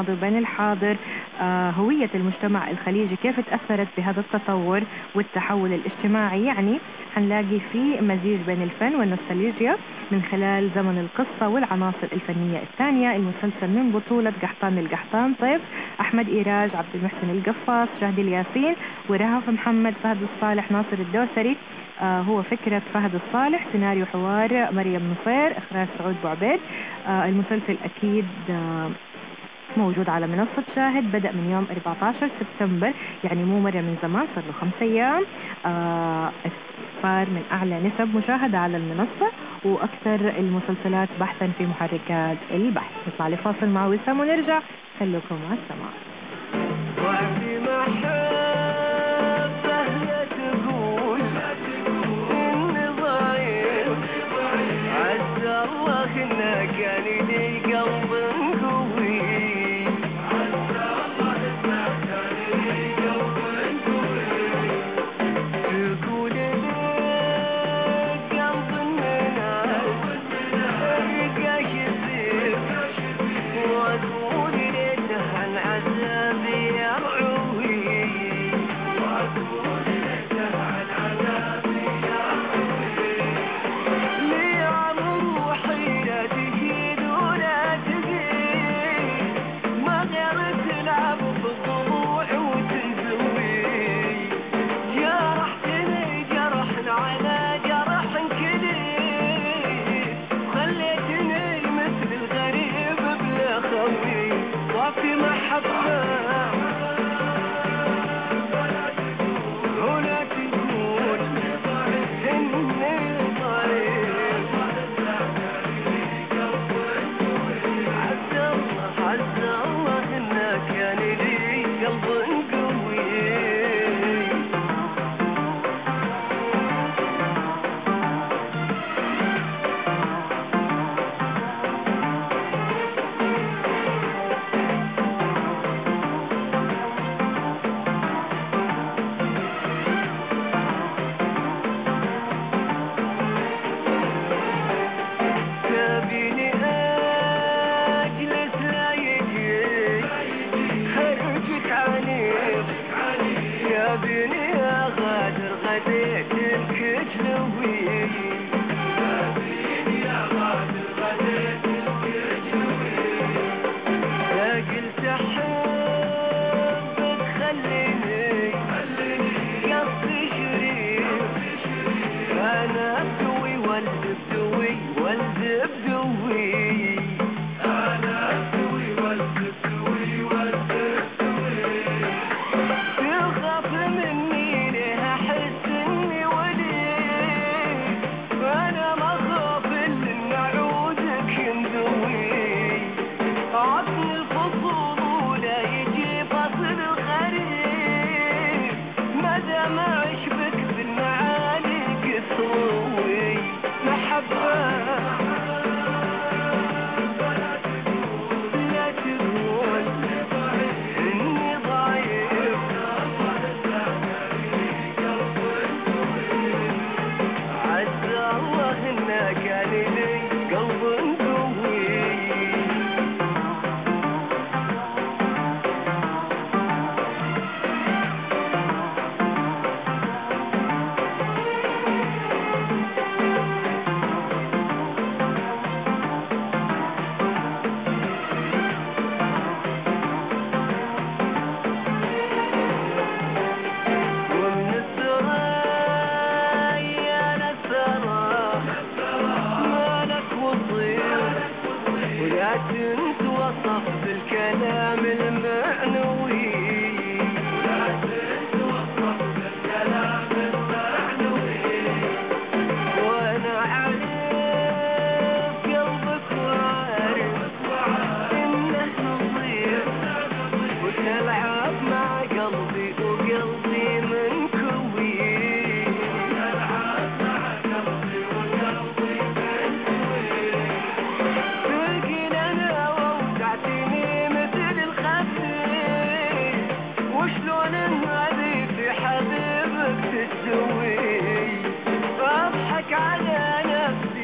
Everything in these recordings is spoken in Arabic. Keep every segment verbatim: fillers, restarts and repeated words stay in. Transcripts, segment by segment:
وبين الحاضر. آه هوية المجتمع الخليجي كيف تأثرت بهذا التطور والتحول الاجتماعي؟ يعني حنلاقي في مزيج بين الفن والنوستالجيا من خلال زمن القصة والعناصر الفنية الثانية. المسلسل من بطولة قحطان القحطان طيف، أحمد إيراج، عبد المحسن القفاص، شهد الياسين، ورهف محمد، فهد الصالح، ناصر الدوسري. آه هو فكرة فهد الصالح، سيناريو حوار مريم نصير، إخراج سعود بوعبيد. آه المسلسل أكيد آه موجود على منصة شاهد، بدأ من يوم أربعة عشر سبتمبر، يعني مو مرة من زمان، صار له خمس أيام. آه صار من أعلى نسب مشاهدة على المنصة وأكثر المسلسلات بحثا في محركات البحث. نطلع لفاصل مع وسام ونرجع، خليكم مع السماع.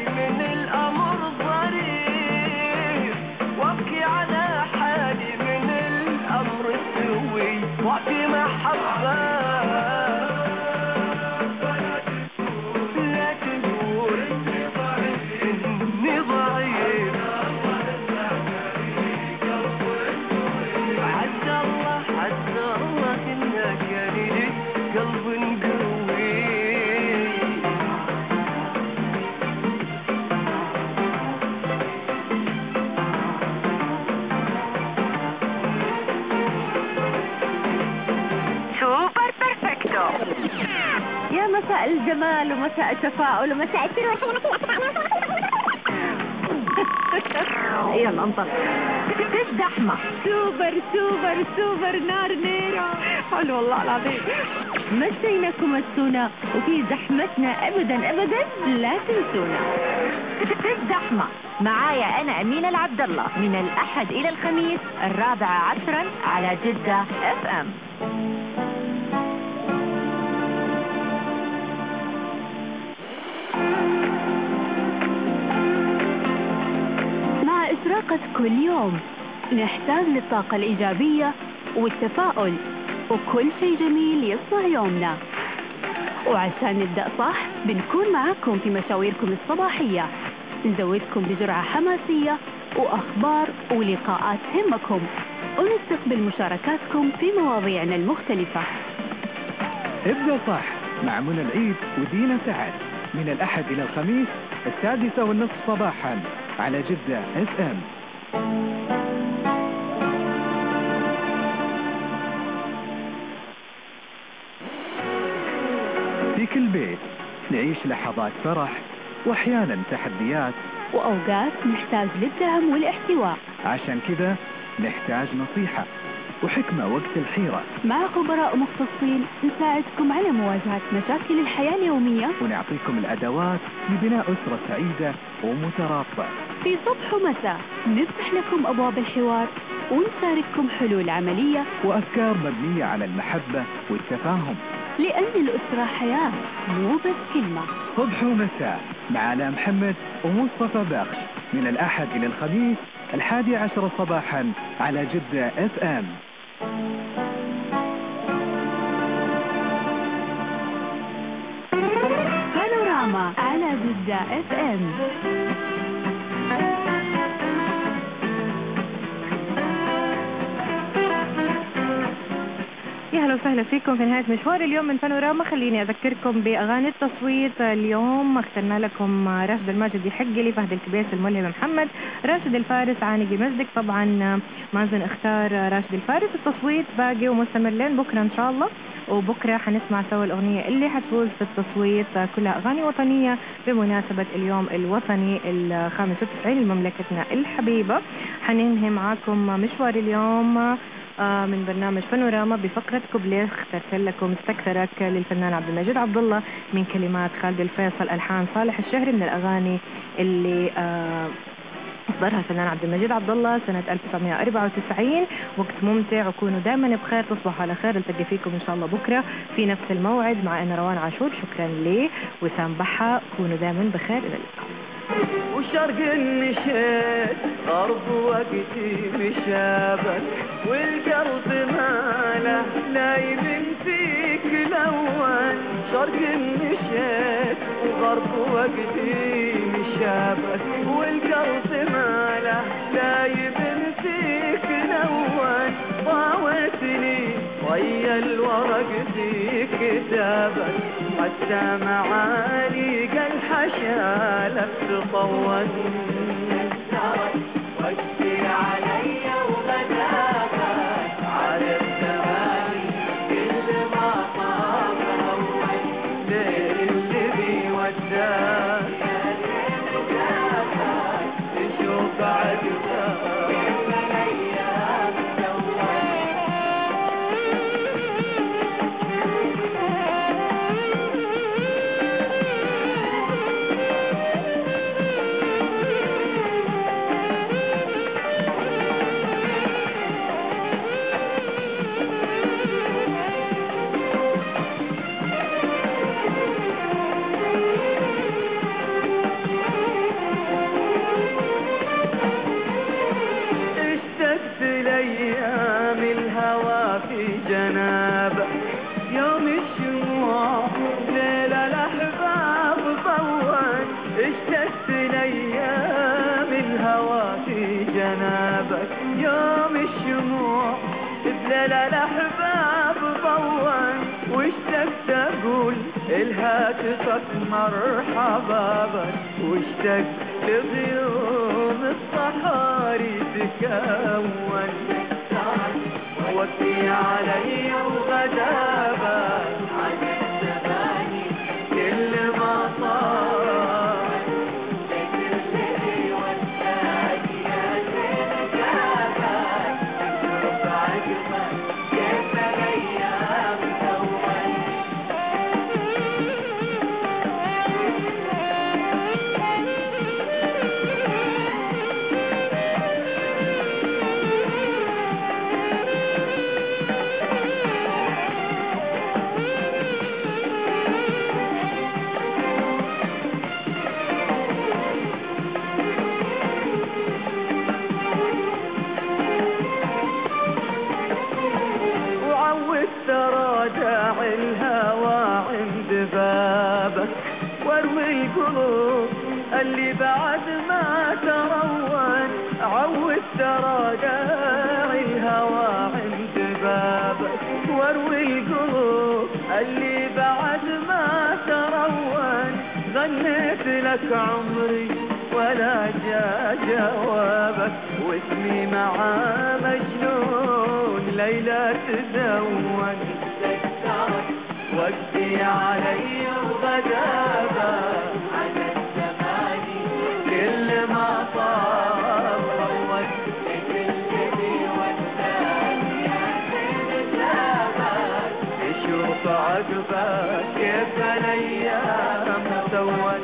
على حالي من في محبة لا تقول إني ضعيف عز الله عز الله إنك لي قلب قوي سوبر بيرفكتو. يا مساء الجمال ومساء التفاؤل ومساء التروح. يلا انطلق. الزحمة سوبر سوبر سوبر نار نيرة. حلو والله العظيم. مشيناكم السونا وفي زحمتنا ابدا ابدا لا تنسونا. الزحمة معايا انا امينة العبد الله من الاحد الى الخميس الرابعة عشرا على جدة اف ام. مع إشراقة كل يوم نحتاج للطاقة الإيجابية والتفاؤل وكل شيء جميل يصنع يومنا. وعشان نبدأ صح بنكون معاكم في مشاويركم الصباحية، نزودكم بجرعة حماسية وأخبار ولقاءات تهمكم، ونستقبل مشاركاتكم في مواضيعنا المختلفة. ابدأ صح مع منى العيد ودينا سعد من الأحد إلى الخميس السادسة والنصف صباحا على جدة اف ام. في كل بيت نعيش لحظات فرح واحيانا تحديات وأوقات نحتاج للدعم والاحتواء. عشان كذا نحتاج نصيحة وحكمة وقت الحيرة مع خبراء مختصين نساعدكم على مواجهة مشاكل الحياة اليومية ونعطيكم الأدوات لبناء أسرة سعيدة ومترابطة. في صبح ومساء نفتح لكم أبواب الحوار ونشارككم حلول عملية وأفكار مبنية على المحبة والتفاهم، لأن الأسرة حياة مو بس كلمة. صبح ومساء مع آلاء محمد ومصطفى بخش من الأحد إلى الخميس الحادي عشر صباحا على جدة اف ام. بانوراما على جدة اف ام. يا هلا وسهلا فيكم في نهاية مشوار اليوم من بانوراما. خليني أذكركم بأغاني التصويت. اليوم اخترنا لكم راشد الماجد يحق لي، فهد الكبيس الملهم محمد، راشد الفارس عانقي مزدك. طبعا مازن اختار راشد الفارس. التصويت باقي ومستمر لين بكرة إن شاء الله، وبكرة حنسمع سوا الأغنية اللي حتفوز في التصويت. كلها أغاني وطنية بمناسبة اليوم الوطني الخامس والتسعين لمملكتنا الحبيبة. حننهي معاكم مشوار اليوم من برنامج بانوراما بفقرة كوبليه اخترت لكم استكثرك للفنان عبد المجيد عبد الله من كلمات خالد الفيصل، ألحان صالح الشهري، من الأغاني اللي أصدرها الفنان عبد المجيد عبد الله سنة ألف وتسعمائة وأربعة وتسعين. وقت ممتع وكونوا دائما بخير، تصبحوا على خير. نلتقي فيكم إن شاء الله بكرة في نفس الموعد مع أنا روان عاشور. شكرا لي وسام بحة، كونوا دائما بخير، إلى اللقاء. وشرق النشيد غرب وقتي مشابك والقلب ماله نايم فيك الأول. شرق النشيد وغرب وقتي مشابك والقلب ماله نايم فيك الأول. ضاوتني ويا الورق في كتابك حتى معاني الحشا لك تطول. وقتي علي وغدابك على الزمان كل ما طاب أول ليل اللي بيوداك نشوف عقبك الأيام سوا. يا الأحباب ضوان واشتقت أقول الهاتفك مرحبا بك واشتقت لغيوم الصحاري تكون وقتي علي وغدابك عن الزماني كل ما صار لكل والثاني يا سنجابك تشوف عقبك كيف الأيام تول تراجع الهوى عند بابك واروي القلوب اللي بعد ما تروان عود تراجع الهوى عند بابك واروي القلوب اللي بعد ما تروان غنيت لك عمري ولا جاء جوابك واسمي مع مجنون ليلى تزون وقتي علي وغدابة عن الزماني كل ما صار روت لكل والثاني يا سنجابك تشوف عقبك كيف الأيام تول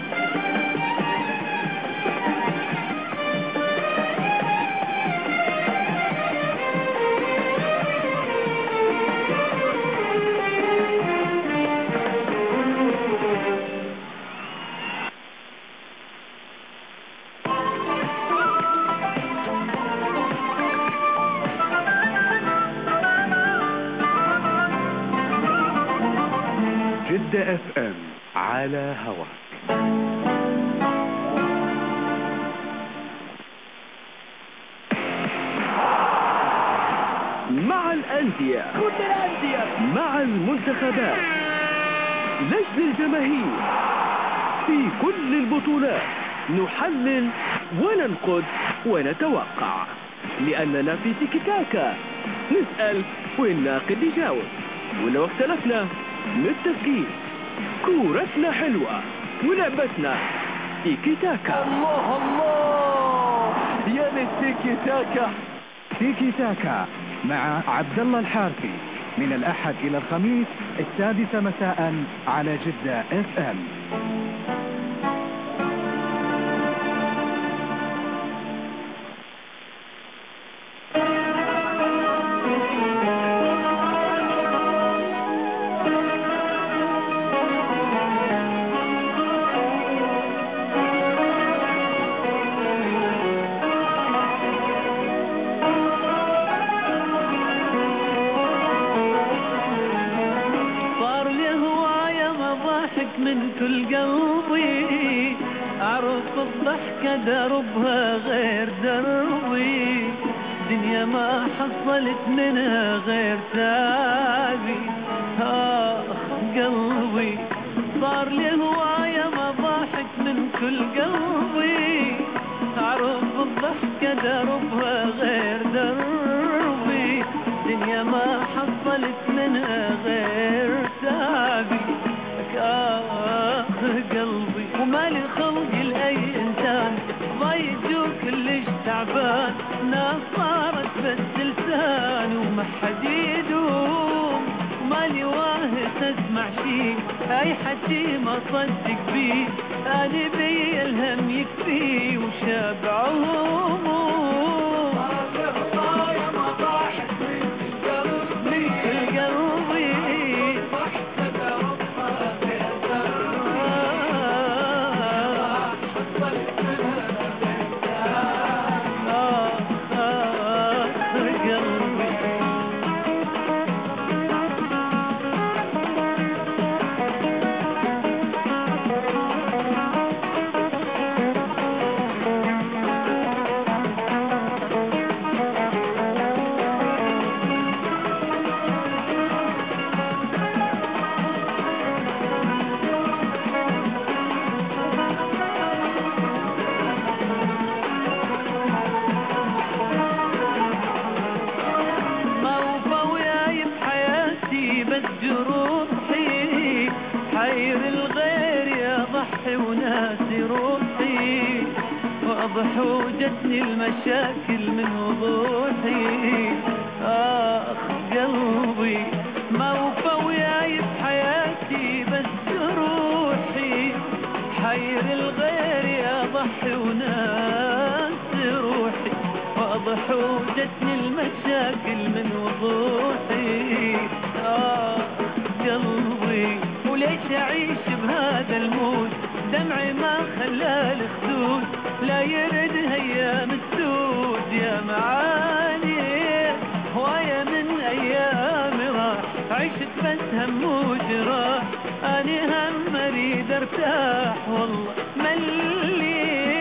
جدة اف ام على هواك. مع الأندية كل الأندية مع المنتخبات لجل الجماهير في كل البطولات نحلل وننقد ونتوقع لأننا في تيكي تاكا نسأل والناقد يجاوب ولو اختلفنا للتسجيل كورتنا حلوة ولعبتنا تيكي تاكا. الله الله يا للتيكي تاكا. تيكي تاكا مع عبد الله الحارثي من الأحد إلى الخميس السادسة مساء على جدة اف ام. من كل قلبي أعرف الضحكة دربها غير دربي دنيا ما حصلت منها غير تابي آخ قلبي صار لي هواية مضاحك من كل قلبي أعرف الضحكة دربها غير دربي دنيا ما حصلت منها غير تابي آخ قلبي ومالي خلق لأي إنسان ضيجوا كلش تعبان ناس صارت بس لسان وما حد يدوم ومالي واهس أسمع شي أي حكي ما صدق بيه أنا بي الهم يكفي وشابع هموم جروحي حير الغير يا ضحي وناسي روحي واضح وجتني المشاكل من وضوحي اخ قلبي ما وفى وياي بحياتي بس روحي حير الغير يا ضحي وناسي روحي واضح وجتني المشاكل من وضوحي اخ قلبي وليش اعيش بهذا المود دمعي ما خلى الخدود لا يرد ايام السود يا معاني هواية من ايام راح عشت بس هم وجراح اني هم اريد ارتاح والله ملي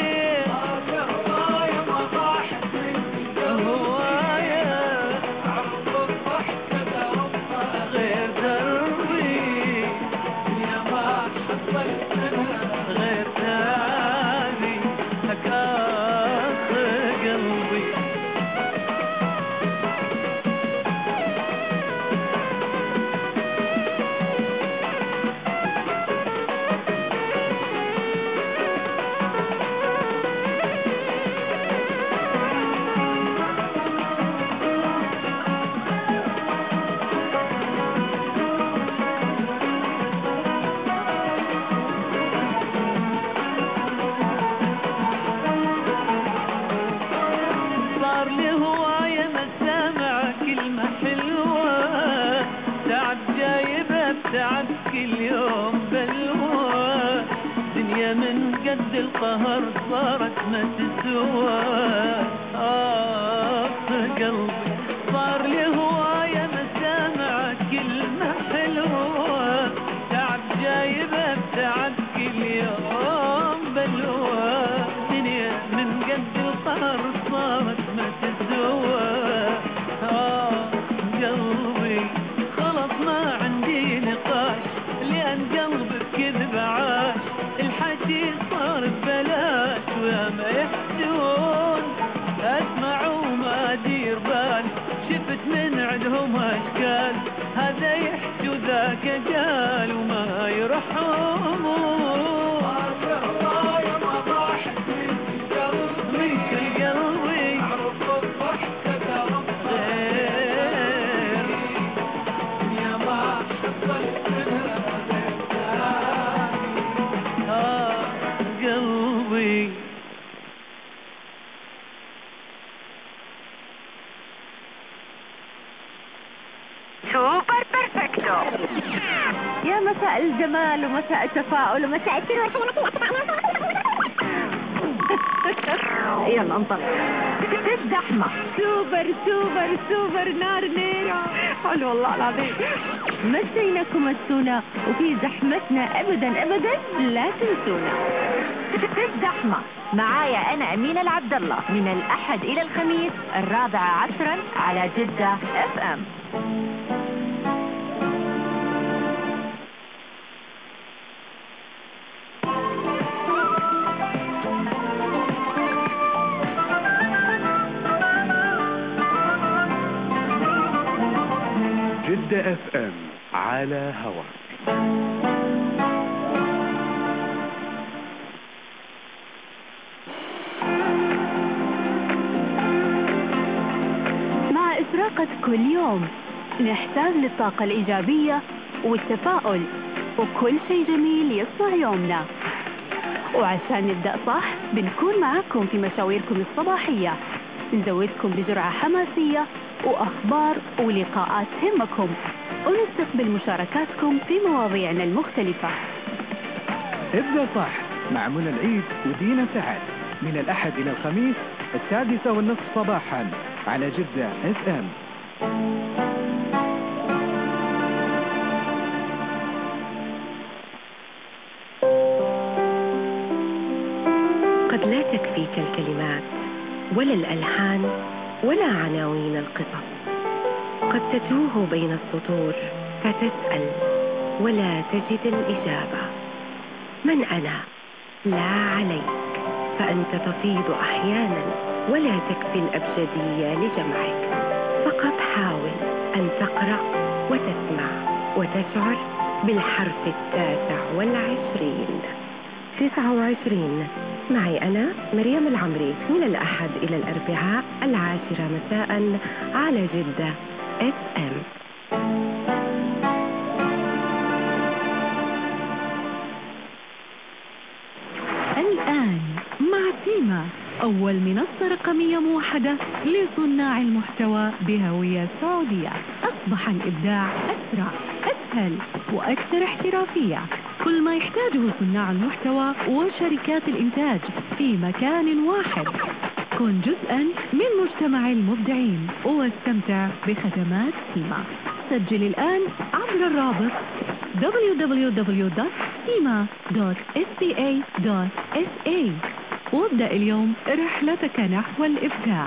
تعب كل يوم بلوى دنيا من قد القهر صارت ما تسوى آه قلبي صار لي هواية مسامع كلمة حلوة تعب جايبة بتعب كل يوم بلوى دنيا من قد القهر صارت ما تسوى آه قلبي خلص ما عندي نقاش لأن قلبي بكذب عاش الحكي صار ببلاش ويا ما يحسون أسمع وما أدير بال شفت من عندهم أشكال هذا يحكي وذاك قال وما يرحمون من كل قلبي سوبر بيرفكتو. يا مساء الجمال ومساء التفاؤل ومساء السرور. يلا انطلق. ست زحمة. سوبر سوبر سوبر نار نيرة. حلو والله العظيم. مسيناكم السونا وفي زحمتنا ابدا ابدا لا تنسونا. ست زحمة معايا انا امينة العبد الله من الاحد الى الخميس الرابعة عشرا على جدة اف ام. جدة اف ام على هوا. مع إشراقة كل يوم نحتاج للطاقة الإيجابية والتفاؤل وكل شيء جميل يصنع يومنا. وعشان نبدأ صح بنكون معاكم في مشاويركم الصباحية نزودكم بجرعة حماسية وأخبار ولقاءات تهمكم ونستقبل مشاركاتكم في مواضيعنا المختلفة. ابدأ صح مع منى العيد ودينا سعد من الأحد إلى الخميس السادسة والنصف صباحا على جدة اف ام. قد لا تكفيك الكلمات ولا الألحان ولا عناوين القصص. قد تتوه بين السطور فتسأل ولا تجد الإجابة. من أنا؟ لا عليك، فأنت تفيض أحيانا ولا تكفي الأبجدية لجمعك. فقط حاول أن تقرأ وتسمع وتشعر بالحرف التاسع والعشرين. تسعة وعشرين معي أنا مريم العمري من الأحد إلى الأربعاء العاشرة مساء على جدة اف ام. الآن مع سيما، أول منصة رقمية موحدة لصناع المحتوى بهوية سعودية. أصبح الإبداع أسرع، أسهل وأكثر احترافية. كل ما يحتاجه صناع المحتوى وشركات الإنتاج في مكان واحد. كن جزءا من مجتمع المبدعين واستمتع بخدمات سيما. سجل الآن عبر الرابط دبليو دبليو دبليو دوت سيما دوت اس بي اي دوت اس اي وابدأ اليوم رحلتك نحو الإبداع.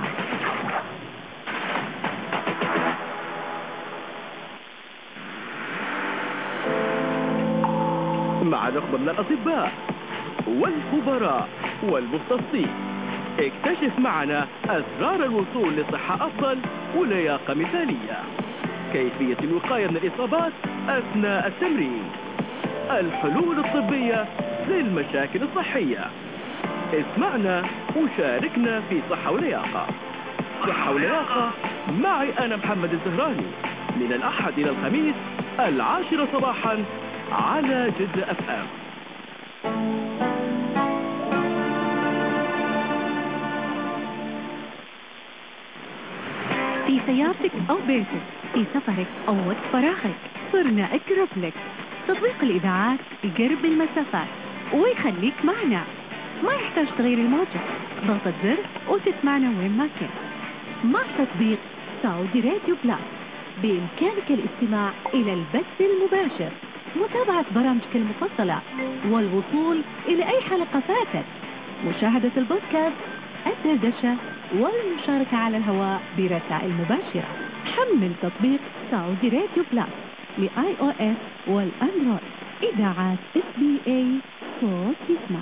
مع نخبة من الأطباء والخبراء والمختصين، اكتشف معنا أسرار الوصول لصحة أفضل ولياقة مثالية، كيفية الوقاية من الإصابات أثناء التمرين، الحلول الطبية للمشاكل الصحية. اسمعنا وشاركنا في صحة ولياقة. صحة ولياقة معي أنا محمد الزهراني من الأحد إلى الخميس العاشرة صباحا على جدة اف ام. في سيارتك أو بيتك، في سفرك أو وقت فراغك، صرنا أقرب لك. تطبيق الإذاعات يقرب المسافات ويخليك معنا. ما يحتاج تغير الموجة، ضغط زر وتسمعنا وين ما كنت. مع تطبيق سعودي راديو بلاس بإمكانك الاستماع إلى البث المباشر، متابعة برامجك المفضلة، والوصول إلى أي حلقة فاتت، مشاهدة البودكاست، الدردشة، والمشاركة على الهواء برسائل مباشرة. حمل تطبيق سعودي راديو بلاس لآي او اس والأندرويد. إذاعات اس بي اي صوت يسمع.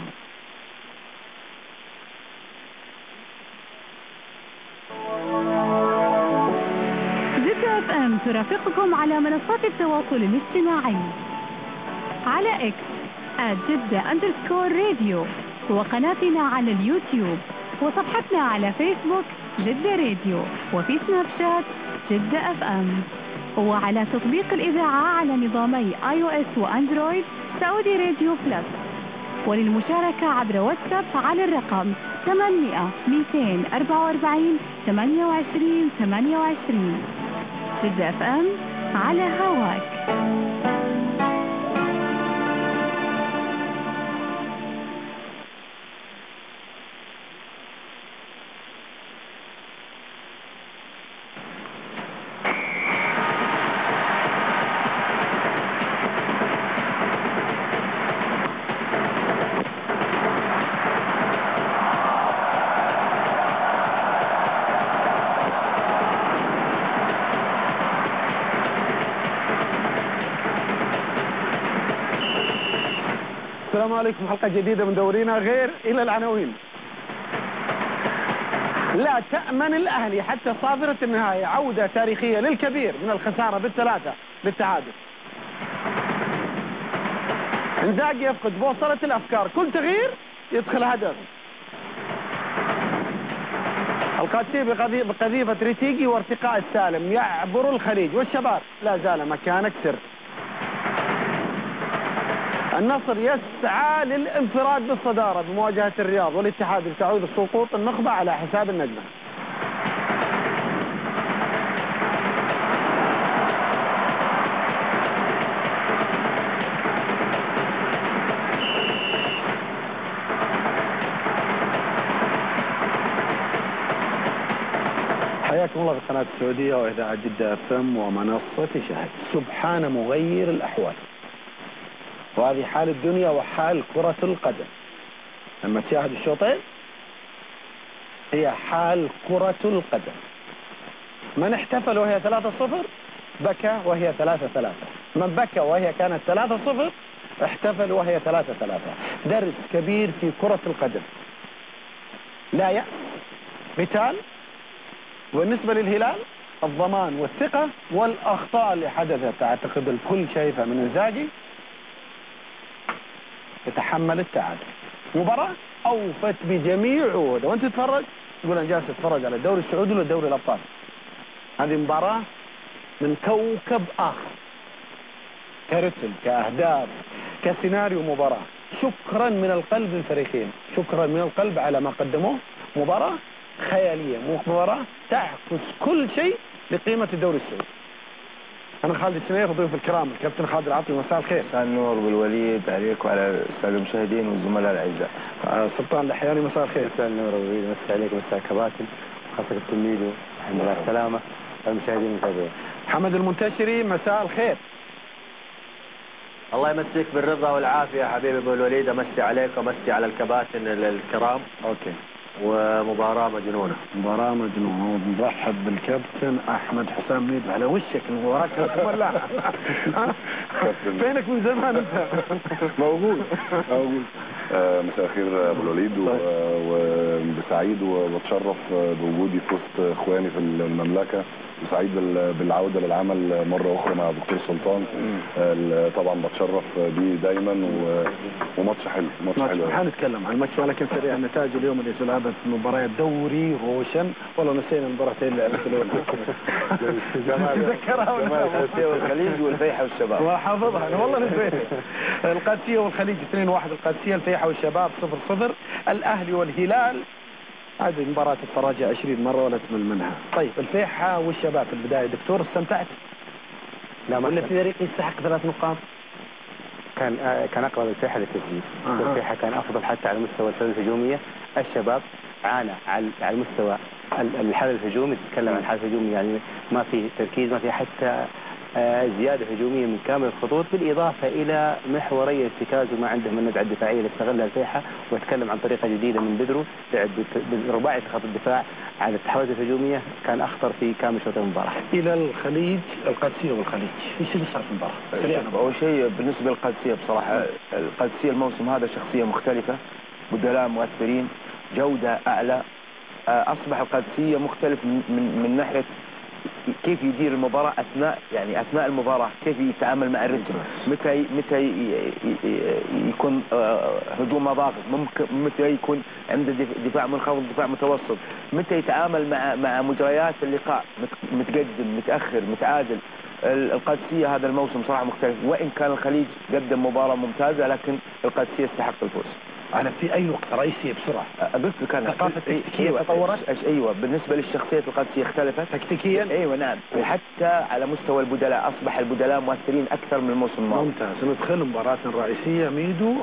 جدة اف ام ترافقكم على منصات التواصل الاجتماعي على اكس @جدة أندرسكور راديو، وقناتنا على اليوتيوب، وصفحتنا على فيسبوك جدة راديو، وفي سناب شات جدة اف ام، وعلى تطبيق الإذاعة على نظامي اي او اس واندرويد سعودي راديو بلس. وللمشاركة عبر واتساب على الرقم ثمانمئة مئتين وأربعة وأربعين ثمانية وعشرين ثمانية وعشرين. جدة اف ام على هواك. السلام عليكم. حلقة جديدة من دورينا غير إلى العناوين. لا تأمن الأهلي حتى صافرة النهاية، عودة تاريخية للكبير من الخسارة بالثلاثة بالتعادل. انزاجي يفقد بوصلة الأفكار، كل تغيير يدخل هدف. القادسي بقذيفة ريتيجي وارتقاء السالم يعبر الخليج، والشباب لا زال مكانك سر. النصر يسعى للانفراد بالصدارة بمواجهة الرياض، والاتحاد بتعويض سقوط النخبة على حساب النجمة. حياكم الله في القناة السعودية وإذاعة جدة اف ام ومنصة شهد. سبحان مغير الأحوال، وهذه حال الدنيا وحال كرة القدم. لما تشاهد الشوطين هي حال كرة القدم. من احتفل وهي ثلاثة صفر بكى وهي ثلاثة ثلاثة، من بكى وهي كانت ثلاثة صفر احتفل وهي ثلاثة ثلاثة. درس كبير في كرة القدم. لا يأس، قتال. بالنسبة للهلال الضمان والثقة والأخطاء اللي حدثت أعتقد الكل شايفها من إنزاجي يتحمل التعادل. مباراة أوفت بجميع عهودها، وأنت تتفرج تقول أنا جالس أتفرج على الدوري السعودي ولا دوري الأبطال. هذه مباراة من كوكب آخر، كرتم كأهداف كسيناريو مباراة. شكرا من القلب للفريقين، شكرا من القلب على ما قدموه. مباراة خيالية، مباراة تعكس كل شيء لقيمة الدوري السعودي. أنا خالد السنير ضيوف الكرام الكابتن خالد العطوي، مساء الخير. مساء النور والوليد عليك وعلى السادة المشاهدين والزملاء الأعزاء. آه سلطان الحياني، مساء الخير. مساء النور والوليد، مساء عليك مساء الكباتن خاصة التلميذ الحمد لله السلامة والمشاهدين المتابعين. محمد المنتشري، مساء الخير. الله يمسيك بالرضا والعافية يا حبيبي ابو الوليد، امسي عليك وامسي على الكباتن الكرام. اوكي. ومباراة مجنونة. مباراة مجنونة، ونرحب بالكابتن احمد حسام ميد. على وشك المباراة كانت مولعة. فينك من زمان انت؟ موجود موجود. آه مساء الخير ابو الوليد، وسعيد وبتشرف بوجودي في وسط اخواني في المملكة، وسعيد بالعودة للعمل مرة أخرى مع دكتور سلطان. طبعا بتشرف بيه دايما، وماتش حلو ماتش حلو. هنتكلم عن الماتش ولكن سريع. نتائج اليوم اللي سلابت مباريات دوري روشن، والله نسينا المباراتين اللي عرفت تذكرها القادسية والخليج والفيحة والشباب، وحافظها انا والله نسيت. القادسية والخليج اثنين واحد، القادسية الفيحة والشباب صفر صفر، الأهلي والهلال هذه مباراة التراجع عشرين مرة ولا تمل منها. طيب الفيحة والشباب في البداية دكتور استمتعت؟ لا ما ولا في فريق يستحق ثلاث نقاط؟ كان آه كان أقرب الفيحة للتسجيل. آه. الفيحة كان أفضل حتى على مستوى السلة الهجومية. الشباب عانى على على مستوى الحالة الهجومي، تتكلم عن الحالة الهجومية يعني ما في تركيز، ما في حتى آه زيادة هجومية من كامل الخطوط، بالإضافة إلى محوري ارتكاز وما عنده من ندعة الدفاعية اللي استغلها الفيحة، واتكلم عن طريقة جديدة من بدرو لعب برباعي خط الدفاع على التحولات الهجومية، كان أخطر في كامل شوط المباراة. إلى الخليج، القادسية والخليج، ايش اللي صار في المباراة؟ أول شيء بالنسبة للقادسية بصراحة، القادسية الموسم هذا شخصية مختلفة، بدلاء مؤثرين، جودة أعلى. أصبح القادسية مختلف من من ناحية كيف يدير المباراة أثناء يعني أثناء المباراة، كيف يتعامل مع الرتم، متى متى يكون هجوم ضاغط، ممكن متى يكون عنده دفاع منخفض دفاع متوسط، متى يتعامل مع مع مجريات اللقاء، متقدم متأخر متعادل. القادسية هذا الموسم صراحة مختلف، وإن كان الخليج قدم مباراة ممتازة لكن القادسية استحق الفوز. أنا في أي نقطة رئيسية بسرعة قلت لك أنا ثقافة تكتيكية تطورت؟ أيوة بالنسبة للشخصية القادسية اختلفت تكتيكيا. أيوة نعم، وحتى على مستوى البدلاء أصبح البدلاء مؤثرين أكثر من الموسم الماضي. ممتاز. ندخل مباراة رئيسية ميدو،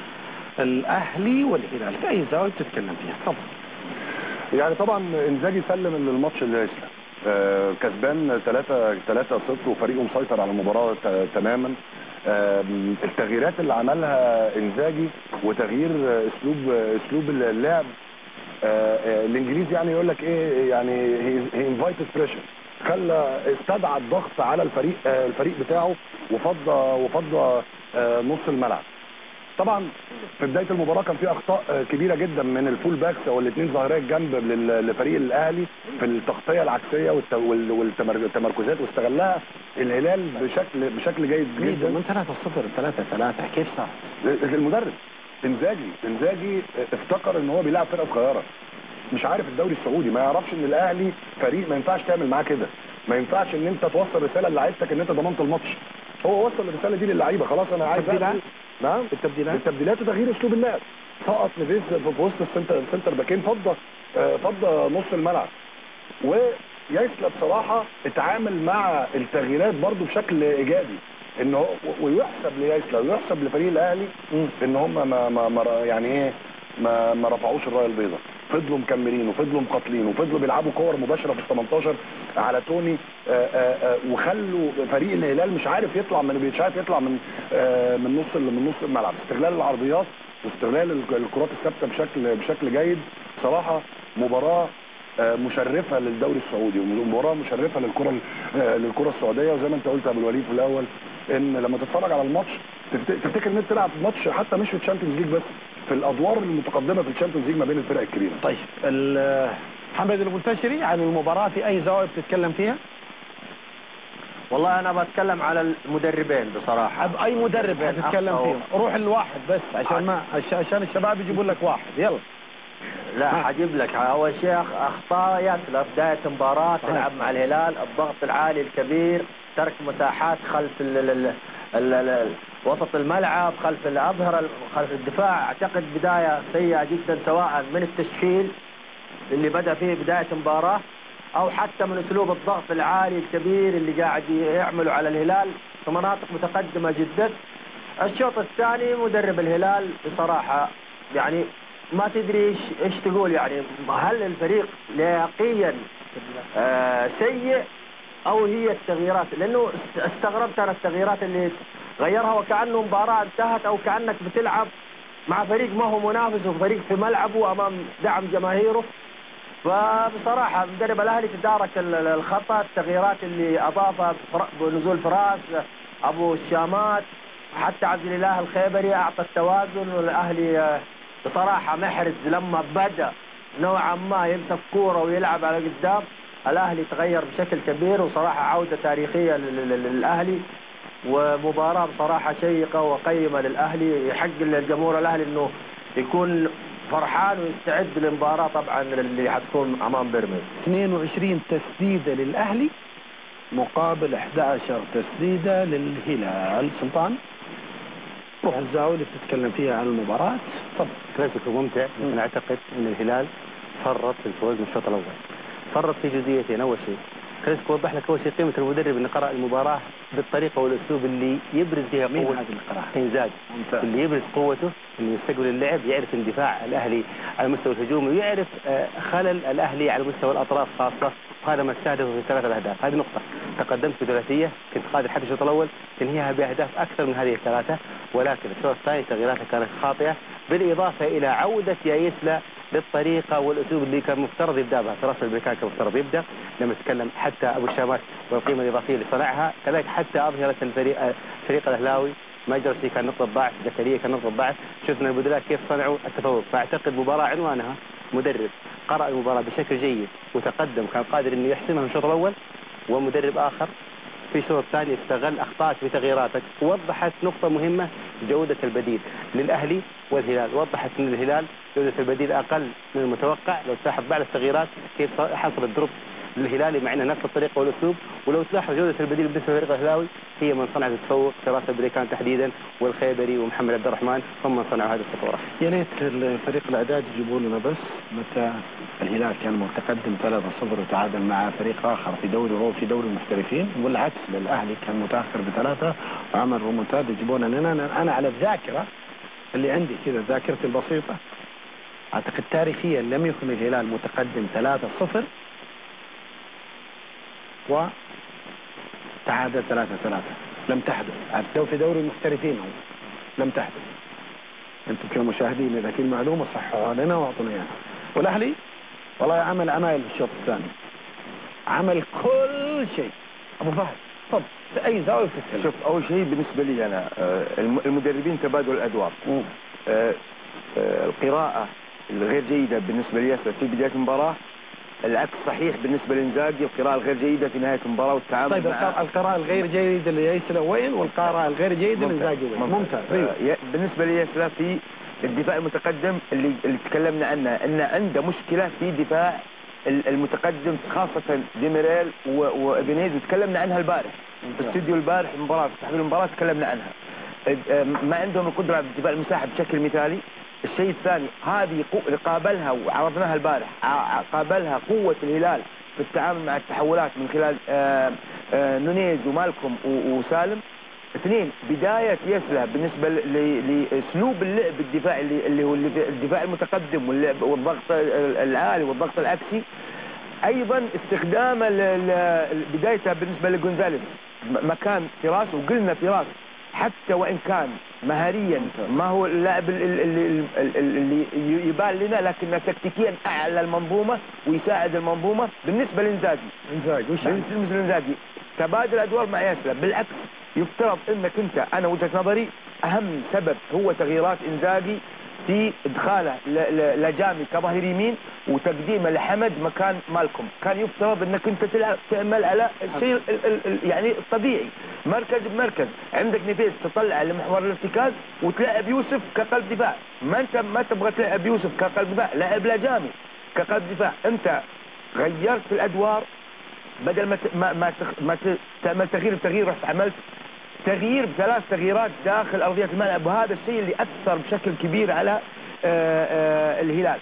الأهلي والهلال، في أي زاوية تتكلم فيها؟ تفضل. يعني طبعا إنزاجي سلم الماتش اللي يسلم، آه كسبان ثلاثة صفر وفريقه مسيطر على المباراة تماما. التغييرات اللي عملها انزاجي وتغيير اسلوب اسلوب اللعب، الانجليزي يعني يقول لك ايه، يعني هي انفايتد بريشر، خلى استدعى الضغط على الفريق الفريق بتاعه وفضى وفضى نص الملعب. طبعا في بدايه المباراه كان في اخطاء كبيره جدا من الفول باكس او الاثنين ظاهري الجنب لفريق الاهلي في التغطيه العكسيه والتمركزات، واستغلها الهلال بشكل بشكل جيد جدا. من ثلاثة صفر ثلاثة ثلاثة كيف صار؟ المدرب انزاجي انزاجي افتكر ان هو بيلعب فرقه صغيره، مش عارف الدوري السعودي، ما يعرفش ان الاهلي فريق ما ينفعش تعمل معاه كده، ما ينفعش ان انت توصل رساله لعيبتك ان انت ضمنت الماتش. هو وصل الرساله دي للعيبه، خلاص انا عايز نعم التبديلات التبديلات وتغيير اسلوب اللعب. سقط نفيس في وسط السنتر السنتر باكين، فضى فضى نص الملعب. ويسلا بصراحه اتعامل مع التغييرات برضو بشكل ايجابي، ان هو ويحسب ليسلا ويحسب لفريق الاهلي ان هم ما, ما, ما يعني ايه ما ما رفعوش الرايه البيضاء، فضلوا مكملين وفضلوا مقاتلين وفضلوا بيلعبوا كور مباشره في ال ثمانية عشر على توني، آآ آآ وخلوا فريق الهلال مش عارف يطلع من مش عارف يطلع من من نص من نص الملعب. استغلال العرضيات واستغلال الكرات الثابته بشكل بشكل جيد. صراحه مباراه مشرفه للدوري السعودي ومباراه مشرفه للكره للكره السعوديه. وزي ما انت قلت يا ابو الوليد في الاول ان لما تتفرج على الماتش تفتكر ان انت تلعب ماتش حتى مش في الشامبيونز ليج بس، في الادوار المتقدمه في الشامبيونز ليج ما بين الفرق الكبيره. طيب محمد المنتشري عن المباراة في أي زاوية بتتكلم فيها؟ والله انا بتكلم على المدربين بصراحه. اي مدرب هتتكلم فيهم؟ روح الواحد بس عشان ما عشان الشباب يجيبوا لك واحد. يلا. لا حجيب لك. اول شيء اخطاء ياسر بدايه مباراه تلعب مع الهلال، الضغط العالي الكبير، ترك مساحات خلف ال ال ال ال وسط الملعب، خلف الاظهره، خلف الدفاع. اعتقد بدايه سيئه جدا سواء من التشكيل اللي بدا فيه بدايه المباراه او حتى من اسلوب الضغط العالي الكبير اللي قاعد يعملوا على الهلال في مناطق متقدمه جدا. الشوط الثاني مدرب الهلال بصراحه يعني ما تدري ايش ايش تقول، يعني هل الفريق لياقيا آه سيء او هي التغييرات؟ لانه استغربت انا التغييرات اللي غيرها وكانه مباراه انتهت او كانك بتلعب مع فريق ما هو منافس وفريق في ملعبه امام دعم جماهيره. فبصراحه مدرب الاهلي تدارك الخطا، التغييرات اللي اضافها بنزول فراس، ابو الشامات، حتى عبد الاله الخيبري اعطى التوازن. والاهلي بصراحه محرز لما بدا نوعا ما يمسك كوره ويلعب على قدام، الاهلي تغير بشكل كبير، وصراحه عوده تاريخيه للاهلي ومباراه بصراحه شيقه وقيمه للاهلي. يحق للجمهور الاهلي انه يكون فرحان ويستعد للمباراه طبعا اللي حتكون امام بيراميدز. اثنين وعشرين تسديده للاهلي مقابل احد عشر تسديده للهلال. سلطان روح الزاويه اللي بتتكلم فيها عن المباراه. طبعا كلاسيكو ممتع، لكن اعتقد ان الهلال فرط في الفوز من الشوط الاول. فرط في جزئيتين. اول شيء كلاسيكو وضح لك اول شيء قيمه المدرب اللي قرأ المباراه بالطريقه والاسلوب اللي يبرز فيها قوه. مين هذا اللي قرأ؟ انزاج اللي يبرز قوته، اللي يستقبل اللعب، يعرف اندفاع الاهلي على المستوى الهجومي، ويعرف خلل الاهلي على مستوى الاطراف خاصه، وهذا ما استهدفه في ثلاثه اهداف. هذه نقطه. تقدمت بثلاثيه، كنت قادر حتى الشوط الاول تنهيها باهداف اكثر من هذه الثلاثه، ولكن الشوط الثاني تغييراتها كانت خاطئه، بالاضافه الى عوده يايسلا للطريقه والاسلوب اللي كان مفترض يبدا بها. فراس البركان كان مفترض يبدا، لما تكلم حتى ابو الشامات والقيمه الاضافيه اللي صنعها، كذلك حتى اظهره الفريق الفريق الاهلاوي مجرسي كان نقطه ضعف، زكريا كان نقطه ضعف، شفنا البدلاء كيف صنعوا التفوق. فاعتقد مباراه عنوانها مدرب قرأ المباراه بشكل جيد وتقدم، كان قادر انه يحسمها من الشوط الاول، ومدرب اخر في الشوط الثاني استغل اخطائك بتغييراتك. وضحت نقطه مهمه، جوده البديل للاهلي والهلال. وضحت ان الهلال جوده البديل اقل من المتوقع. لو تلاحظ بعد التغييرات كيف حصل الدروب للهلالي مع انه نفس الطريقه والاسلوب، ولو تلاحظ جوده البديل بالنسبه للفريق الهلاوي هي من صنعت التفوق. فراس البريكان تحديدا والخيبري ومحمد عبد الرحمن هم من صنعوا هذه الخطوره. يا ريت الفريق الاعداد يجيبوا لنا بس متى الهلال كان متقدم ثلاثة صفر وتعادل مع فريق اخر في دوري او في دوري المحترفين، والعكس للاهلي كان متاخر بثلاثه وعمل رومونتاد. يجيبونا لنا. انا على الذاكره اللي عندي كذا ذاكرتي البسيطه، اعتقد تاريخيا لم يكن الهلال متقدم ثلاثة صفر وتعادل ثلاثة ثلاثة. لم تحدث في دوري المحترفين، هو لم تحدث. انتم كمشاهدين اذا في المعلومه صححوها لنا واعطونا اياها. والاهلي والله عمل عمايل في الشوط الثاني، عمل كل شيء. ابو فهد طب في اي زاويه بتتكلم؟ شوف، اول شيء بالنسبه لي انا المدربين تبادل الادوار. آه آه القراءه الغير جيده بالنسبه لي في بدايه المباراه، العكس صحيح بالنسبه لانزاجي، القراءه الغير جيده في نهايه المباراه والتعامل. طيب مع القراءه الغير جيده لياسلا وين، والقراءه الغير جيده لانزاجي وين؟ ممتاز. آه بالنسبه لياسلا في الدفاع المتقدم اللي اللي تكلمنا عنه، ان عنده مشكله في دفاع المتقدم خاصه ديميريل وابنيز، تكلمنا عنها البارح في الاستوديو البارح المباراه، في تحليل المباراه تكلمنا عنها. ما عندهم القدره على دفاع المساحه بشكل مثالي. الشيء الثاني، هذه قابلها وعرفناها البارح، قابلها قوه الهلال في التعامل مع التحولات من خلال آآ آآ نونيز ومالكوم وسالم. اثنين، بدايه يسلا بالنسبه لاسلوب اللعب الدفاعي اللي هو الدفاع المتقدم واللعب والضغط العالي والضغط العكسي. ايضا استخدام بدايتها بالنسبه لجونزاليز مكان فراس، وقلنا فراس حتى وان كان مهاريا ما هو اللاعب اللي, اللي يبان لنا، لكنه تكتيكيا اعلى المنظومه ويساعد المنظومه. بالنسبه لانزاجي انزاجي وش بالنسبه لانزاجي تبادل ادوار مع ياسلا. بالعكس، يفترض انك انت، انا وجهه نظري اهم سبب هو تغييرات انزاجي في ادخاله ل- ل- لجامي كظهير يمين وتقديمه لحمد مكان مالكم. كان يفترض انك انت تلعب تعمل على الشيء ال- ال- ال- يعني الطبيعي، مركز بمركز. عندك نفيس تطلع لمحور الارتكاز وتلعب يوسف كقلب دفاع. ما انت ما تبغى تلعب يوسف كقلب دفاع، لعب لجامي كقلب دفاع. انت غيرت في الادوار، بدل ما ت- ما ما, تخ... ما ت... تعمل تغيير بتغيير، رحت عملت تغيير بثلاث تغييرات داخل ارضيه الملعب، وهذا الشيء اللي اثر بشكل كبير على آآ آآ الهلال.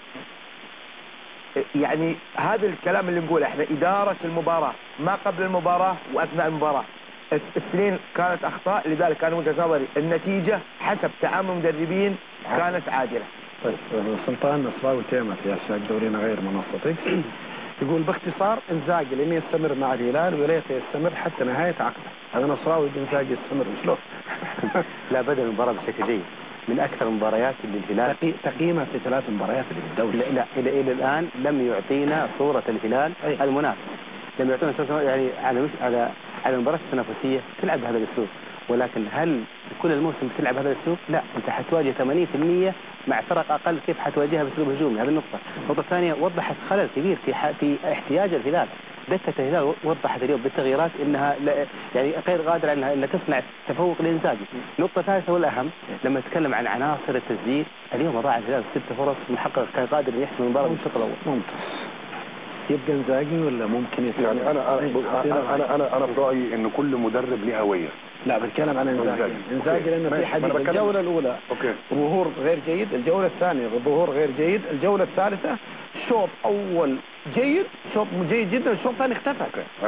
يعني هذا الكلام اللي نقوله احنا، اداره المباراه ما قبل المباراه واثناء المباراه، الاثنين كانت اخطاء. لذلك انا وجهه نظري النتيجه حسب تعامل المدربين كانت عادله. طيب سلطان نصراوي تيمة في أشياء دورينا غير منصتك يقول باختصار انزاجي لن يستمر مع الهلال وليس يستمر حتى نهاية عقده. هذا نصراوي انزاجي يستمر شلون؟ لا، بدأ المباراة بشكل جيد، من أكثر المباريات اللي الهلال تقي- تقييمه في ثلاث مباريات اللي في الدوري. لا, لا إلى إلى الآن لم يعطينا صورة الهلال أي. المنافس. لم يعطينا صورة يعني على مش على على المباراة التنافسية تلعب بهذا الأسلوب، ولكن هل كل الموسم بتلعب بهذا الأسلوب؟ لا، أنت حتواجه ثمانين بالمئة مع فرق أقل، كيف حتواجهها بأسلوب هجومي؟ هذه النقطة. النقطة الثانية، وضحت خلل كبير في ح... في احتياج الهلال. دكة الهلال وضحت اليوم بالتغييرات انها لا يعني غير قادرة انها انها تصنع تفوق لانزاجي. النقطة الثالثة والاهم، لما نتكلم عن عناصر التسجيل، اليوم ضاع الهلال ست فرص محقق، كان قادر ان يحسم المباراة بالشوط الاول. ممتاز. يبقى انزاجي ولا ممكن يتغير؟ يعني انا انا انا انا انا في رايي ان كل مدرب له هويه. لا بتكلم عن انزاجي. انزاجي لانه في حديث الجولة الأولى اوكي ظهور غير جيد، الجولة الثانية ظهور غير جيد، الجولة الثالثة شوط أول جيد، شوط جيد جدا، الشوط الثاني اختفى.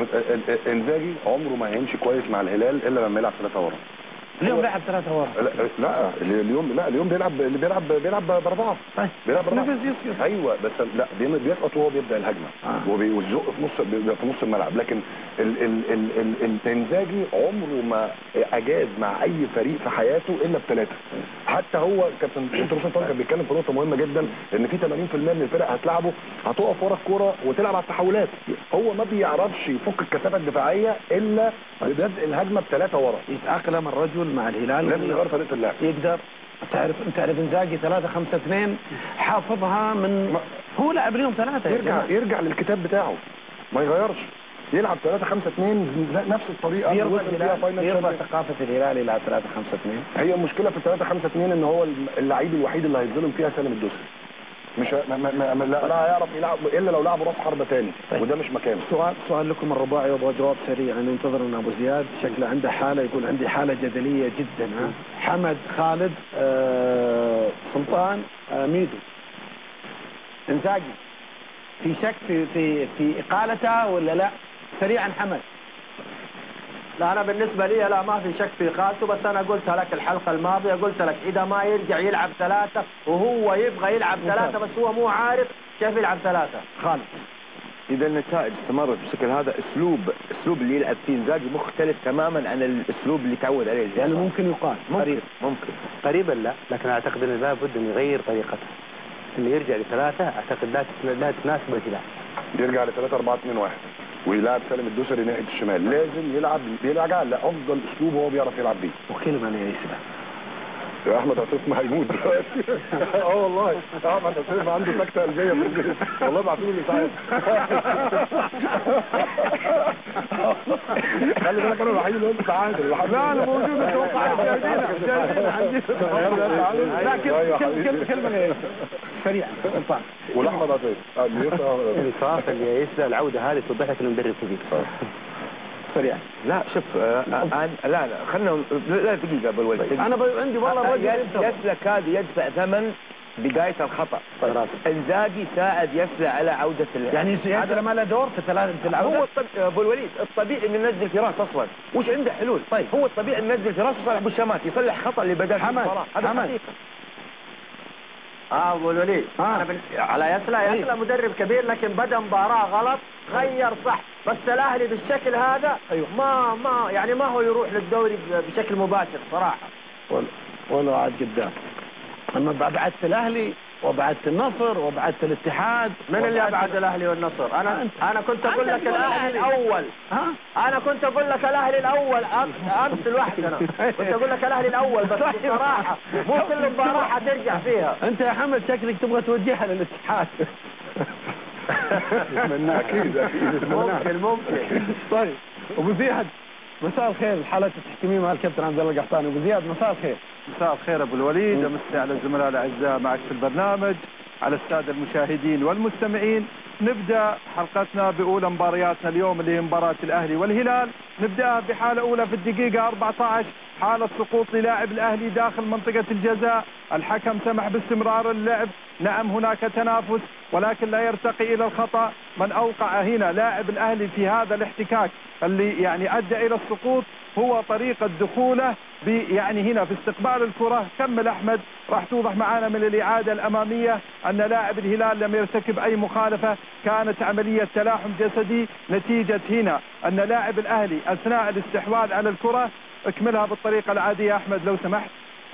انزاجي عمره ما هيمشي كويس مع الهلال الا لما يلعب ثلاثة ورا. اليوم لعب ثلاثة ورا. لا لا اليوم لا اليوم بيلعب اللي بيلعب بيلعب باربعه. طيب بيلعب باربعه. نفس يسكت. ايوه بس لا بي- بيسقط وهو بيبدا الهجمه آه. وبيزق في نص في نص الملعب. لكن ال ال ال ال الانزاجي عمره ما اجاز مع اي فريق في حياته الا بثلاثه. حتى هو كابتن دكتور سلطان كان بيتكلم في نقطه مهمه جدا، ان في ثمانين بالمئة من الفرق هتلعبه هتقف ورا الكوره وتلعب على التحولات. هو ما بيعرفش يفك الكثافه الدفاعيه الا ببدء الهجمه بثلاثه ورا. يتأقلم الرجل مع الهلال لازم يغير طريقه اللعب. يقدر. تعرف انت تعرف انزاجي ثلاثة خمسة اثنين حافظها من ما- هو لعب اليوم ثلاثة. يرجع يرجع للكتاب بتاعه ما يغيرش، يلعب ثلاثة خمسة اثنين نفس الطريقه اللي يرضى وصل فيها الهلال فاينل يرضى شامبيونز. ثقافة الهلال يلعب ثلاثة خمسة اثنين. هي المشكله في ثلاثة خمسة اثنين ان هو اللعيب الوحيد اللي هيتظلم فيها سالم الدوسري. مش ما ما ما لا, لا هيعرف يلعب الا لو لعبوا راس حربه ثاني. طيب. وده مش مكانه. سؤال سؤال لكم الرباعي وابغى جواب سريع. ننتظر ان ابو زياد شكله عنده حاله، يقول عندي حاله جدليه جدا. ها حمد خالد آه سلطان آه ميدو انزاجي في شك في في في اقالته ولا لا؟ سريعا حمد. لا أنا بالنسبة لي لا ما في شك في قالته، بس أنا قلتها لك الحلقة الماضية، قلت لك إذا ما يرجع يلعب ثلاثة وهو يبغى يلعب ثلاثة بس هو مو عارف كيف يلعب ثلاثة. خالد. اذا النتائج استمرت بالشكل هذا، اسلوب اسلوب اللي يلعب فيه انزاجي مختلف تماما عن الاسلوب اللي تعود عليه. يعني ممكن يقال ممكن قريب. ممكن قريبا لا، لكن اعتقد انه لابد انه يغير طريقته، انه يرجع لثلاثة. اعتقد لا لا تناسب الهلال. يرجع ل ثلاثة أربعة اثنين واحد ويلعب سالم الدوسري ناحيه الشمال. لازم يلعب يرجع لافضل اسلوب هو بيعرف يلعب بيه. وكلمه انا يسمع يا احمد عصيف ما هيموت دلوقتي. اه والله احمد عصيف عنده سكته قلبيه في البيت والله بعتوا له ساعات. خلي بالك انا الوحيد اللي قلت تعادل. لا انا موجود اتوقع عندي لا كلمه كلمه سريعا سلطان والاحمد عصيف انصاف اللي يسأل العودة هذه توضح لك انه مدرب كبير. سريعا. لا شوف آه آه لا لا خلنا لا دقيقه ابو الولد. انا عندي والله الرجل يسلك هذا يدفع ثمن بدايه الخطا. انزاجي ساعد يسلى على عوده اللعب. يعني هذا ما له دور في ثلاث في العوده. هو الطبيعي ابو الوليد الطبيعي انه ينزل فراس اصلا، وش عنده حلول؟ طيب هو الطبيعي انه ينزل فراس ويصلح ابو الشمات يصلح خطا اللي بدا في المباراه. هذا حقيقه. اه ابو الوليد آه. انا بن... على يسلا يسلا مدرب كبير لكن بدا مباراه غلط غير صح، بس الاهلي بالشكل هذا أيوه. ما ما يعني ما هو يروح للدوري بشكل مباشر صراحه. ولا ولا عاد قدام. اما بعد الاهلي وابعدت النصر وابعدت الاتحاد. من اللي ابعد الاهلي والنصر؟ انا أنت. انا كنت اقول لك الاهلي الاول. ها؟ انا كنت اقول لك الاهلي الاول امس لوحدنا. كنت اقول لك الاهلي الاول بس بصراحه مو كل مباراه حترجع فيها. انت يا حمد شكلك تبغى توجهها للاتحاد. اتمنى اكيد اكيد ممكن ممكن. طيب ابو زياد مساء الخير. حالة التحكيمية مع الكابتن عبد الله القحطاني. ابو زياد مساء الخير. مساء الخير ابو الوليد، امسي على الزملاء الاعزاء معك في البرنامج، على الساده المشاهدين والمستمعين. نبدا حلقتنا باولى مبارياتنا اليوم اللي هي مباراه الاهلي والهلال. نبداها بحاله اولى في الدقيقه أربعة عشر، حاله سقوط للاعب الاهلي داخل منطقه الجزاء. الحكم سمح باستمرار اللعب. نعم هناك تنافس ولكن لا يرتقي الى الخطا. من اوقع هنا لاعب الاهلي في هذا الاحتكاك اللي يعني ادى الى السقوط هو طريقه دخوله يعني هنا في استقبال الكره. كمل احمد، راح توضح معنا من الاعاده الاماميه ان لاعب الهلال لم يرتكب اي مخالفه، كانت عمليه تلاحم جسدي نتيجه هنا ان لاعب الاهلي اثناء الاستحواذ على الكره. اكملها بالطريقه العاديه احمد لو سمحت.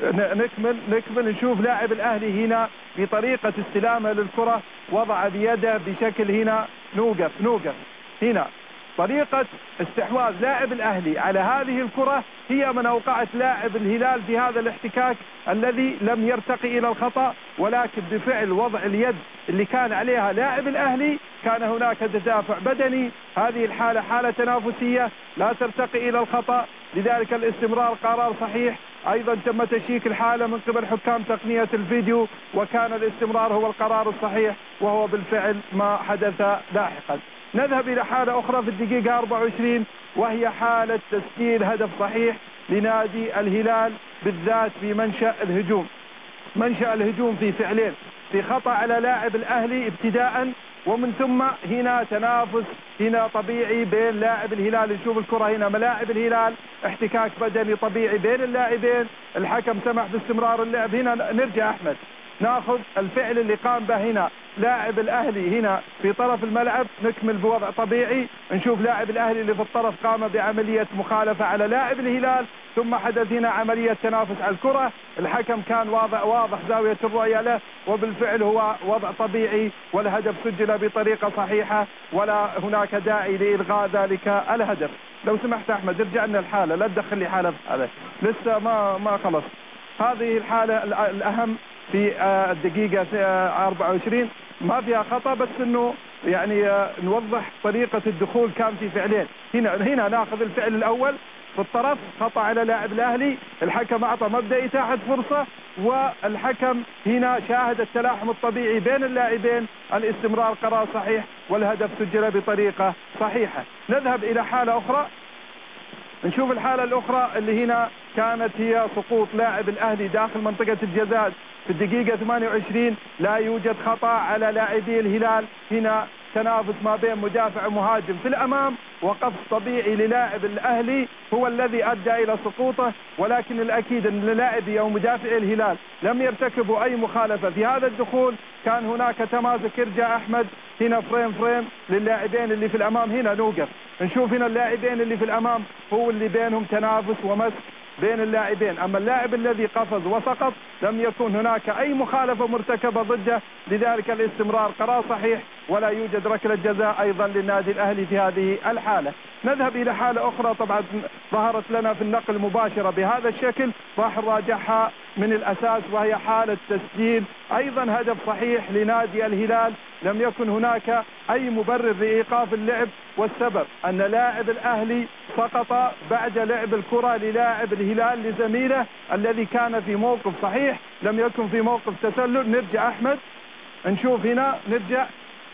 نكمل نكمل نشوف لاعب الاهلي هنا بطريقه استلامه للكره وضع بيده بشكل هنا. نوقف نوقف هنا. طريقة استحواذ لاعب الأهلي على هذه الكرة هي من أوقعت لاعب الهلال في هذا الاحتكاك الذي لم يرتقي إلى الخطأ، ولكن بفعل وضع اليد اللي كان عليها لاعب الأهلي كان هناك تدافع بدني. هذه الحالة حالة تنافسية لا ترتقي إلى الخطأ، لذلك الاستمرار قرار صحيح. أيضا تم تشيك الحالة من قبل حكام تقنية الفيديو وكان الاستمرار هو القرار الصحيح، وهو بالفعل ما حدث لاحقا. نذهب إلى حالة أخرى في الدقيقة أربعة وعشرين وهي حالة تسجيل هدف صحيح لنادي الهلال بالذات في منشأ الهجوم. منشأ الهجوم في فعلين، في خطأ على لاعب الأهلي ابتداء ومن ثم هنا تنافس هنا طبيعي بين لاعب الهلال. نشوف الكرة هنا ملاعب الهلال، احتكاك بدني طبيعي بين اللاعبين. الحكم سمح باستمرار اللعب. هنا نرجع أحمد ناخذ الفعل اللي قام به هنا لاعب الاهلي هنا في طرف الملعب. نكمل بوضع طبيعي. نشوف لاعب الاهلي اللي في الطرف قام بعمليه مخالفه على لاعب الهلال، ثم حدث هنا عمليه تنافس على الكره. الحكم كان واضح واضح زاويه الرؤيه له، وبالفعل هو وضع طبيعي والهدف سجل بطريقه صحيحه ولا هناك داعي لالغاء ذلك الهدف. لو سمحت احمد ارجع لنا الحاله، لا تدخل لي حاله هذا لسه ما ما خلص. هذه الحاله الاهم في الدقيقة أربعة وعشرين ما فيها خطأ، بس انه يعني نوضح طريقة الدخول كان في فعلين. هنا هنا ناخذ الفعل الأول في الطرف خطأ على لاعب الأهلي، الحكم أعطى مبدأ إتاحة فرصة والحكم هنا شاهد التلاحم الطبيعي بين اللاعبين. الاستمرار قرار صحيح والهدف سجل بطريقة صحيحة. نذهب إلى حالة أخرى نشوف الحالة الأخرى اللي هنا كانت هي سقوط لاعب الأهلي داخل منطقة الجزاء في الدقيقة ثمانية وعشرين. لا يوجد خطأ على لاعبي الهلال. هنا تنافس ما بين مدافع ومهاجم في الأمام، وقف طبيعي للاعب الأهلي هو الذي أدى إلى سقوطه، ولكن الأكيد أن لاعبي أو مدافعي الهلال لم يرتكبوا أي مخالفة في هذا الدخول. كان هناك تماسك. ارجع أحمد هنا فريم فريم للاعبين اللي في الأمام. هنا نوقف نشوف هنا اللاعبين اللي في الأمام هو اللي بينهم تنافس ومسك بين اللاعبين، أما اللاعب الذي قفز وسقط لم يكن هناك أي مخالفة مرتكبة ضده، لذلك الاستمرار قرار صحيح ولا يوجد ركلة جزاء أيضا للنادي الأهلي في هذه الحالة. نذهب إلى حالة أخرى طبعا ظهرت لنا في النقل مباشرة بهذا الشكل، راح نراجعها من الأساس، وهي حالة تسجيل أيضا هدف صحيح لنادي الهلال. لم يكن هناك أي مبرر لإيقاف اللعب، والسبب أن لاعب الأهلي سقط بعد لعب الكرة للاعب الهلال لزميله الذي كان في موقف صحيح، لم يكن في موقف تسلل. نرجع أحمد نشوف هنا نرجع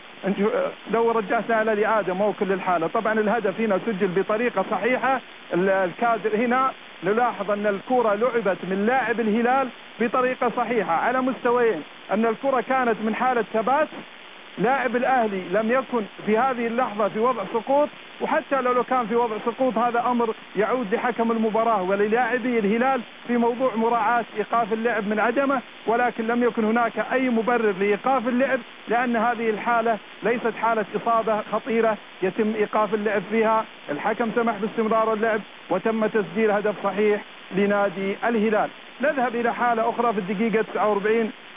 لو رجعنا على الإعادة موكل للحالة. طبعا الهدف هنا سجل بطريقة صحيحة. الكادر هنا نلاحظ أن الكرة لعبت من لاعب الهلال بطريقة صحيحة على مستويين، أن الكرة كانت من حالة ثبات. لاعب الأهلي لم يكن في هذه اللحظة في وضع سقوط، وحتى لو كان في وضع سقوط هذا أمر يعود لحكم المباراة وللاعبي الهلال في موضوع مراعاة إيقاف اللعب من عدمه، ولكن لم يكن هناك أي مبرر لإيقاف اللعب، لأن هذه الحالة ليست حالة إصابة خطيرة يتم إيقاف اللعب فيها. الحكم سمح باستمرار اللعب وتم تسجيل هدف صحيح لنادي الهلال. نذهب إلى حالة أخرى في الدقيقة تسعة وأربعين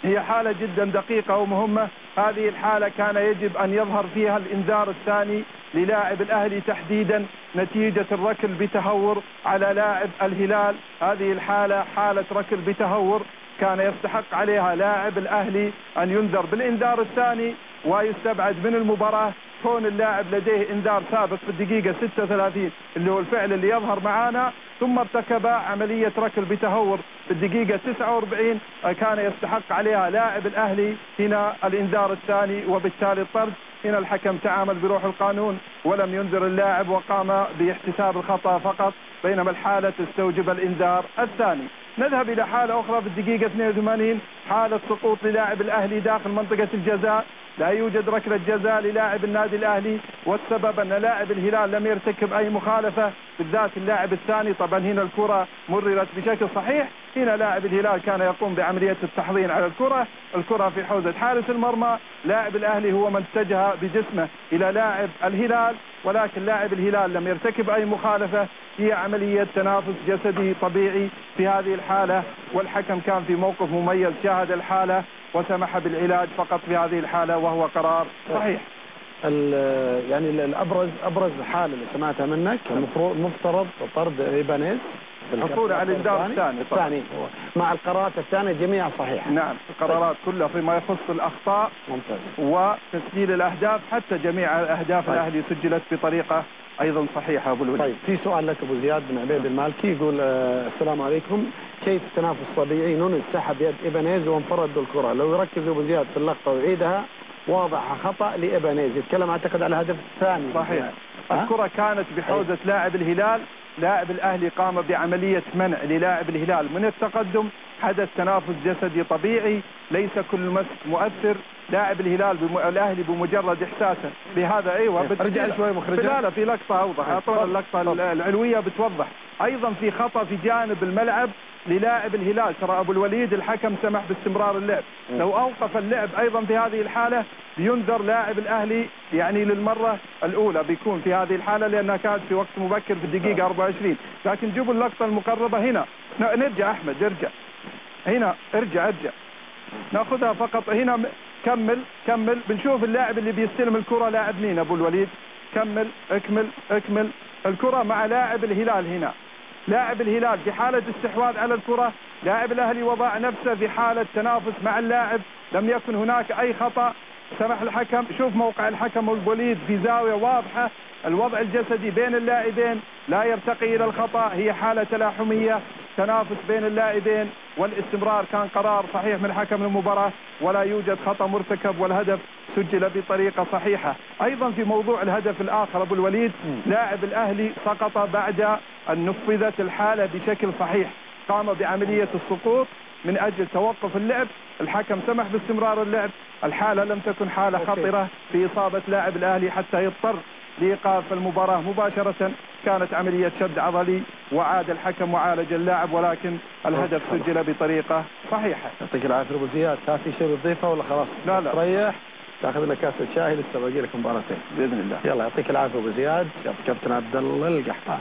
هي حالة جدا دقيقة ومهمة. هذه الحالة كان يجب أن يظهر فيها الإنذار الثاني للاعب الأهلي تحديدا نتيجة الركل بتهور على لاعب الهلال. هذه الحالة حالة ركل بتهور كان يستحق عليها لاعب الأهلي أن ينذر بالإنذار الثاني ويستبعد من المباراة، كون اللاعب لديه إنذار سابق في الدقيقة ستة وثلاثين اللي هو الفعل اللي يظهر معانا، ثم ارتكب عملية ركل بتهور في الدقيقة تسعة وأربعين كان يستحق عليها لاعب الأهلي هنا الإنذار الثاني وبالتالي الطرد. هنا الحكم تعامل بروح القانون ولم ينذر اللاعب وقام باحتساب الخطأ فقط، بينما الحالة تستوجب الإنذار الثاني. نذهب إلى حالة أخرى في الدقيقة اثنين وثمانين، حالة سقوط للاعب الأهلي داخل منطقة الجزاء. لا يوجد ركلة جزاء للاعب النادي الأهلي، والسبب أن لاعب الهلال لم يرتكب أي مخالفة، بالذات اللاعب الثاني. طبعا هنا الكرة مررت بشكل صحيح، هنا لاعب الهلال كان يقوم بعملية التحضين على الكرة، الكرة في حوزة حارس المرمى، لاعب الأهلي هو من اتجه بجسمه إلى لاعب الهلال، ولكن لاعب الهلال لم يرتكب أي مخالفة، هي عملية تنافس جسدي طبيعي في هذه الحالة، والحكم كان في موقف مميز، شاهد الحالة وسمح بالعلاج فقط في هذه الحالة وهو قرار صحيح. يعني الأبرز أبرز حالة اللي سمعتها منك المفروض مفترض طرد إيبانيز الحصول على الإنذار الثاني الثاني مع القرارات الثانية جميعها صحيحة. نعم القرارات كلها فيما يخص الأخطاء ممتاز وتسجيل الأهداف، حتى جميع الأهداف طيب. الأهلي سجلت بطريقة أيضا صحيحة أبو الوليد. طيب في سؤال لك أبو زياد بن عبيد المالكي يقول آه السلام عليكم، كيف تنافس طبيعي نونيز سحب يد إيبانيز وانفرد بالكرة؟ لو يركز أبو زياد في اللقطة ويعيدها واضح خطأ لإيبانيز، يتكلم أعتقد على الهدف الثاني. صحيح الكرة كانت بحوزة لاعب الهلال، لاعب الأهلي قام بعملية منع للاعب الهلال من التقدم، حدث تنافس جسدي طبيعي، ليس كل مسك مؤثر. لاعب الهلال بم... الأهلي بمجرد إحساسه بهذا أيوة رجع شوي مخرجة. لا لا في لقطة أوضح، أعطونا اللقطة العلوية بتوضح. أيضا في خطأ في جانب الملعب للاعب الهلال، ترى أبو الوليد الحكم سمح باستمرار اللعب، لو أوقف اللعب أيضا في هذه الحالة بينذر لاعب الأهلي يعني للمرة الأولى، بيكون في هذه الحالة لأنها كانت في وقت مبكر في الدقيقة أربعة وعشرين. لكن جيبوا اللقطة المقربة هنا، نرجع أحمد ارجع هنا، ارجع ارجع ناخذها فقط هنا. كمل كمل بنشوف اللاعب اللي بيستلم الكرة لاعب مين أبو الوليد، كمل اكمل اكمل الكرة مع لاعب الهلال. هنا لاعب الهلال في حالة استحواذ على الكرة، لاعب الأهلي وضع نفسه في حالة تنافس مع اللاعب، لم يكن هناك أي خطأ، سمح الحكم. شوف موقع الحكم أبو الوليد في زاوية واضحة، الوضع الجسدي بين اللاعبين لا يرتقي إلى الخطأ، هي حالة تلاحمية، تنافس بين اللاعبين، والاستمرار كان قرار صحيح من حكم المباراة، ولا يوجد خطأ مرتكب، والهدف سجل بطريقة صحيحة. أيضا في موضوع الهدف الآخر أبو الوليد، لاعب الأهلي سقط بعد أن نفذت الحالة بشكل صحيح، قام بعملية السقوط من أجل توقف اللعب، الحكم سمح باستمرار اللعب، الحالة لم تكن حالة خطرة في إصابة لاعب الأهلي حتى يضطر لإيقاف المباراة مباشرة، كانت عملية شد عضلي وعاد الحكم وعالج اللاعب، ولكن الهدف سجل بطريقة صحيحة. يعطيك العافية أبو زياد، في شيء تضيفه ولا خلاص؟ لا لا تريح تاخذ لك كاسة شاي، لسه باقي لك مباراتين بإذن الله. يلا يعطيك العافية أبو زياد. كابتن عبد الله القحطان،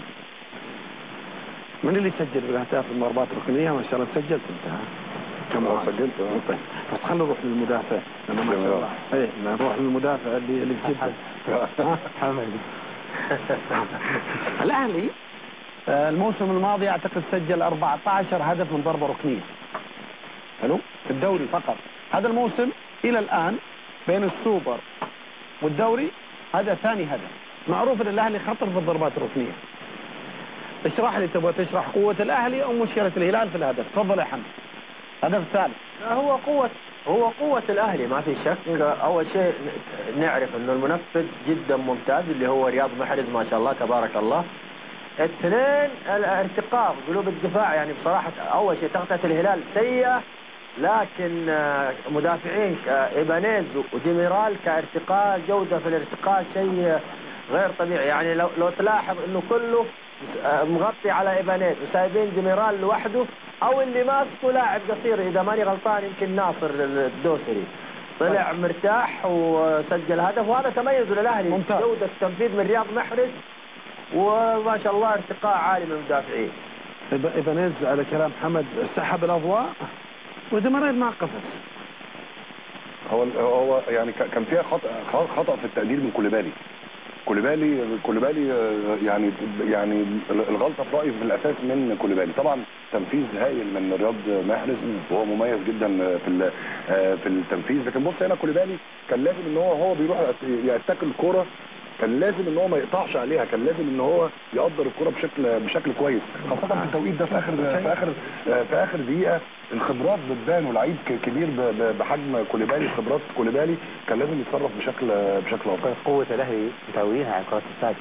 من اللي سجل بالاهداف المربات الركنية؟ ما شاء الله سجلت انت. كم سجلت؟ طيب بس خلينا نروح للمدافع، انا ما شاء الله ايه نروح للمدافع اللي اللي في جدة حمد. الاهلي الموسم الماضي اعتقد سجل أربعة عشر هدف من ضربة ركنية، حلو، في الدوري فقط. هذا الموسم الى الان بين السوبر والدوري هذا ثاني هدف. معروف ان الاهلي خطر في الضربات الركنية. اشرح لي، تبغى تشرح قوة الاهلي او مشكلة الهلال في الهدف؟ تفضل يا حمد. هدف الثالث هو قوة هو قوة الأهلي ما في شك. أول شيء نعرف إنه المنفذ جدا ممتاز اللي هو رياض محرز ما شاء الله تبارك الله. اثنين الارتقاء قلوب الدفاع، يعني بصراحة أول شيء تغطية الهلال سيئة، لكن مدافعين إيبانيز وديميرال كارتقاء جودة في الارتقاء شيء غير طبيعي. يعني لو لو تلاحظ إنه كله مغطي على إيبانيز وسايبين ديميرال لوحده، او اللي ماسكه لاعب قصير اذا ماني غلطان يمكن ناصر الدوسري، طلع مرتاح وسجل هدف، وهذا تميز للاهلي. جودة التنفيذ من رياض محرز، وما شاء الله ارتقاء عالي من المدافعين. ايبانيز على كلام حمد سحب الاضواء وديميرال ما قفز، هو هو يعني كان فيها خطا خطا في التقدير من كوليبالي. كوليبالي كوليبالي يعني يعني الغلطه في رايي في الاساس من كوليبالي. طبعا تنفيذ هائل من رياض محرز وهو مميز جدا في في التنفيذ، لكن بص هنا كوليبالي كان لازم ان هو هو بيروح يتاكل الكوره، كان لازم ان هو ما يقطعش عليها، كان لازم ان هو يقدر الكرة بشكل بشكل كويس، خاصة في التوقيت ده في اخر في اخر في اخر دقيقة. الخبرات بتبان، ولاعيب كبير بحجم كوليبالي، خبرات كوليبالي كان لازم يتصرف بشكل بشكل افضل. قوة الاهلي متعودينها على كرة الساعة،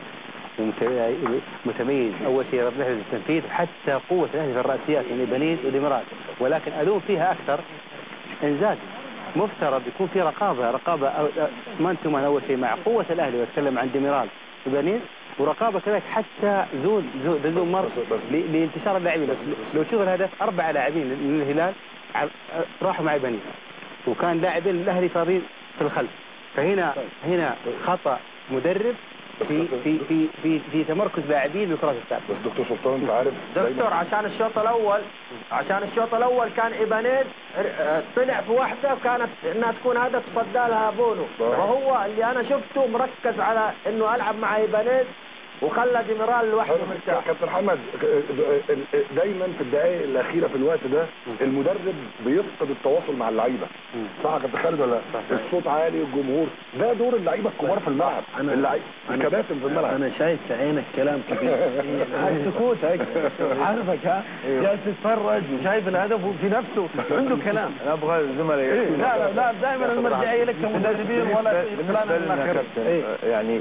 متميز اول شيء رد فعل التنفيذ، حتى قوة الاهلي في الرأسيات من بنيز وديميرال، ولكن الوم فيها اكثر انزاجي. مفترض يكون في رقابه رقابه مان تو مان اول شيء مع قوه الاهلي، واتكلم عن ديميرال وبنين، ورقابه كذلك حتى زون زون زون مر لانتشار اللاعبين. لو تشوف الهدف اربع لاعبين من الهلال راحوا مع بنين، وكان لاعبين الاهلي فاضيين في الخلف. فهنا هنا خطا مدرب في في في في في تمركز لاعبين بالكرات الثابته. بس دكتور سلطان انت عارف دكتور عشان الشوط الاول عشان الشوط الاول كان ايبانيز طلع في واحده كانت انها تكون هدف صدى لها بونو، وهو اللي انا شفته مركز على انه العب مع ايبانيز وخلى ديميرال لوحده مرتاح. كابتن محمد دايما في الدقائق الاخيره في الوقت ده المدرب بيفقد التواصل مع اللعيبه، صح يا كابتن خالد ولا لا؟ الصوت عالي، الجمهور، ده دور اللعيبه الكبار في الملعب، اللعيبه الكباتن في الملعب. انا شايف في عينك كلام كبير سكوتك عارفك ها جالس تتفرج وشايف الهدف وفي نفسه عنده كلام. انا ابغى الزملاء لا لا لا دائما المرجعيه لك كمدربين ولا بالنسبه يعني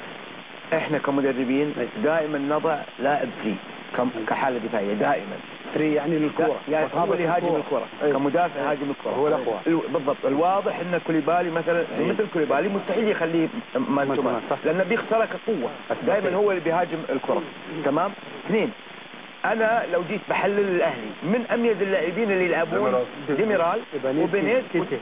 احنا كمدربين دائما نضع لاعب فري كحاله دفاعيه دائما فري يعني للكره، يعني هو اللي يهاجم الكره كمدافع يهاجم الكره هو الاقوى بالضبط. الواضح ان كوليبالي مثلا مثل كوليبالي مستحيل يخليه مان، لانه بيخترق قوه، دائما هو اللي بيهاجم الكره. تمام. اثنين، انا لو جيت بحلل الاهلي من اميز اللاعبين اللي يلعبون ديميرال وبنيت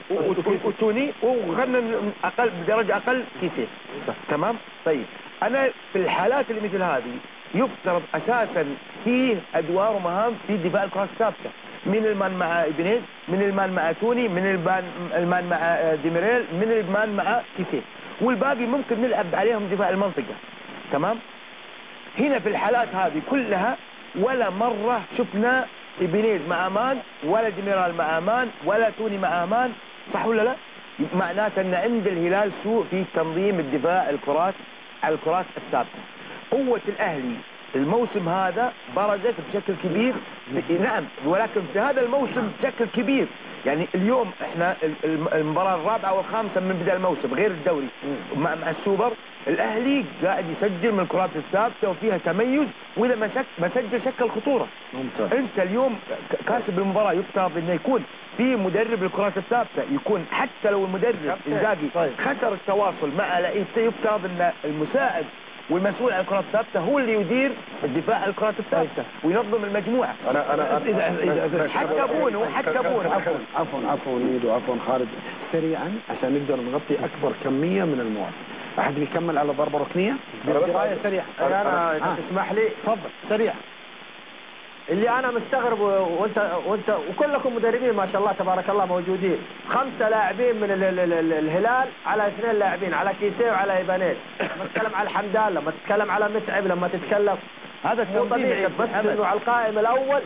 وتوني وخلنا اقل بدرجه اقل كيسي. تمام. طيب انا في الحالات اللي مثل هذه يفترض اساسا فيه ادوار ومهام في دفاع الكرات الثابته، من المان مع بنيز، من المان مع توني، من المان المان مع ديميريل، من المان مع كيسي، والباقي ممكن نلعب عليهم دفاع المنطقه. تمام. هنا في الحالات هذه كلها ولا مرة شفنا بنيز مع امان، ولا ديميرال مع امان، ولا توني مع امان، صح ولا لا؟ معناته ان عند الهلال سوء في تنظيم الدفاع الكرات على الكرات الثابته. قوة الاهلي الموسم هذا برزت بشكل كبير، نعم، ولكن في هذا الموسم بشكل كبير. يعني اليوم احنا المباراة الرابعة والخامسة من بداية الموسم غير الدوري مع السوبر، الاهلي قاعد يسجل من الكرات الثابته وفيها تميز، واذا ما ما سجل شكل خطوره. ممتاز. انت اليوم كاسب المباراه يفترض انه يكون في مدرب الكرات الثابته، يكون حتى لو المدرب انزاجي طيب. خسر التواصل مع لعيبته، يفترض ان المساعد والمسؤول عن الكرات الثابته هو اللي يدير الدفاع عن الكرات الثابته وينظم المجموعه. انا انا اذا حتى بونو حتى بونو عفوا عفوا عفوا ميدو عفوا خالد سريعا عشان نقدر نغطي اكبر كميه من المواقف. احد بيكمل على ضربه ركنيه بدرايه سريع. انا انا تسمح لي تفضل سريع. اللي انا مستغرب وانت وانت وكلكم مدربين ما شاء الله تبارك الله موجودين، خمسه لاعبين من ال ال ال الهلال على اثنين لاعبين، على كيسي وعلى ايبانيز. لما تتكلم على الحمدان، لما تتكلم على متعب، لما تتكلم هذا التنظيم بس انه على القائم الاول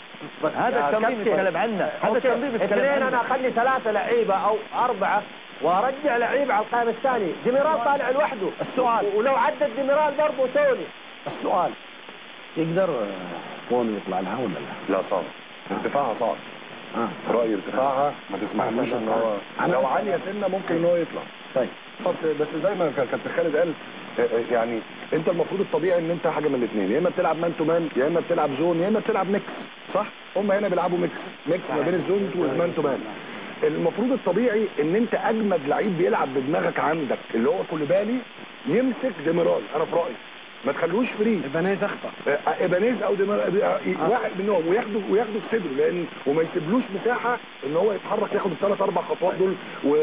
هذا التنظيم يتكلم عنه. هذا التنظيم يتكلم عنه. اثنين انا اخلي ثلاثه لعيبه او اربعه وارجع لعيبه على القائم الثاني. ديميرال طالع لوحده. السؤال ولو عدد ديميرال ضربه توني. السؤال يقدر بونو يطلع لها ولا لا؟ لا صعب، ارتفاعها صعب. اه رايي ارتفاعها ما تسمحلوش ان هو لو عاليه سنه ممكن ان هو يطلع. طيب بس زي ما كابتن خالد قال، يعني انت المفروض الطبيعي ان انت حاجه من الاثنين، يا اما بتلعب مان تو مان، يا اما بتلعب زون، يا اما بتلعب ميكس، صح؟ هم هنا بيلعبوا ميكس ميكس ما بين الزون والمان تو مان. المفروض الطبيعي ان انت اجمد لعيب بيلعب بدماغك عندك اللي هو كوليبالي يمسك ديميرال. انا في رايي ما تخلوش فري. ايبانيز اخطا، ايبانيز او ديميرال واحد منهم، وياخده وياخده في صدره، لان وما يسيبلوش مساحه ان هو يتحرك ياخد الثلاث اربع خطوات دول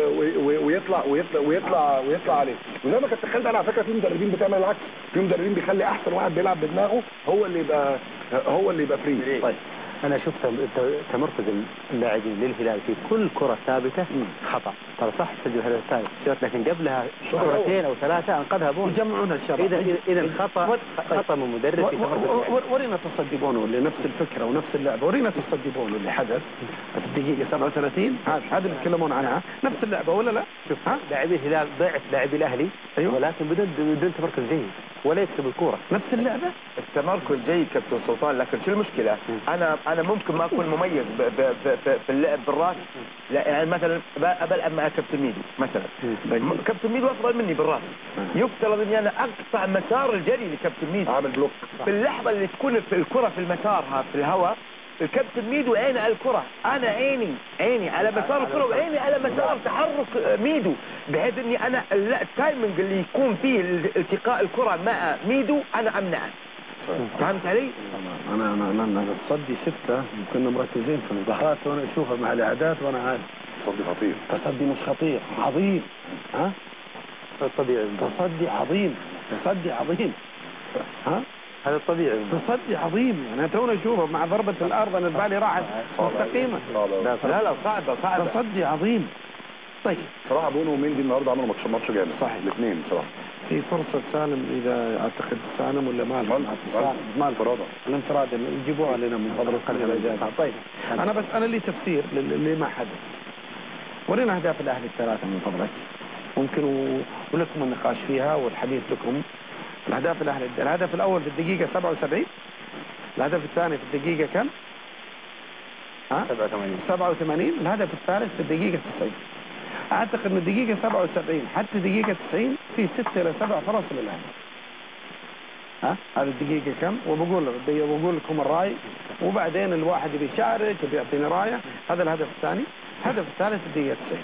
ويطلع ويطلع ويطلع ويطلع عليه. وزي ما كنت تخيلت انا على فكره في مدربين بتعمل العكس، في مدربين بيخلي احسن واحد بيلعب بدماغه هو اللي يبقى هو اللي يبقى فري. طيب انا شفت تمركز اللاعبين للهلال في كل كره ثابته خطا، ترى صح سجل الهدف الثالث لكن قبلها كرتين او ثلاثه انقذها بون. يجمعون الشباب. اذا اذا خطا خطا من مدرب في تمركز. ورينا تصدي بونو اللي نفس الفكره ونفس اللعبه، ورينا تصدي بونو اللي حدث في الدقيقه سبعة وثلاثين، هذا هذا اللي يتكلمون عنها نفس اللعبه ولا لا؟ شوف لاعبي الهلال ضعف لاعبي الاهلي، أيوة. ولكن بدون بدون تمركز جيد ولا يكسب الكوره. نفس اللعبه التمركز جيد كابتن سلطان، لكن شو المشكله؟ انا انا ممكن ما اكون مميز ب ب ب ب في اللعب بالراس، لا يعني مثلا بلعب مع كابتن ميدو مثلا، كابتن ميدو افضل مني بالراس، يفترض اني انا اقطع مسار الجري لكابتن ميدو، اعمل بلوك في اللحظه اللي تكون في الكره في المسارها في الهواء، الكابتن ميدو عينه على الكره، انا عيني عيني على مسار الكره وعيني على مسار تحرك ميدو، بحيث اني انا التايمنج اللي يكون فيه التقاء الكره مع ميدو انا امنعه. فهمت علي؟ انا انا انا, أنا تصدي سته كنا مركزين في المباراه وانا اشوفها مع الاعداد وانا عارف تصدي خطير، تصدي مش خطير، عظيم. ها؟ طبيعي، تصدي عظيم، تصدي عظيم. ها؟ هذا الطبيعي، تصدي عظيم. يعني تونا نشوفه مع ضربه الارض انا بالي راحت مستقيمه. لا لا صعبه صعبه، تصدي عظيم. طيب صراحه بونو وميندي النهارده عملوا ماتش ماتش جامد، صح الاثنين بصراحه. في فرصه سالم اذا اعتقد سالم ولا مال مال مال فرادة الانفراد يجيبوها لنا من فضل القلب. طيب انا بس انا لي تفسير اللي ما حدث. ورينا اهداف الاهلي الثلاثه من فضلك ممكن و... ولكم النقاش فيها والحديث لكم. الاهداف الاهلي، الهدف الاول في الدقيقه سبعة وسبعين، الهدف الثاني في الدقيقه كم؟ ها؟ سبعة وثمانين سبعة وثمانين، الهدف الثالث في الدقيقه تسعين. اعتقد من الدقيقه سبعة وسبعين حتى دقيقه تسعين في ستة الى سبع فرص للاهلي. ها؟ هذه الدقيقه كم؟ وبقول بقول لكم الراي وبعدين الواحد يبي يشارك يبي يعطيني رايه. هذا الهدف الثاني، الهدف الثالث في الدقيقه تسعين.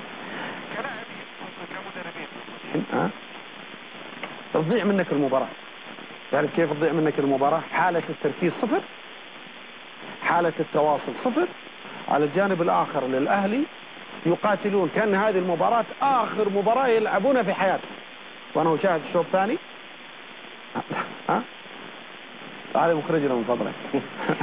ها؟ تضيع منك المباراة. تعرف كيف تضيع منك المباراة؟ حالة التركيز صفر، حالة التواصل صفر. على الجانب الآخر للأهلي يقاتلون كأن هذه المباراة آخر مباراة يلعبونها في حياتهم. وأنا أشاهد الشوط الثاني. ها؟ تعال مخرجنا من فضلك.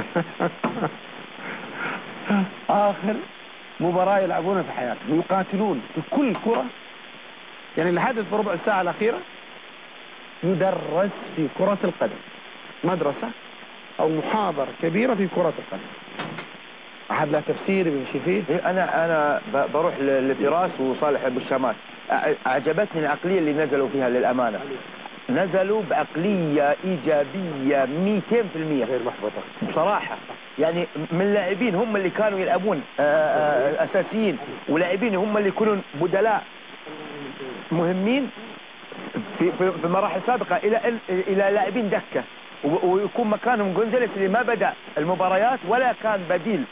آخر مباراة يلعبونها في حياتهم، يقاتلون في كل كرة. يعني اللي حدث في ربع الساعة الأخيرة يدرس في كرة القدم، مدرسة أو محاضرة كبيرة في كرة القدم. أحد له تفسير بيمشي فيه؟ أنا أنا بروح لفراس وصالح أبو الشامات. أعجبتني العقلية اللي نزلوا فيها للأمانة، نزلوا بعقلية إيجابية مئتين في المئة غير محبطة بصراحة. يعني من لاعبين هم اللي كانوا يلعبون أساسيين، ولاعبين هم اللي يكونون بدلاء مهمين في في في مراحل سابقة إلى إلى لاعبين دكة، ويكون مكانهم جونزاليس اللي ما بدأ المباريات ولا كان بديل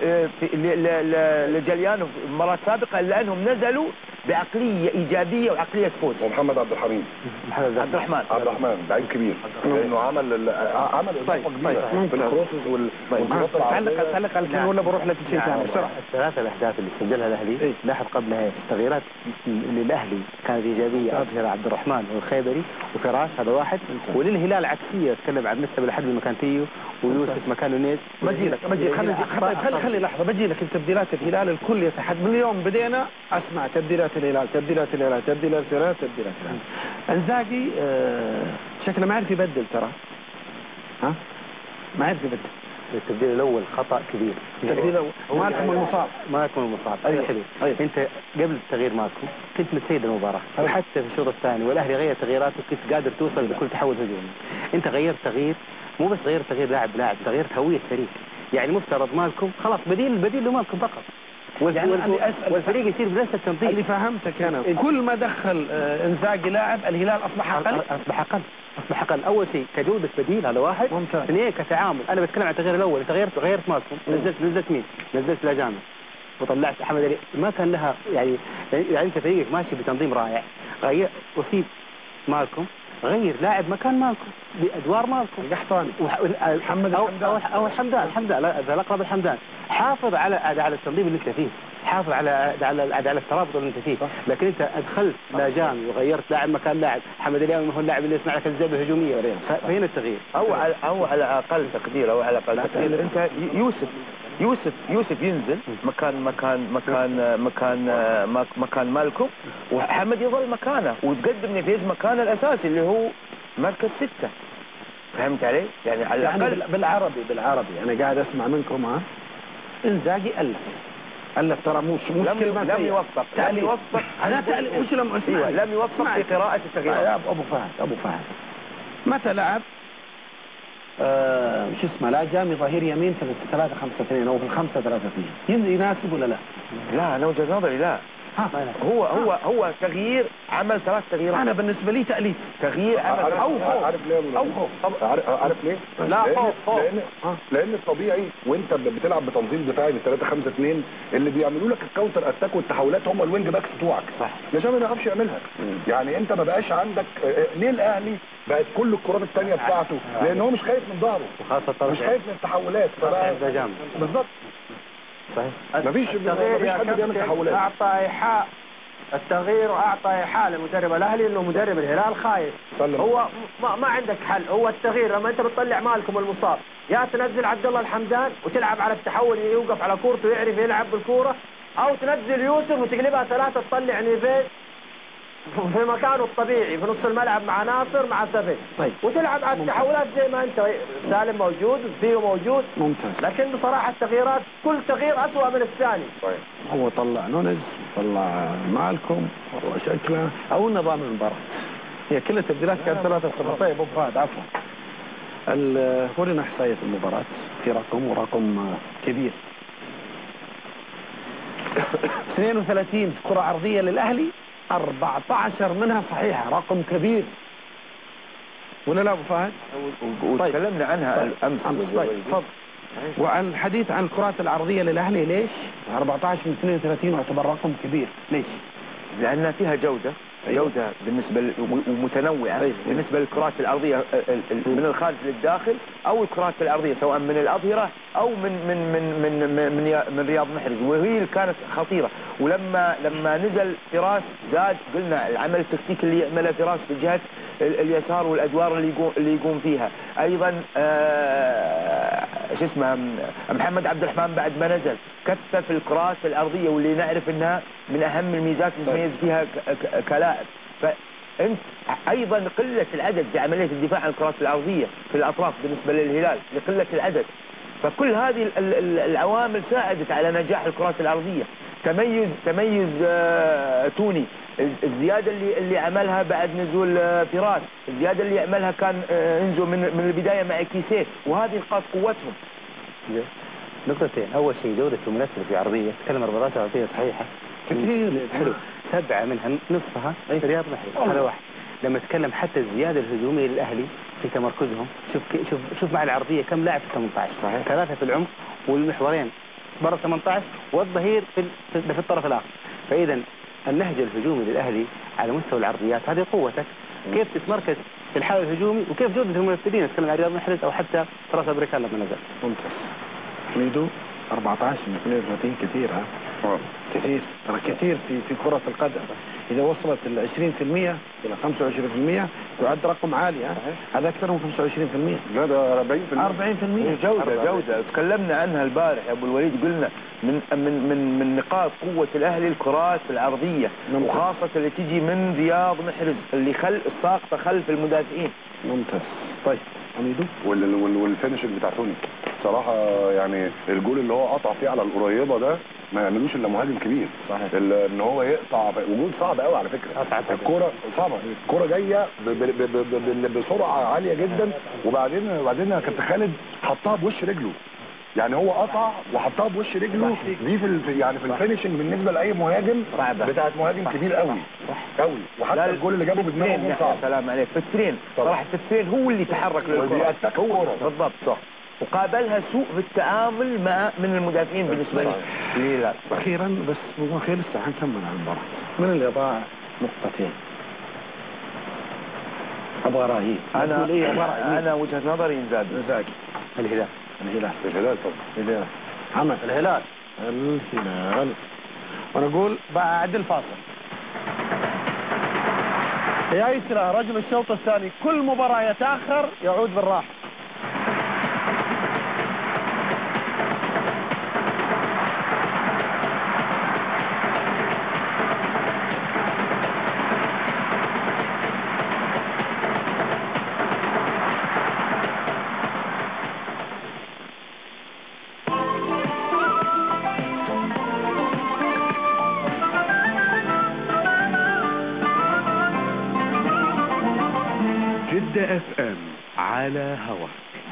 لجليانو في المباراة السابقة، إلا أنهم نزلوا بعقلية إيجابية وعقلية فوز. ومحمد عبد الحميد محمد عبد الرحمن عبد الرحمن لعيب كبير، لأنه عمل عمل إضافة كبيرة في الكروسز والانضباط العرضية. تعلق تعلق على الكلمة ولا بروح لك شيء ثاني بسرعة. الثلاثة الأهداف اللي سجلها الأهلي لاحظ قبلها تغييرات للأهلي كانت إيجابية. أظهر عبد الرحمن والخيبري وفراس هذا واحد، وللهلال عكسية. تكلم عن نسبة لحد مكان تيو ويوسف مكانه نيت. بجي لك بجي خلي خلي خلي لحظة بجي لك. تبديلات الهلال الكل يتحد من اليوم بدينا أسمع تبديلات الهلال تبديلات الهلال تبديلات الهلال تبديلات الهلال. انزاجي آه شكله ما عرف يبدل ترى. ها؟ ما عرف يبدل. التبديل الأول خطأ كبير. التبديل الأول مالكم المصاب مالكم المصاب. أيوة. حلو. أيوة. أنت قبل التغيير مالكم كنت متسيد المباراة، وحتى في الشوط الثاني والأهلي غير تغييراته كنت قادر توصل بكل تحول هجومي. أنت غيرت تغيير، مو بس غير تغيير لاعب لاعب، غيرت هوية فريق. يعني مفترض مالكم خلاص بديل البديل مالكم فقط، يعني والفريق يصير بنفس التنظيم. اللي فهمتك أنا كل ما دخل آه انزاجي لاعب الهلال أصبح أقل أصبح أقل أصبح أقل. أول شيء كجودة بديل هذا واحد. ممتاز. اثنين كتعامل. أنا بتكلم عن التغيير الأول. غيرت غيرت مالكم، نزلت نزلت مين؟ نزلت لاجامي وطلعت أحمد علي. ما كان لها يعني يعني أنت فريقك ماشي بتنظيم رائع. غير وفي مالكم غير لاعب مكان مالكم بأدوار مالكم. القحطاني محمد الحمدان أو, أو, أو الحمدان الحمدان لا الأقرب الحمدان. حافظ على على التنظيم اللي أنت فيه. حافظ على على على الترابط اللي انت فيه، لكن انت ادخلت لا جامي وغيرت لاعب مكان لاعب، حمد اليومي هو اللاعب اللي يصنع لك الزاويه الهجوميه، فهنا التغيير. او على او على اقل تقدير او على اقل تقدير انت يوسف يوسف يوسف ينزل مكان مكان مكان مكان مكان مالكم، وحمد يظل مكانه، وتقدم نيفيز مكانه الاساسي اللي هو مركز ستة. فهمت علي؟ يعني على يعني الاقل بالعربي بالعربي انا قاعد اسمع منكم ها انزاجي الف الف ترى مو مش لم كلمه لم يوفق لم يوفق انا تأليف مش لم اسمع ايوه لم يوفق في قراءة التغييرات. يا ابو فهد ابو فهد متى لعب آه شو اسمه لا جامي ظهير يمين في ثلاثة خمسة اثنين او في الخمسة ثلاثة اثنين يناسب ولا لا؟ لا انا وجهة نظري لا. ها. هو هو هو تغيير عمل ثلاث تغييرات. انا بالنسبه لي تأليف تغيير عمل عارف او خوف عارف ليه او خوف عارف, عارف ليه؟ لا لأن خوف خوف لان لان الطبيعي وانت بتلعب بتنظيم دفاعي من ثلاثة خمسة اثنين اللي بيعملوا لك الكاونتر اتاك والتحولات هم الوينج باكس بتوعك. صح. نجام ما يعرفش يعملها. يعني انت ما بقاش عندك ليه الاهلي بقت كل الكرات الثانيه بتاعته؟ لان هو مش خايف من ظهره وخاصه مش خايف من التحولات فبقى بالظبط. صحيح. مفيش مفيش حد بيعمل تحولات. اعطى ايحاء التغيير واعطى ايحاء لمدرب الاهلي انه مدرب الهلال خايف. هو ما, ما عندك حل، هو التغيير لما انت بتطلع مالكم المصاب يا تنزل عبد الله الحمدان وتلعب على التحول يوقف على كورته ويعرف يلعب بالكوره، او تنزل يوسف وتقلبها ثلاثه تطلع نيفيز في مكانه الطبيعي في نص الملعب مع ناصر مع سفن. طيب. وتلعب على التحولات زي ما انت سالم موجود فيه موجود. ممتاز. لكن بصراحه التغييرات كل تغيير اسوء من الثاني. طيب. هو طلع نونز طلع مالكم وشكله او نظام المباراه هي كل التبديلات كانت ثلاثة صفر. طيب ابو فهد عفوا ورينا احصائيه المباراه في رقم ورقم كبير اثنين وثلاثين كره عرضيه للاهلي أربعة عشر منها صحيحه، رقم كبير ولا لا ابو فهد؟ وتكلمنا عنها امس. طيب تفضل. وعن الحديث عن الكرات العرضيه للاهلي ليش؟ أربعة عشر من اثنين وثلاثين يعتبر رقم كبير، ليش؟ لأنها فيها جودة جودة بالنسبة ل... ومتنوعة أيوة. بالنسبة للكرات الأرضية من الخارج للداخل أو الكرات الأرضية سواء من الأظهرة أو من من من من من, من رياض محرز، وهي اللي كانت خطيرة. ولما لما نزل فراس زاد قلنا العمل التكتيكي اللي يعمله فراس في جهة اليسار والأدوار اللي يقوم اللي يقوم فيها. أيضا آه شو اسمه محمد عبد الرحمن بعد ما نزل كثف الكرات الأرضية واللي نعرف أنها من أهم الميزات اللي يتميز فيها كلاعب. فأنت أيضا قلة العدد في عملية الدفاع عن الكرات الأرضية في الأطراف بالنسبة للهلال لقلة العدد، فكل هذه العوامل ساعدت على نجاح الكرات الأرضية. تميز تميز آه توني، الزيادة اللي اللي عملها بعد نزول آه فراس، الزيادة اللي عملها كان آه انزو من من البداية مع كيسيه، وهذه نقاط قوتهم. نقطتين، أول شيء جودة المنافسة في عرضية، تكلم عن مباريات عرضية صحيحة كثير حلو، سبعة منها نصفها رياض محرز، هذا واحد. لما تكلم حتى الزيادة الهجومية للأهلي في تمركزهم، شوف شوف شوف مع العرضية كم لاعب في ثمانية عشر، ثلاثة في العمق والمحورين برا ثمانية عشر والظهير في في الطرف الآخر. فإذا النهج الهجومي للأهلي على مستوى العرضيات هذه قوتك، كيف تتمركز في الحال الهجومي وكيف جودة المنافسين، نتكلم عن رياض محرز أو حتى فراس أبريكان لما نزل. ممتاز. ميدو أربعة عشر من اثنين وثلاثين كثير ها؟ كثير ترى كثير في في كرة القدم. إذا وصلت ال عشرين بالمئة إلى خمسة وعشرين بالمئة يعد رقم عالي ها؟ هذا أكثر من خمسة وعشرين بالمئة. لا ده أربعين بالمئة. أربعين بالمئة. جودة جودة تكلمنا عنها البارح يا أبو الوليد، قلنا من من من من نقاط قوة الأهلي الكرات العرضية وخاصة اللي تجي من رياض محرز اللي خل الساقطة خلف المدافعين. ممتاز. طيب حميدو وال وال والفينشنج بتاع توني صراحة يعني الجول اللي هو قطع فيه على القريبة ده ما يعملوش الا مهاجم كبير. صحيح. ان هو يقطع وجود صعب قوي على فكره. الكوره صعبه، الكوره جايه بسرعه عاليه جدا، وبعدين وبعدين يا كابتن خالد حطها بوش رجله، يعني هو قطع وحطها بوش رجله. دي في يعني في الفينشنج بالنسبه لاي مهاجم بتاعت مهاجم كبير قوي قوي. وحتى الجول اللي جابه بدماغه صعب. سلام عليك. الترين صراحه الترين هو اللي تحرك للكره بالضبط صح، وقابلها سوء في التعامل مع من المدافعين بالنسبه لي. لا اخيرا بس مو اخير لسه حنكمل على المباراه. من اللي ضاع نقطتين؟ ابغى رايي. انا انا, أنا وجهه نظري انزاجي. انزاجي الهلال الهلال الهلال طبعا الهلال عمل الهلال الهلال ونقول بعد الفاصل. يا يسرى رجل الشوط الثاني، كل مباراة يتأخر يعود بالراحة. جدة اف ام على هوا.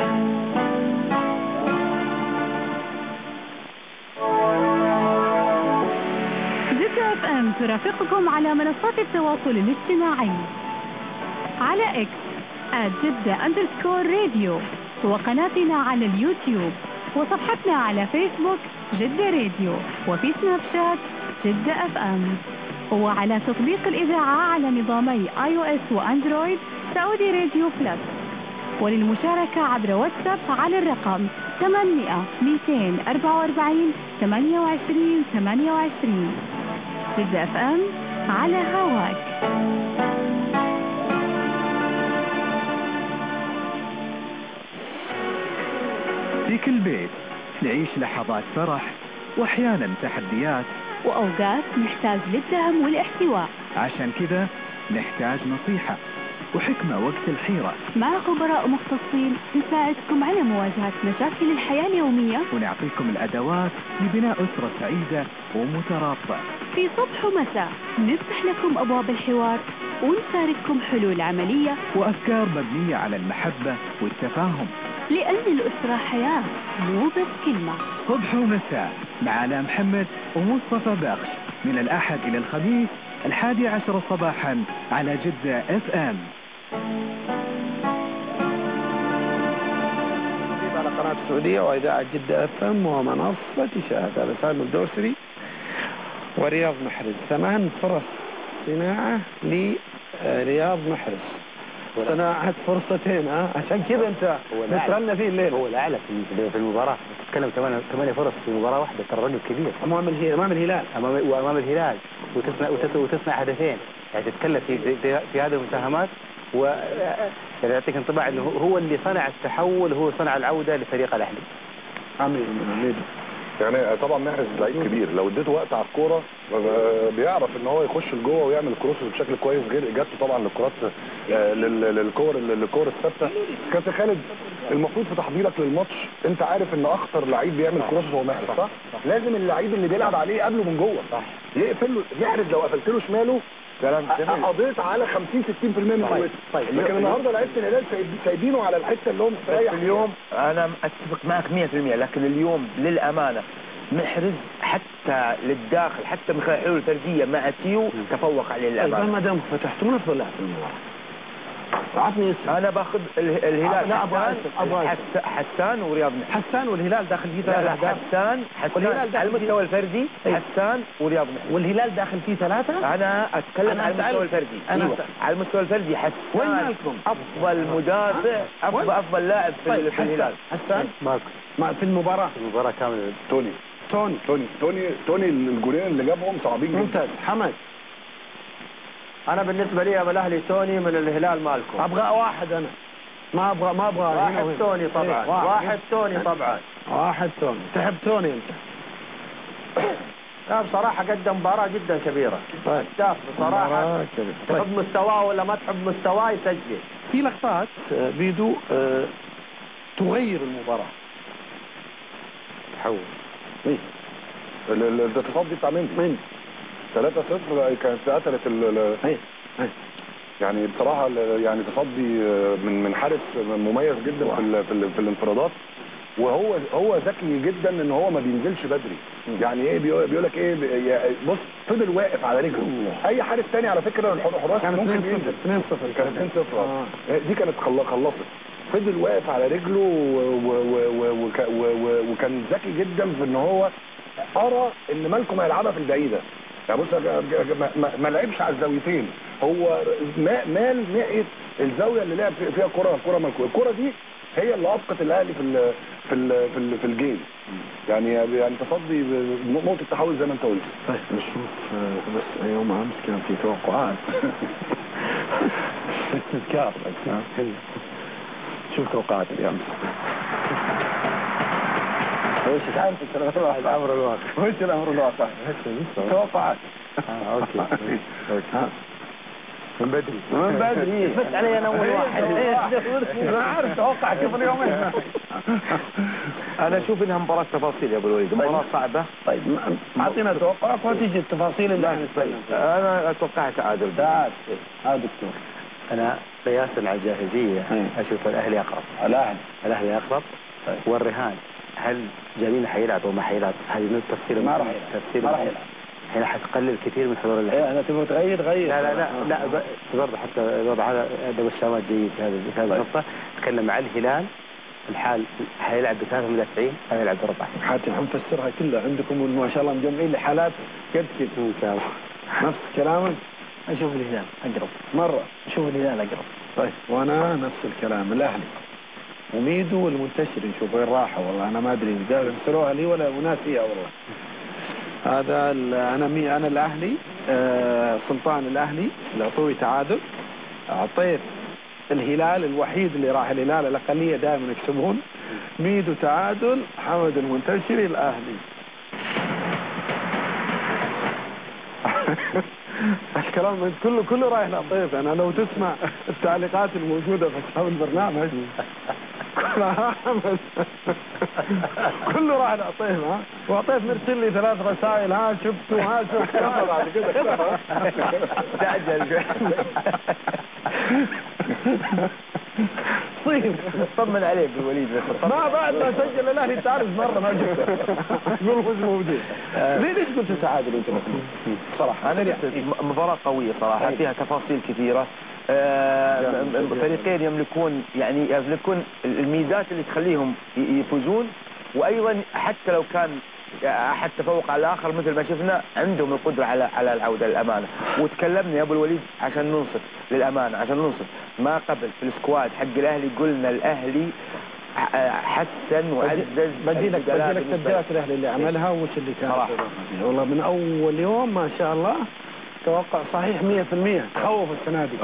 جدة اف ام ترافقكم على منصات التواصل الاجتماعي على اكس @جدة اندرسكور راديو، وقناتنا على اليوتيوب، وصفحتنا على فيسبوك جدة راديو، وفي سناب شات جدة اف ام، وعلى تطبيق الإذاعة على نظامي آي أو إس وأندرويد سعودي راديو بلس. وللمشاركة عبر واتساب على الرقم ثمانمئة مئتين وأربعة وأربعين ثمانية وعشرين ثمانية وعشرين. جدة اف ام على هواك. في كل بيت نعيش لحظات فرح واحيانا تحديات، وأوقات نحتاج للدعم والاحتواء. عشان كذا نحتاج نصيحة وحكمة وقت الحيرة، مع خبراء مختصين نساعدكم على مواجهة مشاكل الحياة اليومية، ونعطيكم الأدوات لبناء أسرة سعيدة ومترابطة. في صبح ومساء نفتح لكم أبواب الحوار ونشارككم حلول عملية وأفكار مبنية على المحبة والتفاهم، لأن الأسرة حياة مو بس كلمة. صبح ومساء مع آلاء محمد ومصطفى باخش، من الأحد إلى الخميس الحادي عشر صباحا على جدة اف ام. على قناة السعودية وإذاعة جدة اف ام ومنصة شاهد. هذا سالم الدوسري ورياض محرز. ثمان فرص صناعة لرياض محرز، صناعة فرصتين. ها عشان كذا انت نترنى فيه الليل. هو الأعلى في في المباراة. تتكلم ثمانية ثمانية فرص في مباراة واحدة، ترى رقم كبير. أمام الهلال أمام الهلال أمام وأمام الهلال وتصنع وتصنع هدفين. يعني تتكلم في في, في هذه المساهمات، و يعني يعطيك انطباع انه هو اللي صنع التحول، هو صنع العودة لفريق الأهلي. امين امين. يعني طبعا محرز لعيب كبير، لو اديته وقت على الكوره بيعرف ان هو يخش لجوه ويعمل كروسز بشكل كويس، غير اجابته طبعا للكرات للكور للكور الثابته. كابتن خالد، المفروض في تحضيرك للماتش انت عارف ان اخطر لعيب بيعمل كروسز هو محرز، صح؟ لازم اللعيب اللي بيلعب عليه قبله من جوه، صح؟ يقفل له. محرز لو قفلت له شماله قضيت على خمسين ستين بالمئة من قوته. طيب لكن النهارده لعيبه الهلال سايبينه على الحته اللي هو مستريح. اليوم انا اتفق معك مئة بالمئة، لكن اليوم للامانه محرز حتى للداخل، حتى من خلال الحلول الفرديه مع تيو تفوق عليه للامانه. ما دام فتحت من افضل لاعب في المباراه. عطني اسم. انا باخذ الهلال. لا ابغى ابغى حسان ورياض محرز. حسان والهلال داخل فيه ثلاثة. حسان حسان على المستوى الفردي، حسان ورياض محرز. والهلال داخل فيه ثلاثة. انا اتكلم على المستوى الفردي. أنا أيوة. على المستوى الفردي حسان وين مالكم؟ افضل مدافع، افضل افضل لاعب في, طيب. في الهلال. حسان مالكم ما في المباراة. في المباراة كاملة. توني توني توني توني توني الجولين اللي جابهم صعبين جدا. ممتاز. حمد. انا بالنسبه لي ابو الاهلي توني من الهلال مالكم. ابغى واحد انا، ما ابغى ما ابغى واحد توني طبعا. واحد, واحد توني طبعا. واحد توني. تحب توني انت؟ لا بصراحه قدم مباراه جدا كبيره. طيب شاف بصراحه طيب. تحب مستواه ولا ما تحب مستواه يسجل. في لقطات بيدو أه تغير المباراه. تحول. مين؟ التصدي بتاع مين؟ مين؟ ثلاثة صفر كانت قتلت ال يعني بصراحة يعني تصدي من من حارس مميز جدا في ال في, ال في الانفرادات، وهو هو ذكي جدا ان هو ما بينزلش بدري. يعني ايه بيقول لك ايه، بص فضل واقف على رجله. اي حارس تاني على فكرة الحراس ممكن ينزل. اثنين صفر كانت اثنين صفر. آه. دي كانت خلصت. فضل واقف على رجله وكان ذكي جدا في ان هو ارى ان مالكم هيلعبها في البعيده. يعني بص ما لعبش على الزاويتين، هو مال ناحيه الزاويه اللي لعب فيها كره كره مالكم. الكره دي هي اللي ابقت الاهلي في في ال في ال في الجيم يعني يعني تصدي نقطه تحول زي ما انت قلت. طيب نشوف بس يوم امس كان في توقعات استذكار بس شوف توقعات اليوم. وش تعرف الامر الواقع؟ وش الامر الواقع؟ توقعات. اه اوكي اوكي من بدري من بدري فت علي انا اول واحد. ما عارف توقع كيف اليوم. انا اشوف انها مباراه تفاصيل يا ابو الوليد، مباراه صعبه. طيب اعطينا توقعك وتيجي التفاصيل اللي احنا نتكلم. انا اتوقع تعادل. تعادل. ها دكتور. انا قياسا على الجاهزيه اشوف الاهلي اقرب. الاهلي الاهلي اقرب. والرهان هل جميل حيلعب وما حيلعب؟ هذه تفصيل ما راح يلعب. تفصيل ما راح يلعب. هنا حتقلل كثير من حضور الاهلي. ايه انا تبغى تغير غير. لا لا لا لا برضه حتى برضه هذا ادب الشامات جيد في هذا في هذه النقطه. تكلم عن الهلال الحال حيلعب بثلاث مدافعين او يلعب باربعه. حاتم حنفسرها كلها عندكم ما شاء الله مجمعين لحالات قد كذا ان شاء الله. نفس كلامك. اشوف الهلال اقرب مره. اشوف الهلال اقرب. طيب وانا نفس الكلام الاهلي وميدو والمنتشر نشوف وين راحوا والله انا ما ادري ارسلوها لي ولا وناسيها والله. هذا انا مي انا الاهلي آه سلطان الاهلي العطوي تعادل. اعطيت الهلال الوحيد اللي راح الهلال الاقليه دائما يكسبون. ميدو تعادل. حمد المنتشري الاهلي. الكلام كله كله رايح لطيف. انا لو تسمع التعليقات الموجوده في حساب البرنامج كله راح لطيف. ها وعطيف مرسل لي ثلاث رسائل ها شفتوا ها شفتوا بعد كده تعجل طيب طمن عليك بالوليد ما بعد ما سجل الاهلي تعرف مره ما جبته يقول فوز موجود. ليه ليش قلت تعادل انت صراحه؟ انا مباراه قويه صراحه فيها تفاصيل كثيره. آه فريقين يملكون يعني يملكون الميزات اللي تخليهم يفوزون، وايضا حتى لو كان احد تفوق على الاخر مثل ما شفنا عندهم القدره على على العوده للامانه. وتكلمنا يا ابو الوليد عشان ننصف للامانه عشان ننصف ما قبل في السكواد حق الاهلي قلنا الاهلي حسن وعزز. بدي لك بدي لك تبديلات الاهلي اللي عملها وش اللي كان والله من اول يوم ما شاء الله توقع صحيح مية في المية. تخوف السنه دي.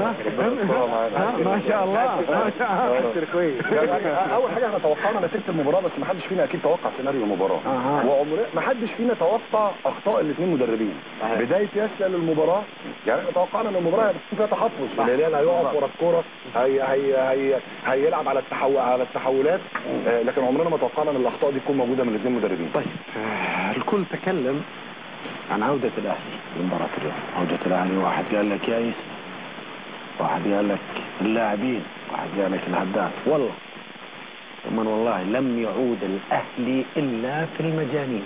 ما شاء الله ما شاء الله كويس. اول حاجه احنا توقعنا نتيجه المباراه بس ما حدش فينا اكيد توقع سيناريو المباراه. وعمرنا ما حدش فينا توقع اخطاء الاثنين مدربين. بدايه ياسر للمباراه يعني احنا توقعنا ان المباراه هتكون فيها تحفظ. الهلال هيقف ورا الكوره هي هي هي هيلعب على التحول على التحولات لكن عمرنا ما توقعنا ان الاخطاء دي تكون موجوده من الاثنين مدربين. طيب الكل تكلم عن عودة الأهلي لمباراة اليوم. عودة الأهلي واحد قال لك يايس واحد قال لك اللاعبين واحد قال لك الهداف. والله ثم والله لم يعود الأهلي إلا في المجانين.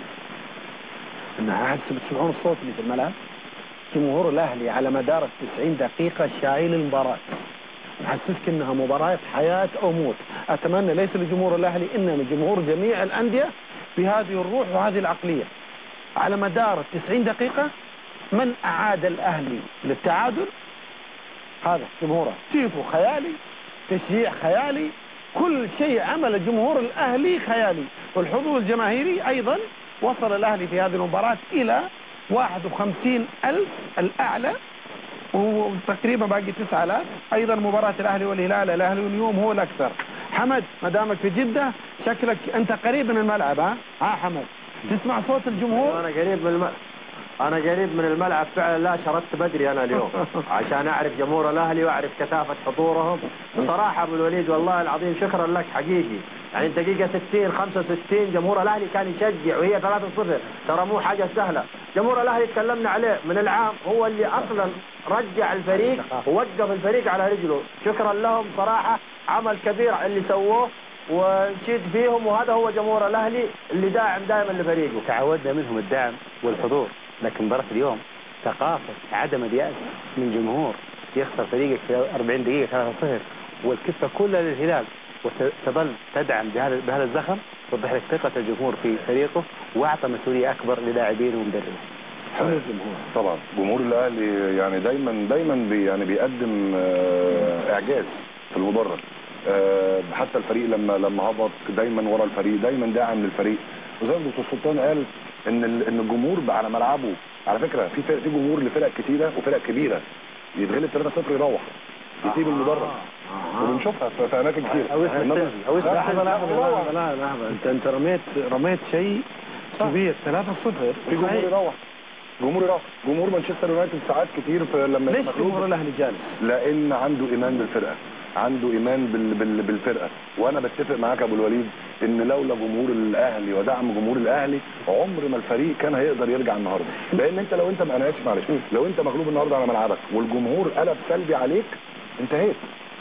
إنها حد بتسمعون الصوت اللي في الملعب. جمهور الأهلي على مدار التسعين دقيقة شايل المباراة. محسسك إنها مباراة حياة أو موت. أتمنى ليس لجمهور الأهلي إنما جمهور جميع الأندية بهذه الروح وهذه العقلية. على مدار التسعين دقيقة من أعاد الأهلي للتعادل هذا جمهوره. تيفو خيالي تشجيع خيالي كل شيء عمل جمهور الأهلي خيالي. والحضور الجماهيري أيضا وصل الأهلي في هذه المباراة إلى واحد وخمسين ألف الأعلى وتقريبا باقي تسعة آلاف. أيضا مباراة الأهلي والهلال الأهلي واليوم هو الأكثر. حمد ما دامك في جدة شكلك أنت قريب من الملعب. ها ها حمد تسمع صوت الجمهور. انا قريب من الم... انا قريب من الملعب فعلا. لا شردت بدري انا اليوم عشان اعرف جمهور الاهلي واعرف كثافه حضورهم. بصراحه ابو الوليد والله العظيم شكرا لك حقيقي. يعني دقيقه ستين خمسة وستين جمهور الاهلي كان يشجع وهي ثلاثة صفر. ترى مو حاجه سهله. جمهور الاهلي تكلمنا عليه من العام هو اللي اصلا رجع الفريق ووقف الفريق على رجله. شكرا لهم صراحه عمل كبير اللي سووه ونشيد فيهم. وهذا هو جمهور الاهلي اللي داعم دائما لفريقه. تعودنا منهم الدعم والحضور. لكن مباراة اليوم ثقافة عدم اليأس من جمهور يخسر فريقك في أربعين دقيقة ثلاثة صفر والكفة كلها للهلال وتظل تدعم بهذا بهذا الزخم. توضح لك ثقة الجمهور في فريقه واعطى مسؤولية أكبر للاعبين ومدربين. حلو الجمهور طبعا. جمهور الاهلي يعني دايما دايما بي يعني بيقدم اعجاز في المدرج. آه، حتى الفريق لما لما هبط دايما ورا الفريق، دايما داعم للفريق. وزي ما دكتور سلطان قال ان ال- ان الجمهور على ملعبه، على فكره في فرق، في جمهور لفرق كتيره وفرق كبيره يتغلب ثلاثة صفر يروح يسيب المدرج، وبنشوفها في في اماكن كتير. او اسمه او اسمه لا، لا لا لا لا انت انت رميت رميت شيء كبير. ثلاثة صفر في جمهور يروح، جمهور يروح، جمهور مانشستر يونايتد ساعات كتير في لما ليش يبقى جمهور الاهلي جالس؟ لان عنده ايمان بالفرقه، عنده ايمان بال... بال... بالفرقه. وانا بتفق معاك يا ابو الوليد ان لولا جمهور الاهلي ودعم جمهور الاهلي عمر ما الفريق كان هيقدر يرجع النهارده. لان انت لو انت، انا اسف معلش، لو انت مغلوب النهارده على ملعبك والجمهور قلب سلبي عليك انتهيت.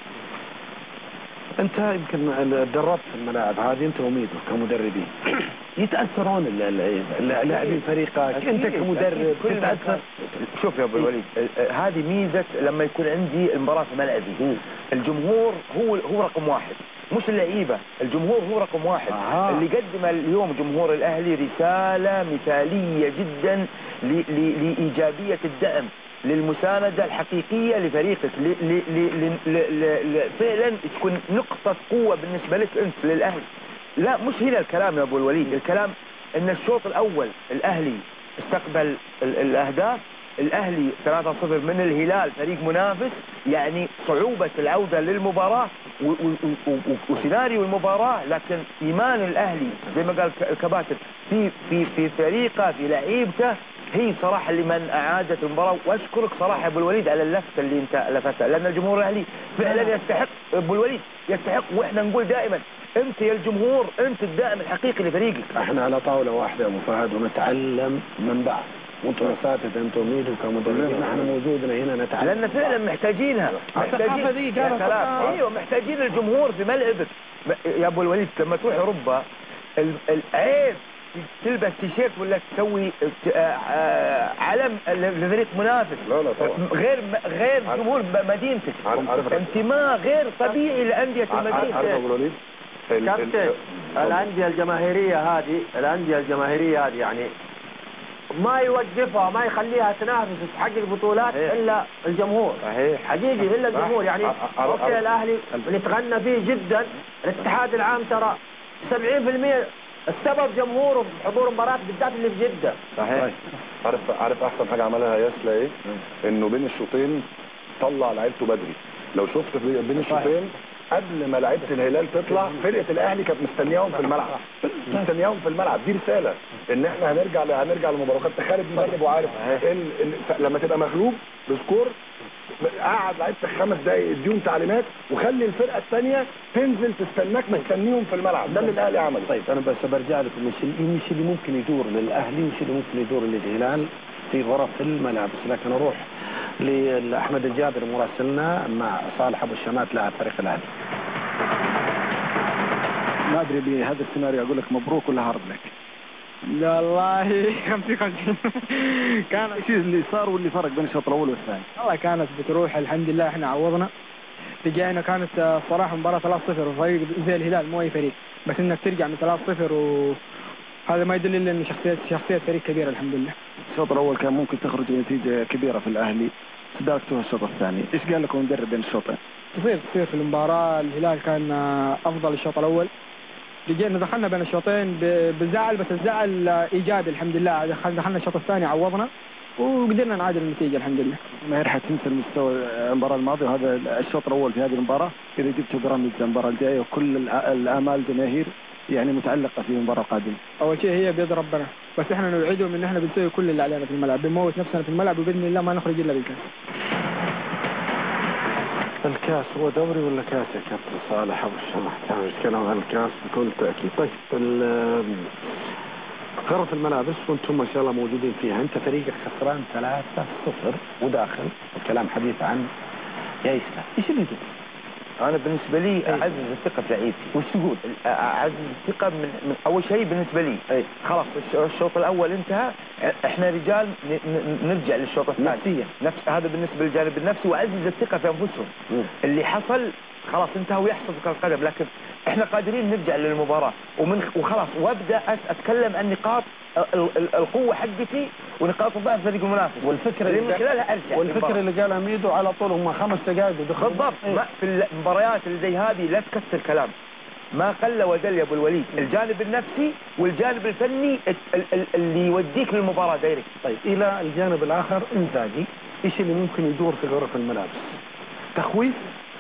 انت يمكن دربت في الملاعب هذه انت وميدو كمدربين يتاثرون ال- ال- ال- لاعبين فريقك، انت كمدرب كل ما تتاثر. شوف يا ابو الوليد، آه، هذه ميزه لما يكون عندي المباراه في ملعبي. الجمهور هو هو رقم واحد، مش اللعيبه، الجمهور هو رقم واحد. آه. اللي قدم اليوم جمهور الاهلي رساله مثاليه جدا ل- ل- لايجابيه الدعم، للمساندة الحقيقية لفريقك، ل... ل... ل... ل... ل... ل... فعلا تكون نقطة قوة بالنسبة لك أنت للأهلي. لا مش هنا الكلام يا أبو الوليد، الكلام أن الشوط الأول الأهلي استقبل ال... الأهداف، الأهلي ثلاثة صفر من الهلال فريق منافس، يعني صعوبة العودة للمباراة و... و... و... و... وسيناريو المباراة، لكن إيمان الأهلي زي ما قال الكباتن في في في فريقه في لعيبته هي صراحة لمن أعادت المباراة. وأشكرك صراحة يا أبو الوليد على اللفتة اللي أنت لفتها، لأن الجمهور الأهلي فعلا يستحق أبو الوليد، يستحق. وإحنا نقول دائما أنت يا الجمهور أنت الداعم الحقيقي لفريقك. احنا على طاولة واحدة يا أبو فهد ونتعلم من بعض، وانتم اساتذه انتم وميدو كمدربين، احنا موجودنا هنا نتعلم. لأن فعلا محتاجينها، الثقافة ذي يا سلام. ايوه محتاجين الجمهور في ملعبك يا ابو الوليد. لما تروح اوروبا ال- العيب تلبس تيشيرت ولا تسوي ت- آه، علم لفريق منافس. لا لا طبعا. غير غير جمهور مدينتك، انتماء غير طبيعي لانديه المدينه. عارف ابو الوليد كابتن، الانديه الجماهيريه هذه الانديه الجماهيريه هذه يعني ما يوقفها، ما يخليها تنافس وتحقق بطولات الا الجمهور. صحيح حقيقي الا الجمهور. يعني اوكي الاهلي نتغنى فيه جدا، الاتحاد العام ترى سبعين بالمئة السبب جمهوره بحضور مباراه بالذات اللي في جده. صحيح. عارف عارف احسن حاجه عملها ياسلا ايه؟ انه بين الشوطين طلع لعيبته بدري. لو شفت في- بين الشوطين قبل ما لعيبه الهلال تطلع فرقه الاهلي كانت مستنياهم في الملعب، مستنياهم في الملعب. دي رساله ان احنا هنرجع ل- هنرجع للمباراه. كابتن خالد مدرب وعارف ال... ال... لما تبقى مغلوب بسكور قعد لعيبتك خمس دقايق اديهم تعليمات وخلي الفرقه الثانيه تنزل تستناك مستنيهم في الملعب. ده اللي الاهلي عمله. طيب انا بس برجع لكم، مش اللي مش اللي ممكن يدور للاهلي وش اللي ممكن يدور للهلال في غرف الملابس. لكن اروح لاحمد الجابر مراسلنا مع صالح ابو الشمات لاعب فريق الاهلي. ما ادري بهذا السيناريو اقول لك مبروك ولا هارد لك؟ لا والله خمسين خمسين. كان ايش اللي صار واللي فرق بين الشوط الاول والثاني؟ والله كانت بتروح الحمد لله، احنا عوضنا. رجعنا كانت صراحه مباراه ثلاثة صفر وفريق زي الهلال مو اي فريق، بس انك ترجع من ثلاثة صفر وهذا ما يدل الا ان شخصيه شخصيه فريق كبيره الحمد لله. الشوط الاول كان ممكن تخرج نتيجه كبيره في الاهلي، سدارتوها الشوط الثاني، ايش قال لكم المدرب بين الشوطين؟ تصير تصير في المباراه. الهلال كان افضل الشوط الاول، رجعنا دخلنا بين الشوطين ب- بزعل، بس الزعل ايجابي الحمد لله. دخل- دخلنا الشوط الثاني عوضنا وقدرنا نعادل النتيجه الحمد لله. ما راح تنسى المستوى المباراه الماضيه، وهذا الشوط الاول في هذه المباراه اذا جبتوا بيراميدز المباراه الجايه، وكل الآ- الامال الجماهير يعني متعلقه في المباراه القادمه. اول شيء هي بيد ربنا، بس احنا نوعدهم ان احنا بنسوي كل اللي علينا في الملعب، بنموت نفسنا في الملعب وباذن الله ما نخرج الا بالكاس. الكاس هو دوري ولا كاس يا كابتن صالح ابو الشمات؟ يعني نتكلم عن الكاس بكل تاكيد. طيب ال- غرف الملابس وانتم ما شاء الله موجودين فيها، انت فريقك خسران ثلاثة صفر وداخل الكلام حديث عن يايسلا، ايش اللي يدور؟ انا بالنسبه لي اعزز الثقه في لعيبتي. وش تقول؟ اعزز الثقه من, من اول شيء بالنسبه لي. أي. خلاص الش- الشوط الاول انتهى، احنا رجال ن- ن- نرجع للشوط الثاني نفسيا. نفس هذا بالنسبه للجانب النفسي، واعزز الثقه في انفسهم. مم. اللي حصل خلاص انتهى ويحصل في كرة القدم، لكن احنا قادرين نرجع للمباراة ومن وخلاص وابدا اتكلم عن نقاط القوة حقتي ونقاط الضعف فريق المنافس، والفكرة اللي من خلالها ارجع. والفكرة اللي قالها ميدو على طول هم خمس دقائق ودخلوا بالضبط. ما في المباريات اللي زي هذه لا تكسر كلام، ما قل ودل يا ابو الوليد، الجانب النفسي والجانب الفني اللي يوديك للمباراة دايركت. طيب الى الجانب الاخر انزاجي، ايش اللي ممكن يدور في غرف الملابس؟ تخويف؟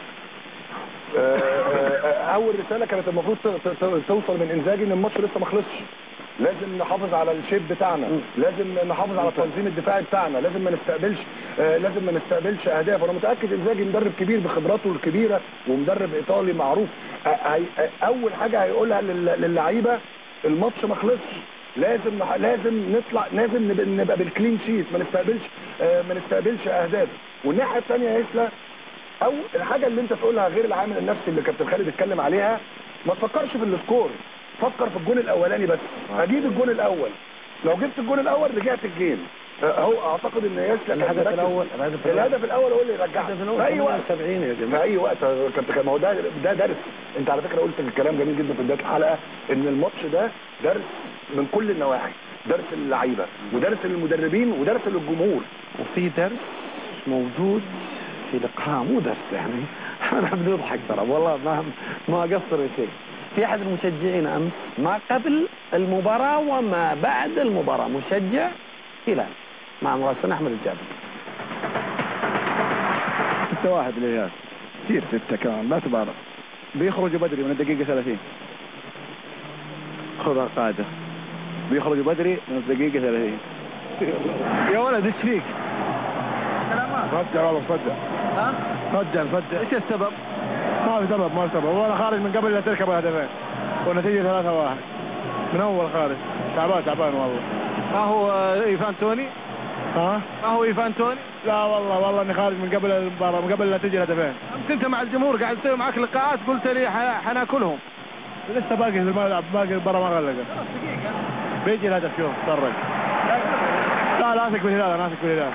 اول رساله كانت المفروض توصل من انزاجي ان الماتش لسه ما خلصش، لازم نحافظ على الشيب بتاعنا، لازم نحافظ على التنظيم الدفاعي بتاعنا، لازم ما نستقبلش لازم ما نستقبلش اهداف. انا متاكد انزاجي مدرب كبير بخبراته الكبيره ومدرب ايطالي معروف، اول حاجه هيقولها للعيبه الماتش ما خلصش، لازم لازم نطلع، لازم نبقى بالكلين شيت، ما نستقبلش ما نستقبلش اهداف. والناحيه الثانيه يا اسلا، او الحاجه اللي انت تقولها غير العامل النفسي اللي كابتن خالد اتكلم عليها، ما تفكرش في السكور، فكر في الجون الاولاني بس. اجيب الجون الاول، لو جبت الجون الاول رجعت الجيم. هو اعتقد ان ياسر الهدف الاول الهدف الاول هو اللي يرجعك في اي وقت سبعين يا جماعه، في اي وقت كابتن. ما هو ده ده درس. انت على فكره قلت الكلام جميل جدا في بدايه الحلقه ان الماتش ده درس من كل النواحي، درس للعيبه ودرس للمدربين ودرس للجمهور. وفي درس موجود في لقاء، مو درس يعني احنا بنضحك ترى والله، ما ما قصر شيء. في احد المشجعين امس ما قبل المباراه وما بعد المباراه، مشجع هلال مع مراسلنا احمد الجابر. ستة واحد للهلال، كثير ستة كمان لا تبالغ، بيخرجوا بدري من الدقيقة ثلاثين. خذها قاعدة، بيخرجوا بدري من الدقيقة ثلاثين. يا ولد ايش فيك؟ فجر والله فجر. ها؟ فجر فجر. ايش السبب؟ ما في سبب ما في سبب، وانا خارج من قبل لا تركب هدفين والنتيجة ثلاثة واحد من اول خارج. تعبان تعبان والله. ما هو ايفان توني؟ ها؟ ما هو ايفان توني؟ لا والله والله اني خارج من قبل المباراة، من قبل لا تجي الهدفين. امس انت مع الجمهور قاعد تسوي معك لقاءات، قلت لي حناكلهم. لسه باقي في الملعب، باقي المباراة ما غلقت. بيجي الهدف شوف تفرج. لا لا اثق بالهلال، انا اثق بالهلال.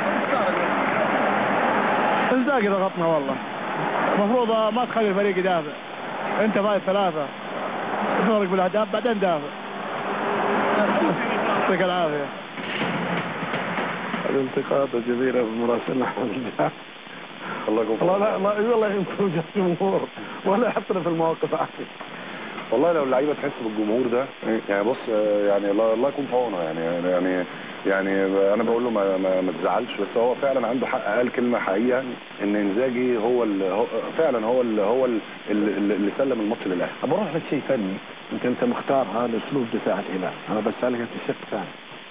انزاقي ضغطنا والله، المفروض ما تخلي الفريق يدافع، انت فايز ثلاثة تفرق بالاهداف بعدين دافع. يعطيك العافية. الانتقاد الجزيرة بمراسلنا احمد الجابر. الله يكون والله لا والله يمكن وجه الجمهور ولا يحطنا في المواقف عادي. والله لو اللعيبه تحس بالجمهور ده يعني بص يعني الله يكون في عونه يعني يعني يعني انا بقول له ما, ما, ما تزعلش، بس هو فعلا عنده حق، قال كلمه حقيقه ان انزاجي هو هو فعلا هو ال هو ال اللي سلم الماتش للاهلي. بروح لك شيء فني، انت انت مختار هذا اسلوب دفاع الهلال، انا بسالك انت الشق الثاني،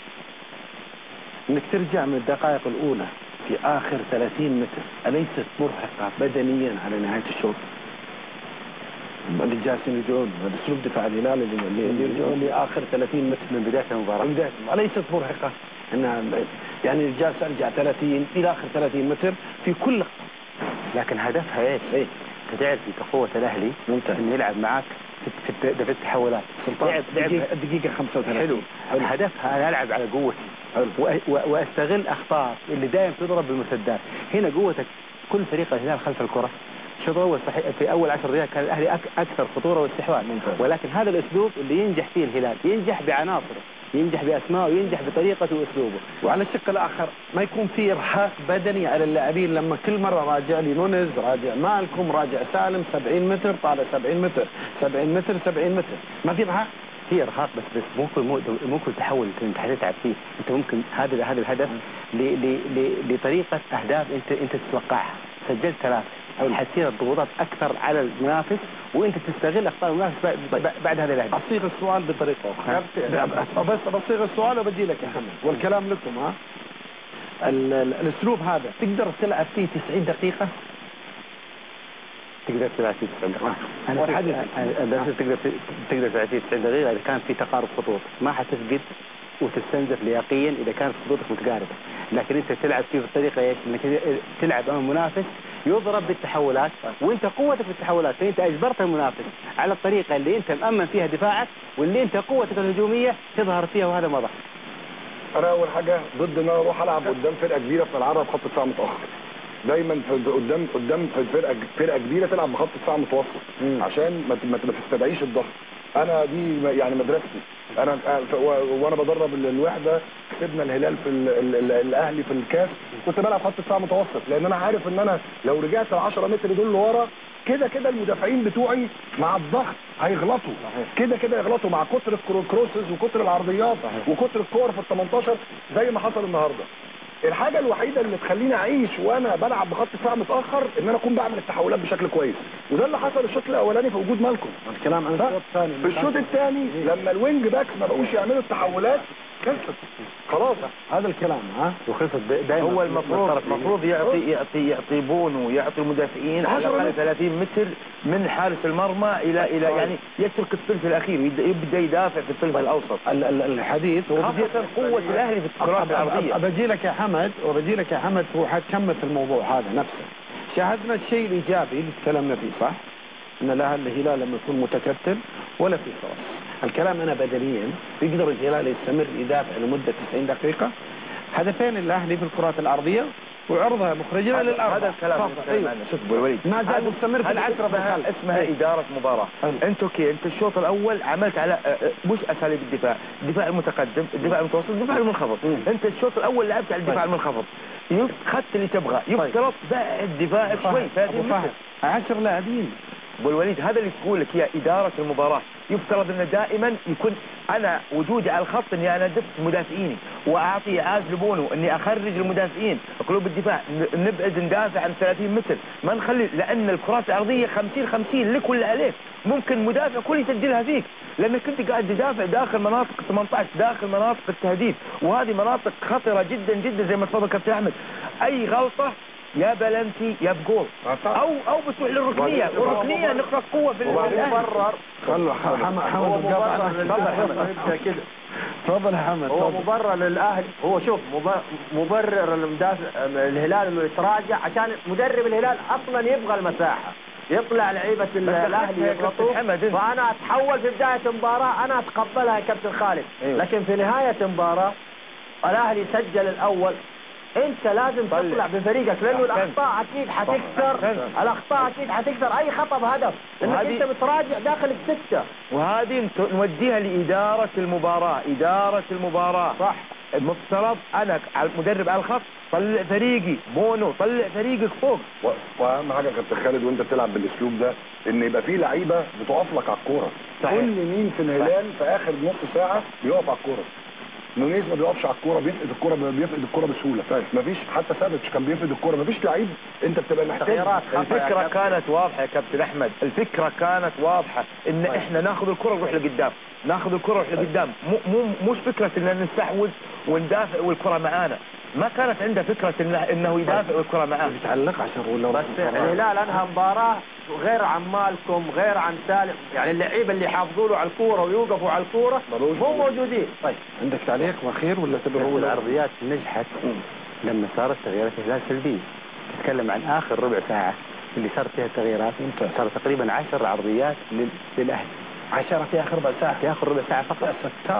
انك ترجع من الدقائق الاولى في اخر ثلاثين متر، اليست مرهقه بدنيا على نهايه الشوط؟ اللي جالسين يرجعون اسلوب دفاع الهلال اللي يرجعون لاخر ثلاثين متر من بدايه المباراه، من بدايه اليست مرهقه انها يعني جالس ارجع ثلاثين الى اخر ثلاثين متر في كل لقطه، لكن هدفها ايش؟ ايه؟ تعرف كقوه الاهلي انه يلعب معك في في التحولات. لعب الدقيقه خمسة وثلاثين. حلو. هدفها انا العب على قوتي واستغل اخطاء اللي دائما تضرب بالمسدات. هنا قوتك كل فريق الهلال خلف الكره. الشوط الاول صحيح في اول عشر دقائق كان الاهلي اكثر خطوره واستحواذ، ولكن هذا الاسلوب اللي ينجح فيه الهلال، ينجح بعناصره، ينجح باسمائه وينجح بطريقته واسلوبه. وعلى الشق الاخر ما يكون في ارهاق بدني على اللاعبين، لما كل مره راجع لي نونز، راجع مالكم، راجع سالم سبعين متر طالع سبعين متر سبعين متر سبعين متر، ما في ارهاق؟ في ارهاق بس بس ممكن ممكن تحول انت حتتعب فيه، انت ممكن هذا هذا الهدف لطريقه اهداف انت انت تتوقعها، سجلت ثلاث حتصير الضغوطات اكثر على المنافس وانت تستغل اخطاء المنافس بعد هذا الهدف. اصيغ السؤال بطريقه اخرى، بس بصيغ السؤال وبجي لك يا محمد والكلام لكم. ها الاسلوب هذا تقدر تلعب فيه تسعين دقيقه؟ تقدر تلعب فيه تسعين دقيقه. انا الحديث انا تقدر تقدر تلعب فيه تسعين دقيقه اذا كان في تقارب خطوط، ما حتفقد وتستنزف لياقيا اذا كانت خطوطك متقاربه، لكن انت تلعب فيه بالطريقه ايش؟ انك تلعب امام منافس يضرب بالتحولات وانت قوتك في التحولات، فانت اجبرت المنافس على الطريقه اللي انت مامن فيها دفاعك واللي انت قوتك الهجوميه تظهر فيها، وهذا ما ظهر. انا اول حاجه ضد ان انا اروح العب قدام فرقه كبيره في ملعبها بخط دفاع متاخر. دايما في قدام قدام في فرقه فرقه كبيره تلعب بخط دفاع متوسط عشان ما ما تستدعيش الضغط. انا دي يعني مدرستي. انا وانا بدرب الوحده كسبنا الهلال في ال ال ال الاهلي في الكاس، كنت بلعب خط دفاع متوسط لان انا عارف ان انا لو رجعت ال عشرة متر دول لورا كده كده المدافعين بتوعي مع الضغط هيغلطوا، كده كده يغلطوا مع كتر الكروسز وكتر العرضيات وكتر الكور في ال تمنتاشر زي ما حصل النهارده. الحاجه الوحيده اللي تخليني اعيش وانا بلعب بخط دفاع متاخر ان انا اكون بعمل التحولات بشكل كويس، وده اللي حصل الشوط الاولاني في وجود مالكم. الكلام عن الشوط الثاني. في الشوط الثاني لما الوينج باكس ما بقوش يعملوا التحولات خلصت خلاص. هذا الكلام ها وخلصت دايما. هو المفروض المفروض يعطي يعطي يعطي بونو ويعطي المدافعين على الاقل ثلاثين متر من حارس المرمى الى الى يعني يترك الثلث الاخير ويبدا يدافع في الثلث الاوسط. الحديث خاصه قوه الاهلي في الكرات العرضيه. بجي لك يا حمد وبجي لك يا حمد هو حتكمل في الموضوع هذا نفسه. شاهدنا الشيء الايجابي اللي تكلمنا فيه صح؟ ان الهلال لما يكون متكتل ولا في فرص. الكلام انا بدنيا يقدر الهلال يستمر يدافع لمده تسعين دقيقه. هدفين الاهلي في الكرات العرضيه وعرضها مخرجها للارض. هذا الكلام أيوه. شوف ابو الوليد ما زال مستمر في العشره بالخلف. اسمها أيوه. اداره مباراه. انت اوكي انت الشوط الاول عملت على مش اساليب الدفاع، الدفاع المتقدم، الدفاع المتوسط، الدفاع المنخفض. انت الشوط الاول لعبت على الدفاع المنخفض. اخذت اللي تبغاه، يفترض بعد دفاع شوي ثلاثين متر. عشر لاعبين. ابو الوليد هذا اللي تقول لك يا اداره المباراه، يفترض ان دائما يكون انا وجودي على الخط اني انا دفت مدافعيني واعطي اعاز لبونو اني اخرج المدافعين قلوب الدفاع، نبعد ندافع عن ثلاثين متر، ما نخلي لان الكرات العرضيه خمسين خمسين لك ولا عليك، ممكن مدافع كل يسجلها فيك لانك انت قاعد تدافع داخل مناطق ثمانية عشر داخل مناطق التهديف، وهذه مناطق خطره جدا جدا زي ما تفضل كابتن احمد. اي غلطه يا بلنتي يا بجول او او بتروح للركنيه، والركنيه نقطه قوه في المبرر. خلوا حمد حمد كده. تفضل يا حمد. هو مبرر للاهلي، هو شوف مبرر المدافع الهلال انه يتراجع عشان مدرب الهلال اصلا يبغى المساحه، يطلع لعيبه الاهلي يضغطوا، فانا اتحول في بدايه المباراه انا اتقبلها يا كابتن خالد. لكن في نهايه المباراه الاهلي سجل الاول، انت لازم تطلع بفريقك لانه الاخطاء اكيد حتكثر، الاخطاء اكيد حتكثر، اي خطا بهدف لانك انت بتراجع داخل السته. وهذه نوديها لاداره المباراه، اداره المباراه صح. المفترض انا مدرب على الخط طلع فريقي بونو، طلع فريقك فوق. واهم حاجه يا كابتن خالد وانت بتلعب بالاسلوب ده ان يبقى في لعيبه بتقف لك على الكوره. كل مين في الهلال في اخر نص ساعه بيقف على الكوره. نونيز ما بيقفش على الكوره، بيفقد الكوره بيفقد الكوره بسهوله. مفيش حتى سافيتش كان بيفقد الكوره، مفيش لعيب انت بتبقى محتاج. الفكره كانت واضحه يا كابتن احمد، الفكره كانت واضحه ان طيب. احنا ناخذ الكره نروح لقدام، ناخذ الكره نروح لقدام، مو مو مش فكره ان نستحوذ وندافع والكره معانا، ما كانت عنده فكره إنه, انه يدافع والكره معاه. يتعلق عشان ولا بس الهلال انهى مباراه غير عن مالكم غير عن سالم، يعني اللعيبه اللي يحافظوا له على الكوره ويوقفوا على الكوره مو موجودين. طيب عندك تعليق اخير ولا تبغى؟ العرضيات نجحت لما صارت تغييرات الهلال سلبيه. تتكلم عن اخر ربع ساعه اللي صارت فيها التغييرات، صار تقريبا عشر عرضيات للاهلي. عشرة في اخر ربع ساعه، في اخر ربع ساعه فقط.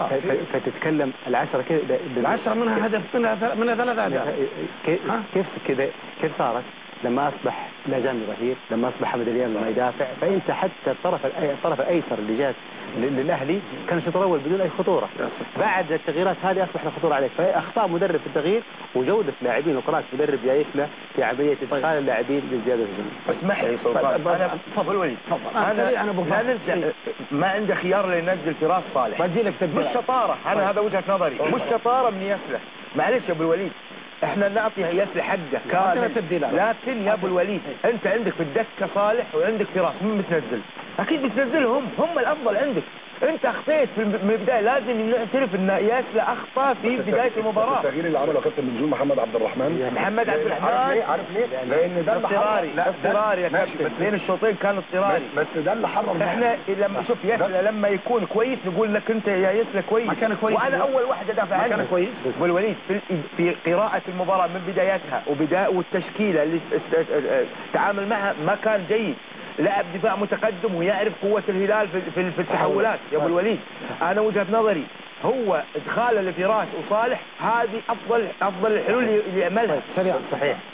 فتتكلم العشرة كده، العشرة منها هدف منها منها ثلاث اهداف. كيف كده كيف صارت؟ لما اصبح لا جامي رهيب، لما اصبح حمد اليوم ما يدافع، فانت حتى الطرف الطرف الايسر اللي جات للاهلي كان الشوط الاول بدون اي خطوره. بعد التغييرات هذه اصبح له خطوره عليك، فاخطاء مدرب في التغيير وجوده لاعبين وقرارات مدرب جايف له في عمليه ادخال اللاعبين للزياده الهجوميه. اسمح لي انا تفضل وليد، انا انا لا نرجع، ما عنده خيار لننزل فراس صالح. بجي لك مش شطاره، انا هذا وجهه نظري، مش شطاره من يسله، معلش يا ابو الوليد احنا نعطي يسلي حقه كامل، لكن يا ابو الوليد انت عندك في الدكه صالح وعندك فراس، مين بتنزل؟ اكيد بتنزلهم، هم الافضل عندك. انت اخطيت في البدايه، لازم نعترف ان ياسلي اخطا في بدايه المباراه. التغيير اللي عمله كابتن بنزول محمد عبد الرحمن، محمد عبد الرحمن عارف ليه؟ عارف ليه؟ لان ده اضطراري، اضطراري يا كابتن، بين الشوطين كان اضطراري. بس ده اللي حرم احنا لما شوف ياسلي لما يكون كويس نقول لك انت يا ياسلي كويس، ما كان كويس، وانا اول واحد ادافع عنه. كان كويس ابو الوليد في في قراءه المباراه من بدايتها وبدايه والتشكيله اللي تعامل معها ما كان جيد. لاعب دفاع متقدم ويعرف قوة الهلال في في, في التحولات يا ابو الوليد. انا وجهة نظري هو ادخاله لفراس وصالح هذه افضل افضل الحلول اللي يعملها. سريع صحيح.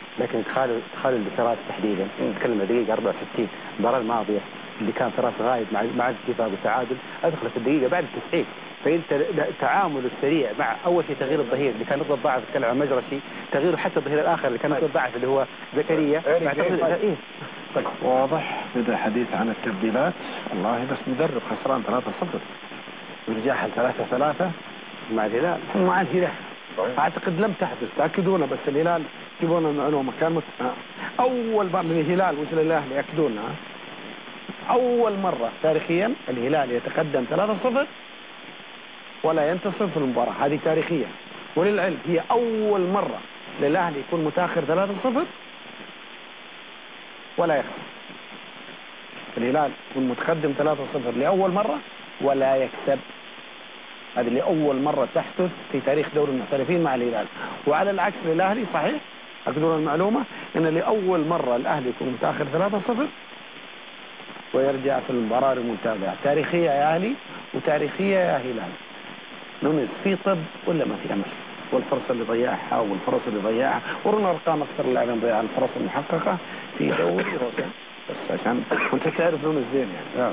لكن ادخال ادخال الفراس تحديدا نتكلم عن دقيقه أربعة وستين المباراه الماضيه اللي كان فراس غايب مع مع الاتفاق والتعادل ادخل في الدقيقه بعد التسعين. فانت التعامل السريع مع اول شيء تغيير الظهير اللي كان نقطه ضعف، نتكلم عن مجرشي، تغييره حتى الظهير الاخر اللي كان نقطه ضعف اللي هو زكريا. إيه؟ واضح بدا حديث عن التبديلات. والله بس مدرب خسران ثلاثة صفر ورجعها ثلاثة ثلاثة مع الهلال مع الهلال اعتقد لم تحدث. تاكدونا بس الهلال جيبونا معلومه كان مت... اول مره الهلال وصل الاهلي ياكدونا اول مره تاريخيا الهلال يتقدم ثلاثة صفر ولا ينتصر في المباراه هذه تاريخيا. وللعلم هي اول مره للاهلي يكون متاخر ثلاثة صفر ولا يخسر. الهلال يكون متقدم ثلاثة صفر لاول مره ولا يكسب. هذه لأول مرة تحدث في تاريخ دوري المحترفين مع الهلال. وعلى العكس للأهلي صحيح أقدر المعلومة أن لأول مرة الأهلي يكون متأخر ثلاثة صفر ويرجع في المباراة المنتابعة. تاريخية يا أهلي وتاريخية يا هلال. نونس في طب ولا ما في أمل؟ والفرصة اللي ضيعها والفرص اللي ضيعها ورنا أرقام أكثر اللاعبين ضيع الفرص المحققة في دوري روسيا بس عشان وأنت تعرف نونس زين يعني.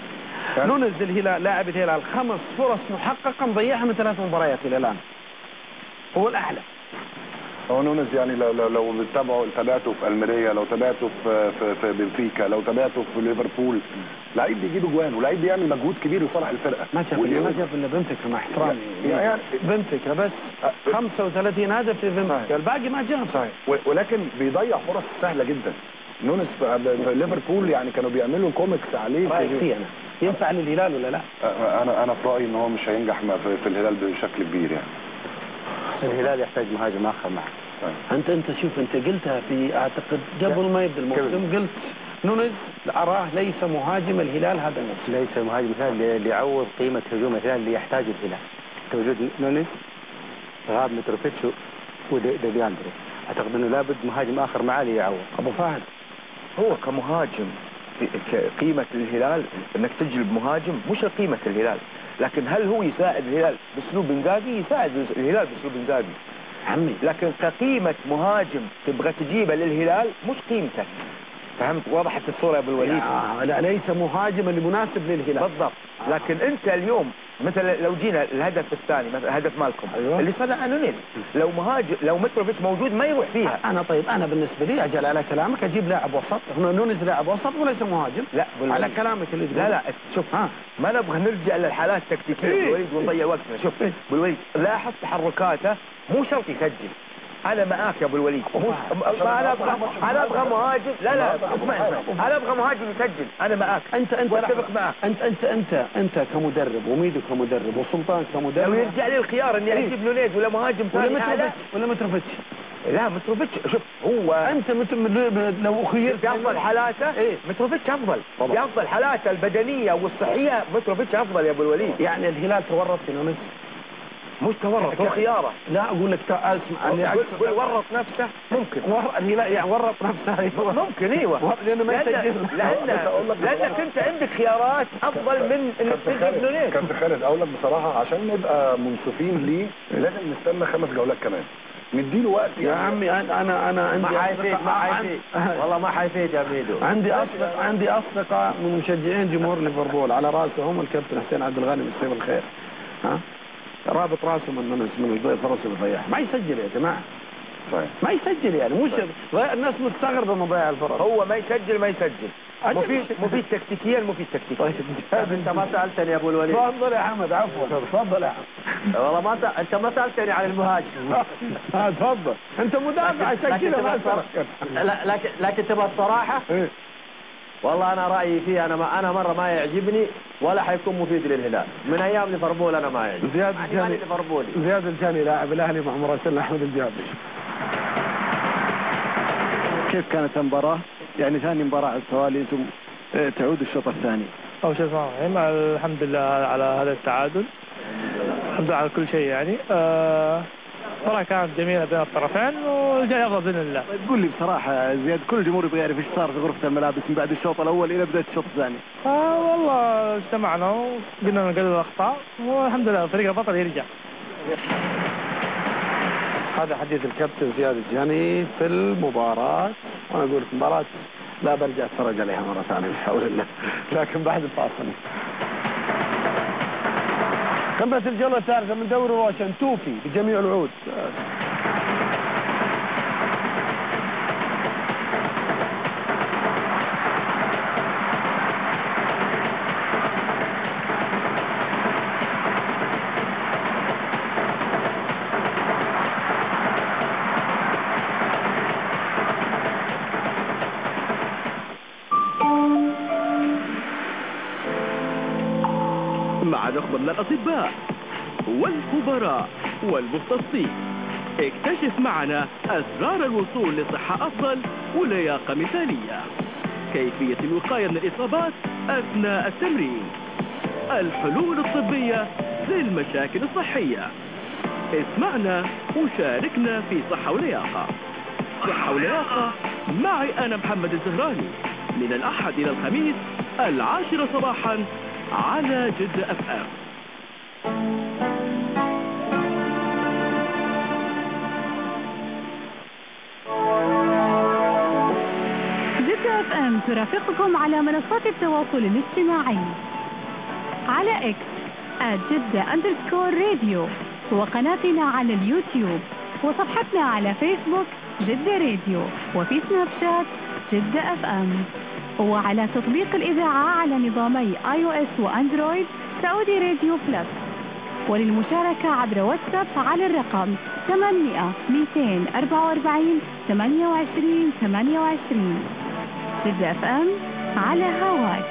نونز الهلال لاعب الهلال خمس فرص محققة مضيعها من ثلاث مباريات إلى الآن. هو الأعلى. هو نونز يعني لو لو لو بتتابعوا تابعته في الميريا، لو تابعته في في, في بنفيكا، لو تابعته في ليفربول، لعيب بيجيب اجوان ولعيب بيعمل مجهود كبير لصالح الفرقة. ما شاف ما شاف إلا بنفيكا مع احترامي. يعني بنفيكا بس خمسة وثلاثين هدف في بنفيكا، الباقي ما جاب. صحيح. ولكن بيضيع فرص سهلة جدا. نونس في ليفربول يعني كانوا بيعملوا كوميكس عليه. رأيك فيه أنا ينفع للهلال ولا لا؟ انا انا في رايي ان هو مش هينجح في, في الهلال بشكل كبير يعني. الهلال يحتاج مهاجم اخر معه. انت انت شوف انت قلتها في اعتقد قبل ما يبدا الموسم قلت نونز اراه ليس مهاجم الهلال هذا الموسم. ليس مهاجم الهلال اللي يعوض قيمه هجوم الهلال اللي يحتاجه الهلال. توجود نونز غاب متروفيتش ودياندرو. اعتقد انه لابد مهاجم اخر معاه ليعوض. ابو فهد هو كمهاجم قيمة الهلال انك تجلب مهاجم مش قيمة الهلال، لكن هل هو يساعد الهلال باسلوب بنزاجي؟ يساعد الهلال باسلوب بنزاجي عمي، لكن كقيمة مهاجم تبغى تجيبه للهلال مش قيمتك. فهمت؟ وضحت الصورة يا ابو الوليد؟ لا ليس مهاجم اللي مناسب للهلال بالضبط. لكن انت اليوم مثلا لو جينا الهدف الثاني مثلا هدف مالكم أيوة. اللي صنع نونيز، لو مهاجم لو متروفيتش موجود ما يروح فيها. انا طيب انا بالنسبه لي اجل على كلامك اجيب لاعب وسط. هنا نونيز لاعب وسط وليس مهاجم. لا بالوليد. على كلامك اللي تقول. لا لا شوف ها ما نبغى نرجع للحالات التكتيكيه إيه؟ بالوليد ونضيع وقتنا. شوف إيه؟ بالوليد لاحظ تحركاته مو شرط يسجل. انا معاك يا ابو الوليد. انا ابغى انا ابغى مهاجم. لا لا اسمع اسمع انا ابغى مهاجم يسجل. انا معاك. انت انت اتفق معاك. انت انت انت انت كمدرب وميدو كمدرب وسلطان كمدرب لو يرجع لي الخيار اني اجيب إيه؟ نونيز ولا مهاجم ثاني ولا ولا متروفيتش. لا متروفيتش شوف هو انت مت... لو خيرت في افضل حالاته إيه؟ متروفيتش افضل. في افضل حالاته البدنيه والصحيه متروفيتش افضل يا ابو الوليد. يعني الهلال تورط في نونيز مش تورط هو خياره. لا اقول لك اسمع اللي قول ورط نفسه ممكن الهلال يعني ورط نفسه أيوة. ممكن ايوه لانه ما يسجل لان لانك انت عندك خيارات افضل من انك تجيب نونيز. كابتن خالد اقول لك بصراحه عشان نبقى منصفين ليه لازم نستنى خمس جولات كمان نديله وقت. يا عمي انا انا انا عندي ما حيفيد ما حيفيد والله ما حيفيد يا ميدو. عندي اصدقاء عندي اصدقاء من مشجعين جمهور ليفربول على راسهم الكابتن حسين عبد الغني مسيه بالخير. ها رابط راسه من من من الفرص اللي ضيعها ما يسجل يا جماعه. صحيح ما يسجل يعني مش الناس مستغربه من ضياع الفرص. هو ما يسجل ما يسجل مفيد مفيد تكتيكيا مفيد تكتيكيا. طيب انت ما سالتني يا ابو الوليد. تفضل يا حمد عفوا تفضل يا حمد. والله ما س... انت ما سالتني عن المهاجم. ها تفضل انت مدافع عشان كذا ما سالك. لا لكن لكن تبغى الصراحه ايه والله انا رايي فيه انا ما انا مره ما يعجبني ولا حيكون مفيد للهلال من ايام ليفربول. انا ما يعجبني زياد الجاني ليفربولي. زياد الجاني لاعب الاهلي مع مراسلنا احمد الجابري. كيف كانت المباراه؟ يعني ثاني مباراه على التوالي انتم تعودوا الشوط الثاني. اول شيء الرحيم الحمد لله على هذا التعادل. الحمد لله على كل شيء يعني. آه المباراة كانت جميلة بين الطرفين والجاي أفضل بإذن الله. تقول لي بصراحة زياد كل الجمهور يبغى يعرف ايش صار في غرفة الملابس من بعد الشوط الأول إلى بداية الشوط الثاني. آه والله اجتمعنا وقلنا نقلل الأخطاء والحمد لله الفريق البطل يرجع. هذا حديث الكابتن زياد الجهني في المباراة، وانا اقول لك مباراة لا برجع اتفرج عليها مرة ثانية بحول الله، لكن بعد الفاصل. كملت الجولة الثالثة من دوري روشن توفي بجميع الوعود. مع نخبة من الأطباء والخبراء والمختصين، اكتشف معنا أسرار الوصول لصحة أفضل ولياقة مثالية، كيفية الوقاية من الإصابات أثناء التمرين، الحلول الطبية للمشاكل الصحية. اسمعنا وشاركنا في صحة ولياقة. صحة ولياقة معي أنا محمد الزهراني من الأحد إلى الخميس العاشرة صباحا على جدة أف أم. جدة أف أم ترافقكم على منصات التواصل الاجتماعي على إكس @جدة أندرسكور راديو، وقناتنا على اليوتيوب، وصفحتنا على فيسبوك جدة راديو، وفي سناب شات جدة أف أم، وعلى تطبيق الإذاعة على نظامي آي أو إس وأندرويد سعودي راديو بلس. وللمشاركة عبر واتساب على الرقم ثمانمئة مئتين وأربعة وأربعين ثمانية وعشرين ثمانية وعشرين. جدة أف أم على هواك.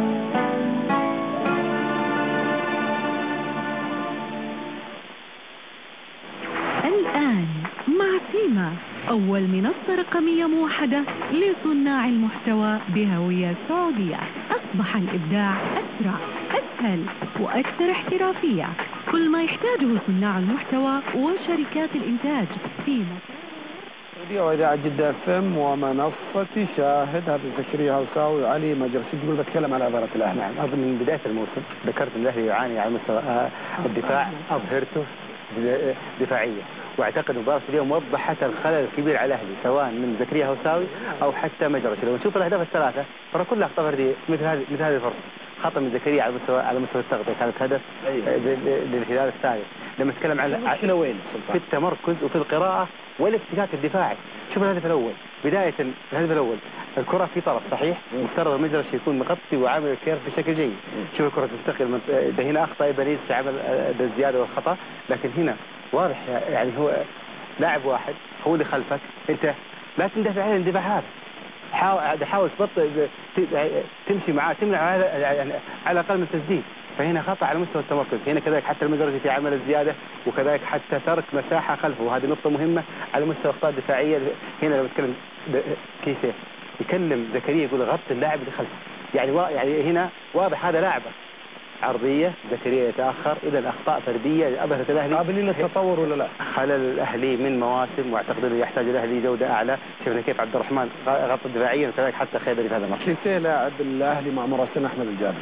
الآن مع سيما، أول منصة رقمية موحدة لصناع المحتوى بهوية سعودية. أصبح الإبداع أسرع، أسهل وأكثر احترافية. كل ما يحتاجه صناع المحتوى وشركات الإنتاج في سعودية وإذاعة جدة اف ام ومنصة شاهد. هذا زكريا هوساوي وعلي مجرسي. تقول بتكلم على إدارة الأهلي. نعم، أظن من بداية الموسم ذكرت أن الأهلي يعاني على مستوى الدفاع، أظهرته دفاعية، واعتقد مباراة اليوم وضحت الخلل الكبير على الاهلي سواء من زكريا هوساوي او حتى مجرسي. لو نشوف الاهداف الثلاثه ترى كلها اخطاء فرديه مثل هذه مثل هذه الفرصه. خطا من زكريا على مستوى على مستوى التغطيه كانت هدف للهلال الثاني. لما نتكلم عن وين في التمركز وفي القراءه والافتكاك الدفاعي. شوف الهدف الاول، بدايه الهدف الاول الكره في طرف صحيح، مفترض المجرسي يكون مغطي وعامل الكيرف بشكل جيد. شوف الكره تنتقل، ده هنا اخطا بنيز في عمل الزياده والخطا، لكن هنا واضح يعني هو لاعب واحد هو اللي خلفك، انت لا تندفع عليه الاندفاع هذا. حاول حاول تبطئ تمشي معاه، تمنع على يعني على الاقل من التسديد. فهنا خطا على مستوى التمركز. هنا كذلك حتى المجرسي في عمل الزياده، وكذلك حتى ترك مساحه خلفه، وهذه نقطه مهمه على مستوى الاخطاء الدفاعيه. هنا لما نتكلم كيسيه يكلم زكريا يقول غطي اللاعب اللي خلفه، يعني وا... يعني هنا واضح هذا لاعبه عرضيه، زكريا يتاخر. اذا اخطاء فرديه اظهرت الاهلي قابلين للتطور ولا لا؟ خلل الاهلي من مواسم، واعتقد انه يحتاج الاهلي جوده اعلى. شفنا كيف عبد الرحمن غطى دفاعيا، وكذلك حتى خيبري في هذا الماتش. كيسيه لاعب الاهلي مع مراسلنا احمد الجابري.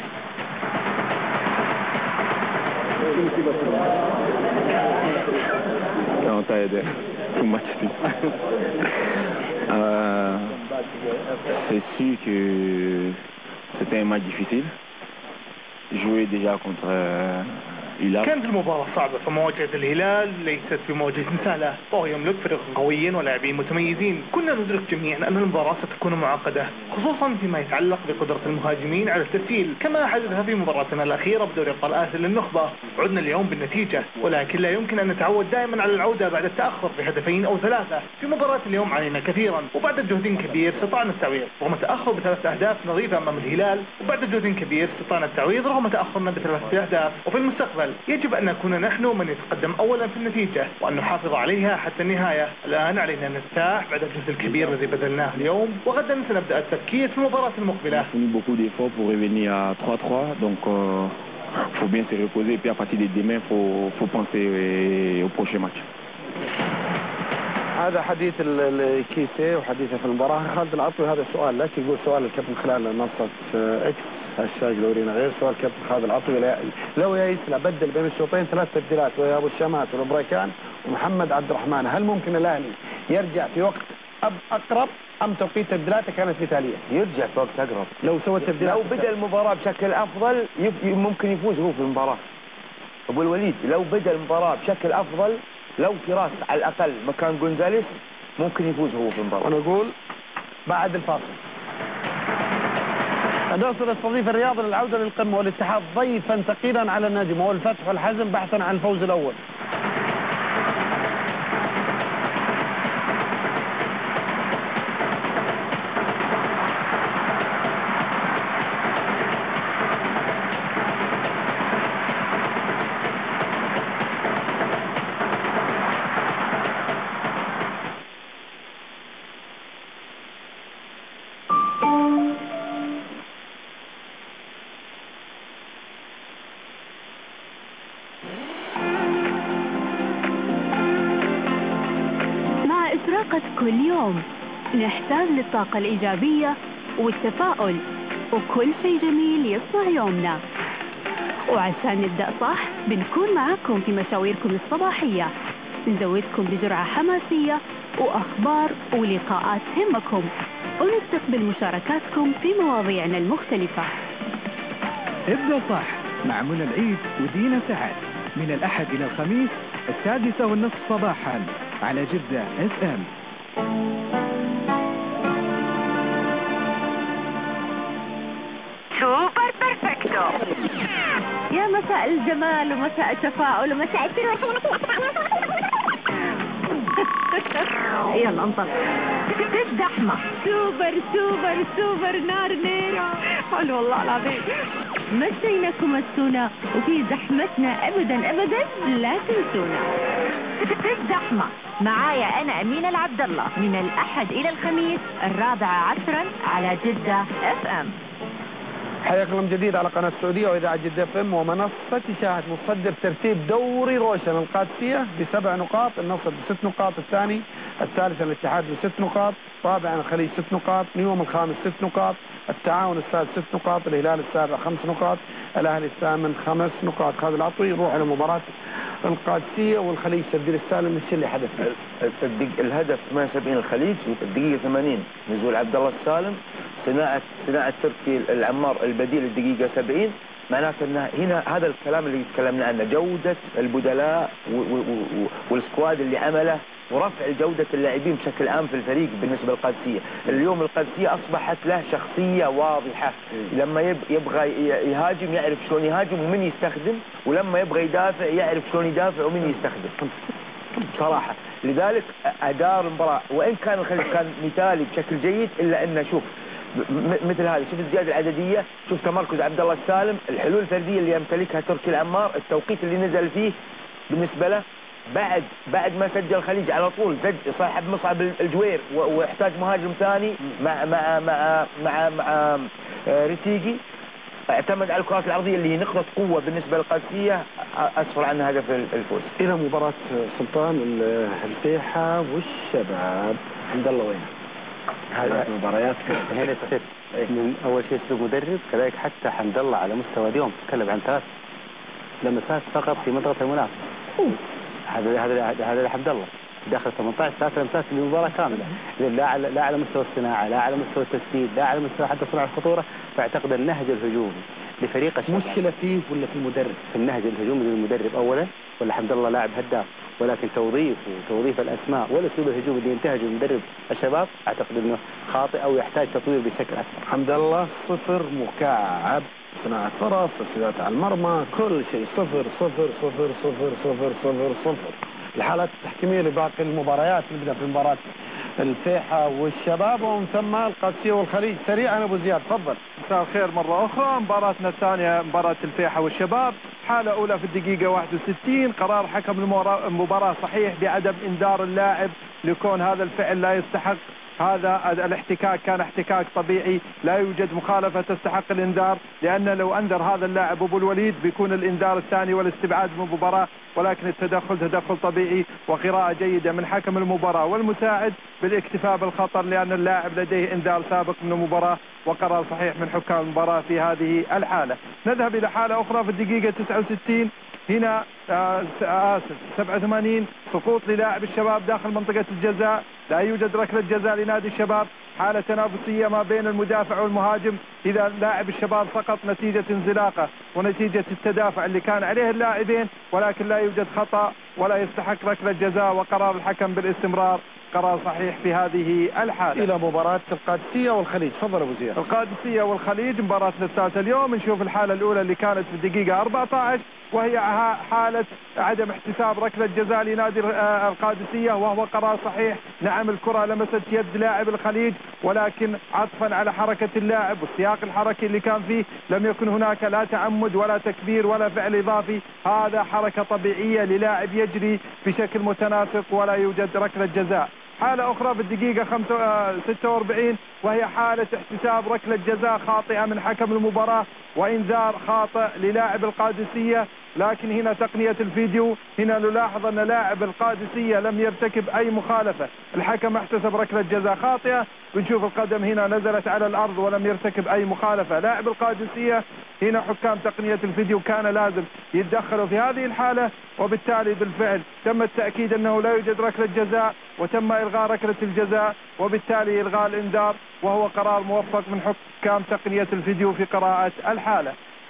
Non, t'as aidé. Tout match. euh, c'est sûr que c'était un match difficile. Jouer déjà contre euh, الهلال. كانت المباراة صعبة، فمواجهة الهلال ليست بمواجهة سهلة، وهو يملك فريق قويين ولاعبين متميزين. كنا ندرك جميعا أن المباراة ستكون معقدة، خصوصا فيما يتعلق بقدرة المهاجمين على التسجيل، كما حدث في مباراتنا الأخيرة بدوري أبطال آسيا للنخبة. عدنا اليوم بالنتيجة، ولكن لا يمكن أن نتعود دائما على العودة بعد التأخر بهدفين أو ثلاثة. في مباراة اليوم عانينا كثيرا، وبعد جهد كبير استطعنا التعويض رغم تأخر بثلاث أهداف نظيفة أمام الهلال، وبعد جهد كبير استطعنا التعويض رغم تأخرنا بثلاث أهداف. وفي المستقبل يجب أن نكون نحن من يتقدم أولا في النتيجة، وأن نحافظ عليها حتى النهاية. الآن علينا أن نرتاح بعد الجهد الكبير الذي بذلناه اليوم، وغدا سنبدأ التفكير في المباراة المقبلة. beaucoup d'efforts pour revenir à trois trois, donc euh, faut bien se reposer, et puis à partir de demain faut faut penser au prochain match. هذا حديث الكيسي وحديثه في المباراة. خالد العطوي هذا السؤال لك، يقول سؤال الكابتن خلال منصة اكس الشاج لورينا غير سؤال كابتن خالد العطوي. لو يا يسلا بدل بين الشوطين ثلاث تبديلات ويا ابو الشمات والبريكان ومحمد عبد الرحمن، هل ممكن الاهلي يرجع في وقت أب اقرب ام توقيت تبديلاته كانت مثاليه؟ يرجع في وقت اقرب لو سوى التبديلات. لو بدا المباراه بشكل افضل يف... ممكن يفوز هو في المباراه. ابو الوليد لو بدا المباراه بشكل افضل، لو فراس على الاقل مكان جونزاليس ممكن يفوز هو في المباراه. وانا اقول بعد الفاصل نوصل الصديق الرياضي للعوده للقمه والاتحاد ضيفا ثقيلا على النجم والفتح والحزم بحثا عن الفوز الاول. كل يوم نحتاج للطاقة الإيجابية والتفاؤل، وكل شيء جميل يصنع يومنا. وعشان نبدأ صح بنكون معاكم في مشاويركم الصباحية، نزودكم بجرعة حماسية وأخبار ولقاءات تهمكم، ونستقبل مشاركاتكم في مواضيعنا المختلفة. ابدأ صح مع منى العيد ودينا سعد من الأحد إلى الخميس السادسة والنصف صباحا على جدة اس ام. سوبر بيرفكتو. يا مساء الجمال ومساء التفاؤل ومساء يلا انطلق. تزدحمة سوبر سوبر سوبر نار نيرة. حلو والله العظيم. مشيناكم السونا وفي زحمتنا ابدا ابدا لا تنسونا. تزدحمة معايا انا امينة العبد الله من الاحد الى الخميس الرابعة عصرا على جدة اف ام. حياكم من جديد على قناة السعودية وإذاعة جدة اف ام ومنصة شاهد. متصدر ترتيب دوري روشن القادسية بسبع نقاط، النصر بست نقاط، الثاني الثالث الاتحاد بست نقاط، رابعا الخليج ست نقاط، نيوم الخامس ست نقاط، التعاون السادس ست نقاط، الهلال السابع خمس نقاط، الأهلي الثامن خمس نقاط. خالد العطوي يروح على مباراة القادسية والخليج تبديل السالم. ايش اللي حدث؟ الهدف ثمانية وسبعين الخليج في الدقيقة ثمانين نزول عبد الله السالم، صناعة صناعة تركي العمار البديل الدقيقة سبعين. معناته ان هنا هذا الكلام اللي تكلمنا عنه، جودة البدلاء والسكواد اللي عمله ورفع جودة اللاعبين بشكل عام في الفريق. بالنسبة للقادسية اليوم القادسية أصبحت له شخصية واضحة، لما يبغى يهاجم يعرف شلون يهاجم ومن يستخدم، ولما يبغى يدافع يعرف شلون يدافع ومن يستخدم بصراحة. لذلك أدار المباراة، وإن كان الخليج كان مثالي بشكل جيد إلا أنه شوف مثل هذه، شوف الزيادة العددية، شوف تمركز عبد الله السالم، الحلول الفردية اللي يمتلكها تركي العمار، التوقيت اللي نزل فيه بالنسبة له بعد بعد ما سجل الخليج على طول سجل صاحب مصعب الجوير واحتاج مهاجم ثاني مع مع مع مع, مع ريتيجي، اعتمد على الكرات العرضية اللي هي نقطة قوة بالنسبة للقادسية، أسفر عنها هدف الفوز. إلى مباراة سلطان الفيحة والشباب، عبد الله وين؟ هذه مباريات هنا الست من اول شيء اسلوب مدرب، كذلك حتى حمد الله على مستوى اليوم تكلم عن ثلاث لمسات فقط في منطقه المنافس. هذا هذا هذا حمد الله داخل ثمانية عشر ثلاث لمسات في المباراه كامله، لا على لا على مستوى الصناعه، لا على مستوى التسديد، لا على مستوى حتى صناعه الخطوره. فاعتقد النهج الهجومي لفريق الشباب مشكله فيه ولا في المدرب؟ في النهج الهجومي للمدرب اولا، ولا حمد الله لاعب هداف، ولكن توظيف وتوظيف الاسماء والاسلوب الهجومي اللي ينتهجه مدرب الشباب اعتقد انه خاطئ او يحتاج تطوير بشكل اكبر. حمد الله صفر مكعب، صناعه فرص، تسديدات على المرمى، كل شيء صفر صفر صفر صفر صفر صفر صفر. الحالات التحكيميه لباقي المباريات نبدا في مباراه الفيحة والشباب ومن ثم القادسية والخليج. سريعا ابو زياد تفضل. مساء الخير مرة أخرى. مباراتنا الثانية مباراة الفيحة والشباب، حالة أولى في الدقيقة واحد وستين، قرار حكم المباراة صحيح بعدم إنذار اللاعب لكون هذا الفعل لا يستحق هذا الاحتكاك كان احتكاك طبيعي، لا يوجد مخالفة تستحق الانذار، لأن لو أنذر هذا اللاعب أبو الوليد بيكون الانذار الثاني والاستبعاد من المباراة، ولكن التدخل تدخل طبيعي وقراءة جيدة من حكم المباراة والمساعد بالاكتفاء بالخطر، لأن اللاعب لديه انذار سابق من المباراة وقرار صحيح من حكام المباراة في هذه الحالة. نذهب إلى حالة أخرى في الدقيقة تسعة وستين، هنا آسف سبعة وثمانين، سقوط للاعب الشباب داخل منطقة الجزاء، لا يوجد ركلة جزاء لنادي الشباب، حالة تنافسية ما بين المدافع والمهاجم، إذا لاعب الشباب سقط نتيجة انزلاقه ونتيجة التدافع اللي كان عليه اللاعبين، ولكن لا يوجد خطأ ولا يستحق ركلة جزاء، وقرار الحكم بالاستمرار قرار صحيح في هذه الحالة. إلى مباراة القادسية والخليج، تفضل أبو زياد. القادسية والخليج مباراتنا الثالثة اليوم، نشوف الحالة الأولى اللي كانت في الدقيقة أربعة عشر، وهي حالة عدم احتساب ركلة جزاء لنادي القادسية، وهو قرار صحيح. نعم الكرة لمست يد لاعب الخليج، ولكن عطفا على حركة اللاعب والسياق الحركي اللي كان فيه لم يكن هناك لا تعمد ولا تكبير ولا فعل إضافي، هذا حركة طبيعية للاعب يجري بشكل متناسق ولا يوجد ركلة جزاء. حالة أخرى في الدقيقة ستة وأربعين، وهي حالة احتساب ركلة جزاء خاطئة من حكم المباراة وإنذار خاطئ للاعب القادسية، لكن هنا تقنية الفيديو هنا نلاحظ أن لاعب القادسية لم يرتكب أي مخالفة، الحكم احتسب ركلة جزاء خاطئة، بنشوف القدم هنا نزلت على الأرض ولم يرتكب أي مخالفة. لاعب القادسية هنا حكام تقنية الفيديو كان لازم يتدخلوا في هذه الحالة، وبالتالي بالفعل تم التأكيد أنه لا يوجد ركلة جزاء وتم إلغاء ركلة الجزاء، وبالتالي إلغاء الإنذار، وهو قرار موفق من حكام تقنية الفيديو في قراءة الحالة.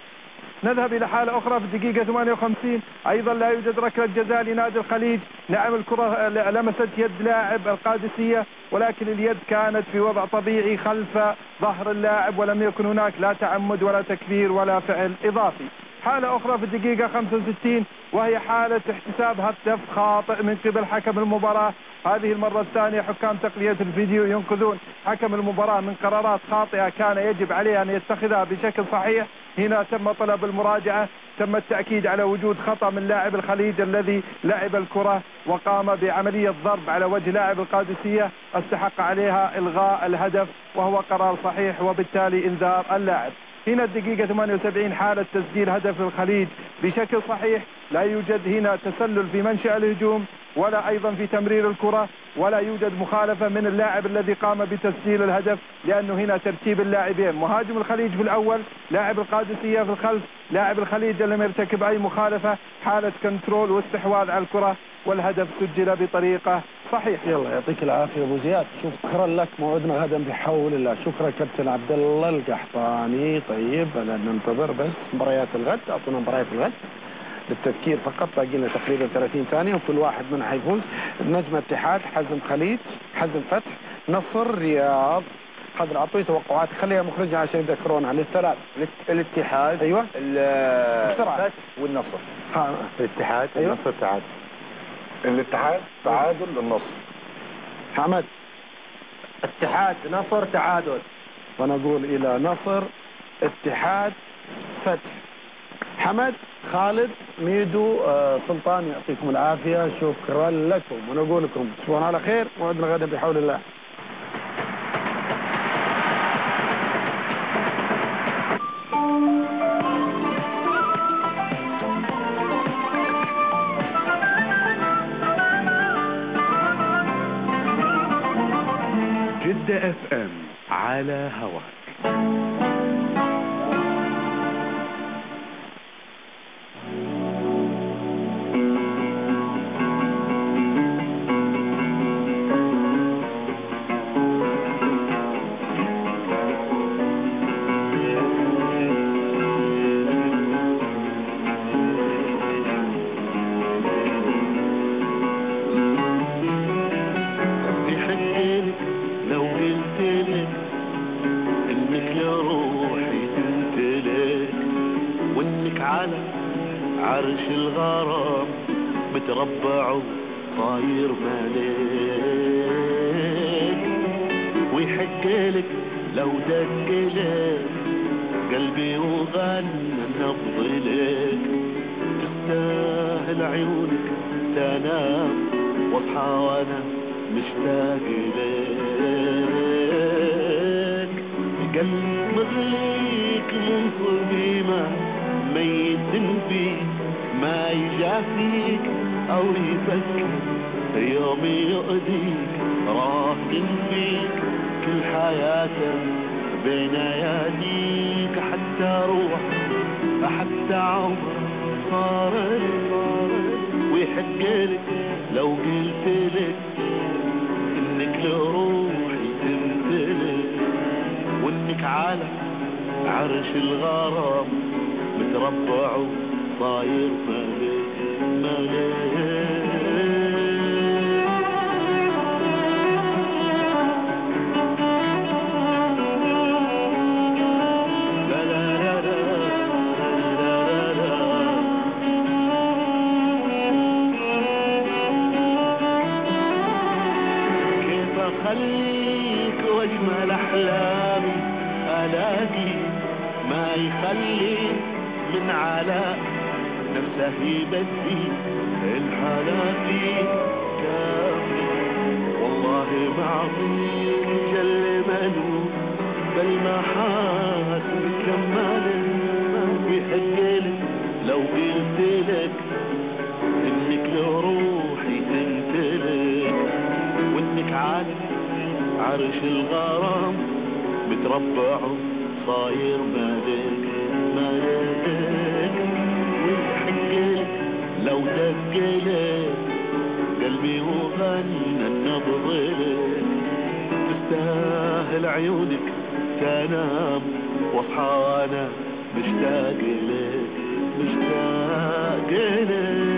نذهب إلى حالة أخرى في الدقيقة ثمانية وخمسين، أيضا لا يوجد ركلة جزاء لنادي الخليج. نعم الكرة لمست يد لاعب القادسية، ولكن اليد كانت في وضع طبيعي خلف ظهر اللاعب، ولم يكن هناك لا تعمد ولا تكبير ولا فعل إضافي. حالة أخرى في الدقيقة خمسة وستين، وهي حالة احتساب هدف خاطئ من قبل حكم المباراة، هذه المرة الثانية حكام تقنية الفيديو ينقذون حكم المباراة من قرارات خاطئة كان يجب عليه أن يتخذها بشكل صحيح. هنا تم طلب المراجعة، تم التأكيد على وجود خطأ من لاعب الخليج الذي لعب الكرة وقام بعملية ضرب على وجه لاعب القادسية، استحق عليها إلغاء الهدف، وهو قرار صحيح وبالتالي إنذار اللاعب. هنا الدقيقة ثمانية وسبعين، حالة تسجيل هدف الخليج بشكل صحيح، لا يوجد هنا تسلل في منشأ الهجوم ولا أيضا في تمرير الكرة، ولا يوجد مخالفة من اللاعب الذي قام بتسجيل الهدف، لأنه هنا ترتيب اللاعبين، مهاجم الخليج في الأول، لاعب القادسية في الخلف، لاعب الخليج لم يرتكب أي مخالفة، حالة كنترول واستحواذ على الكرة، والهدف سجل بطريقة صحيحة. يلا يعطيك العافية أبو زياد، شكرا لك، موعدنا غدا بحول الله. شكرا كابتن عبد الله القحطاني. طيب أنا ننتظر بس مباريات الغد، أعطونا مباريات الغد للتذكير فقط، باقي لنا تقريبا ثلاثين ثانية وكل واحد منها حيفوز. نجم اتحاد، حزم خليج، حزم فتح، نصر، رياض. قدر اعطوي توقعات، خليها مخرجها عشان يذكرون عن الثلاث. الاتحاد، ايوه الفتح والنصر. ها الاتحاد، أيوة. النصر، تعادل. الاتحاد تعادل، النصر. حمد. اتحاد، نصر، تعادل. ونقول الى نصر، اتحاد، فتح. حمد، خالد، ميدو، آه، سلطان، يعطيكم العافية، شكرا لكم، ونقول لكم تصبحون على خير، موعدنا غدا بحول الله. جدة اف ام على هواك. عرش الغرام متربع طاير مالك، ويحق لك لو دق لك قلبي وغنى النبض لك، تستاهل عيونك تنام واصحى وانا مشتاق لك قلب مغليك منصبيمة ميت فيك ما يجافيك أو يفكر يوم يؤذيك راهن فيك كل حياته بين اياديك حتى روح حتى عمر صار ويحق لك لو قلت لك انك لروحي تمتلك وانك على عرش الغرام متربع صاير ملك ملك خليك واجمل احلامي الاقي ما يخلي من على نفسه يبدي الحالاتي كافي والله معطيك جل منو بل ما حاسب كمال بيحق لك لو قلت لك انك لروحي تمتلك وانك عالم عرش الغرام متربع صاير ملك ملك ويحق لك لو دق لك قلبي وغنى النبض لك تستاهل عيونك تنام واصحى انا مشتاق لك مشتاق لك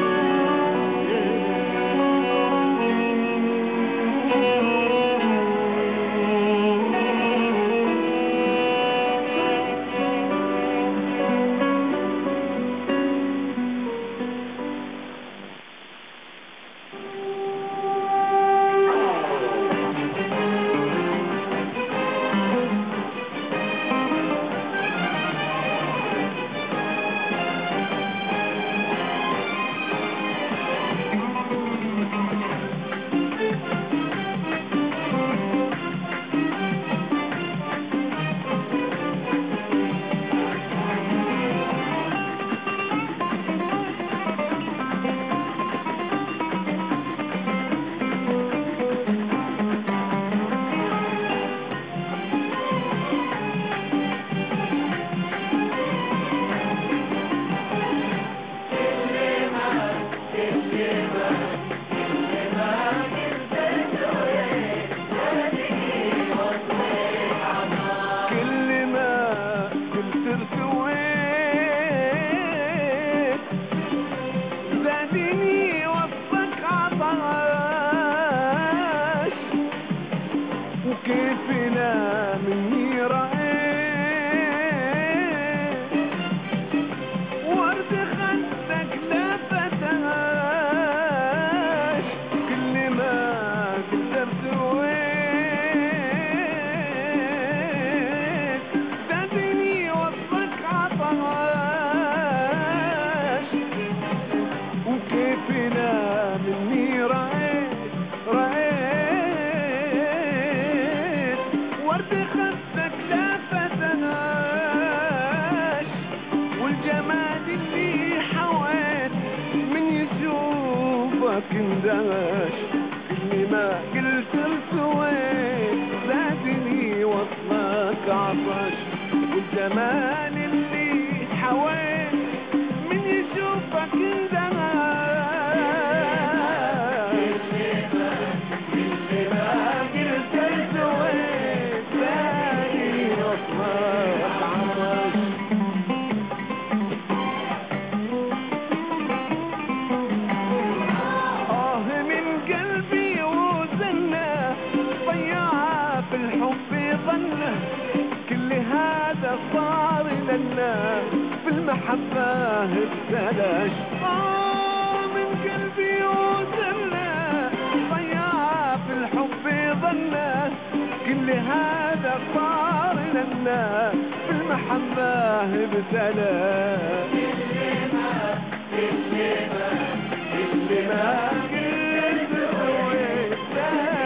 اللي ما قلت سويت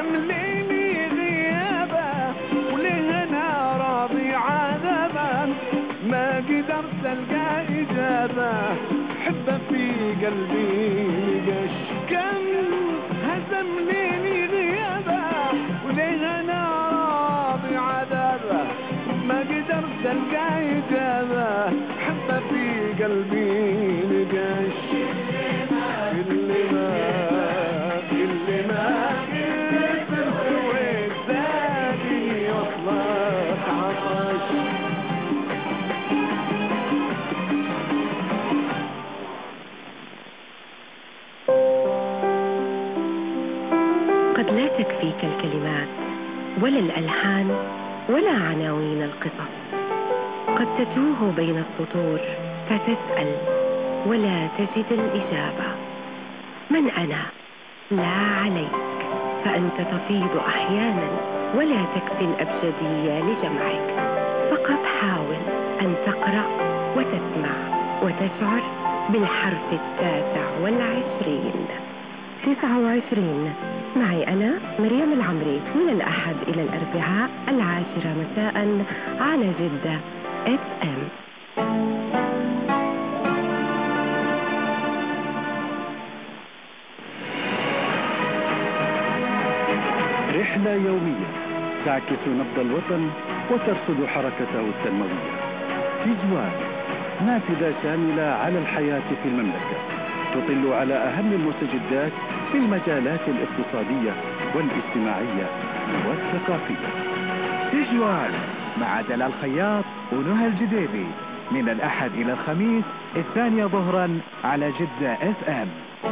هزمليني غيابه وليه انا راضي عذابه ما قدرت القى اجابه حبه في قلبي قش كم هزمليني غيابه وليه انا راضي عذابه ما قدرت القى اجابه حبه في قلبي نقش اللي ما اللي ما قدر سويت زادي وصلت عطش قد لا تكفيك الكلمات ولا الألحان ولا عناوين القصص قد تتوه بين السطور فتسأل ولا تجد الإجابة من أنا؟ لا عليك فأنت تفيض أحيانا ولا تكفي الأبجدية لجمعك فقط حاول أن تقرأ وتسمع وتشعر بالحرف التاسع والعشرين تسعة وعشرين معي أنا مريم العمري من الأحد إلى الأربعاء العاشرة مساء على جدة اف ام. رحلة يومية تعكس نبض الوطن وترصد حركته التنموية. تجوال نافذة شاملة على الحياة في المملكة تطل على أهم المستجدات في المجالات الاقتصادية والاجتماعية والثقافية. تجوال مع دلال الخياط ونهى الجديبي من الأحد إلى الخميس الثانية ظهرا على جدة اف ام.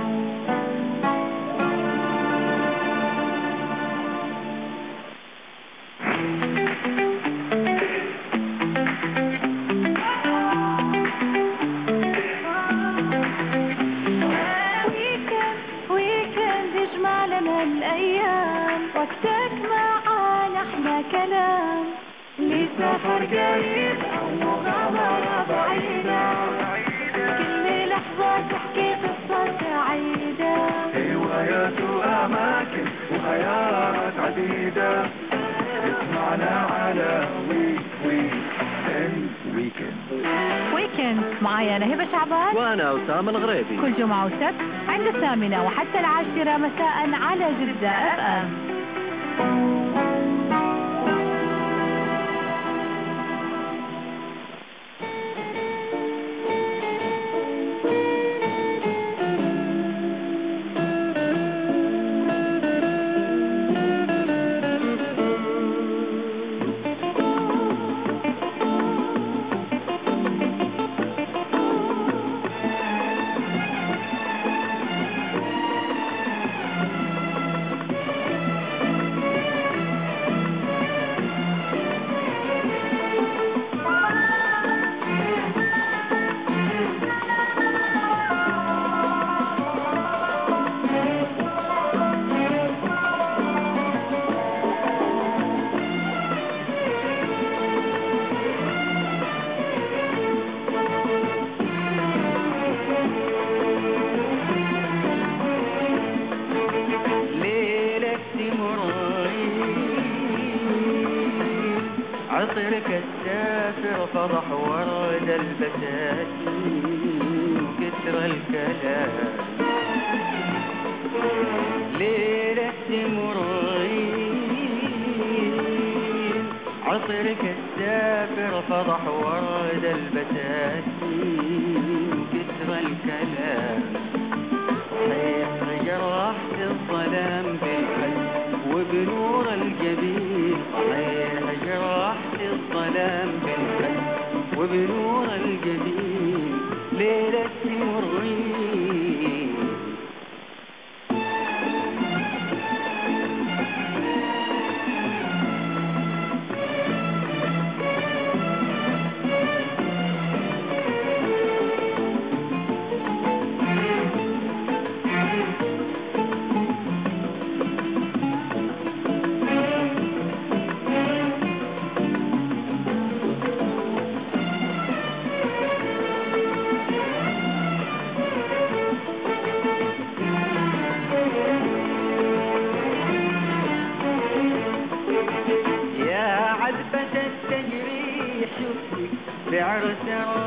سفر قريب أو مغامرة بعيدة كل لحظة تحكي قصة سعيدة هوايات وأماكن وخيارات عديدة اسمعنا على وي وي إن ويكند. ويكند معايا أنا هبة شعبان وأنا أسامة الغريبي كل جمعة وسبت عند الثامنة وحتى العاشرة مساء على جدة اف ام. عطرك السافر فرح ورد البساتين كثر الكلام ليلة مرين عطرك السافر فرح ورد البساتين كثر الكلام صحيح جرحت الظلام بالقلب وبنور الجبين صحيح جرحت الظلام بالقلب وبنور الجبين ليلة مرين عذبة التجريح شفتك بعرس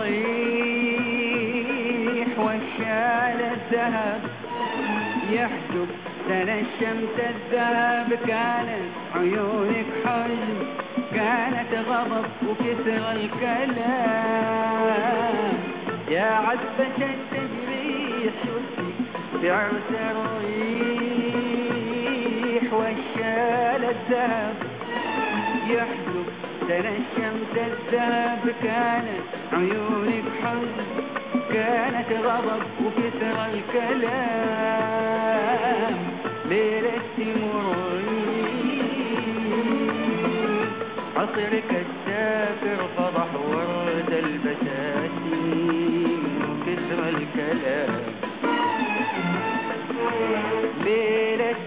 الريح والشال الذهب يحجب سنة الشمس الذهب كانت عيونك حزن كانت غضب وكثر الكلام يا عذبة التجريح شفتك بعرس الريح والشال الذهب يحجب سنة الشمس الذهب كانت عيونك حزن كانت غضب وكثر الكلام ليلة تمرين عصرك السافر فضح ورد البساتين وكثر الكلام ليلة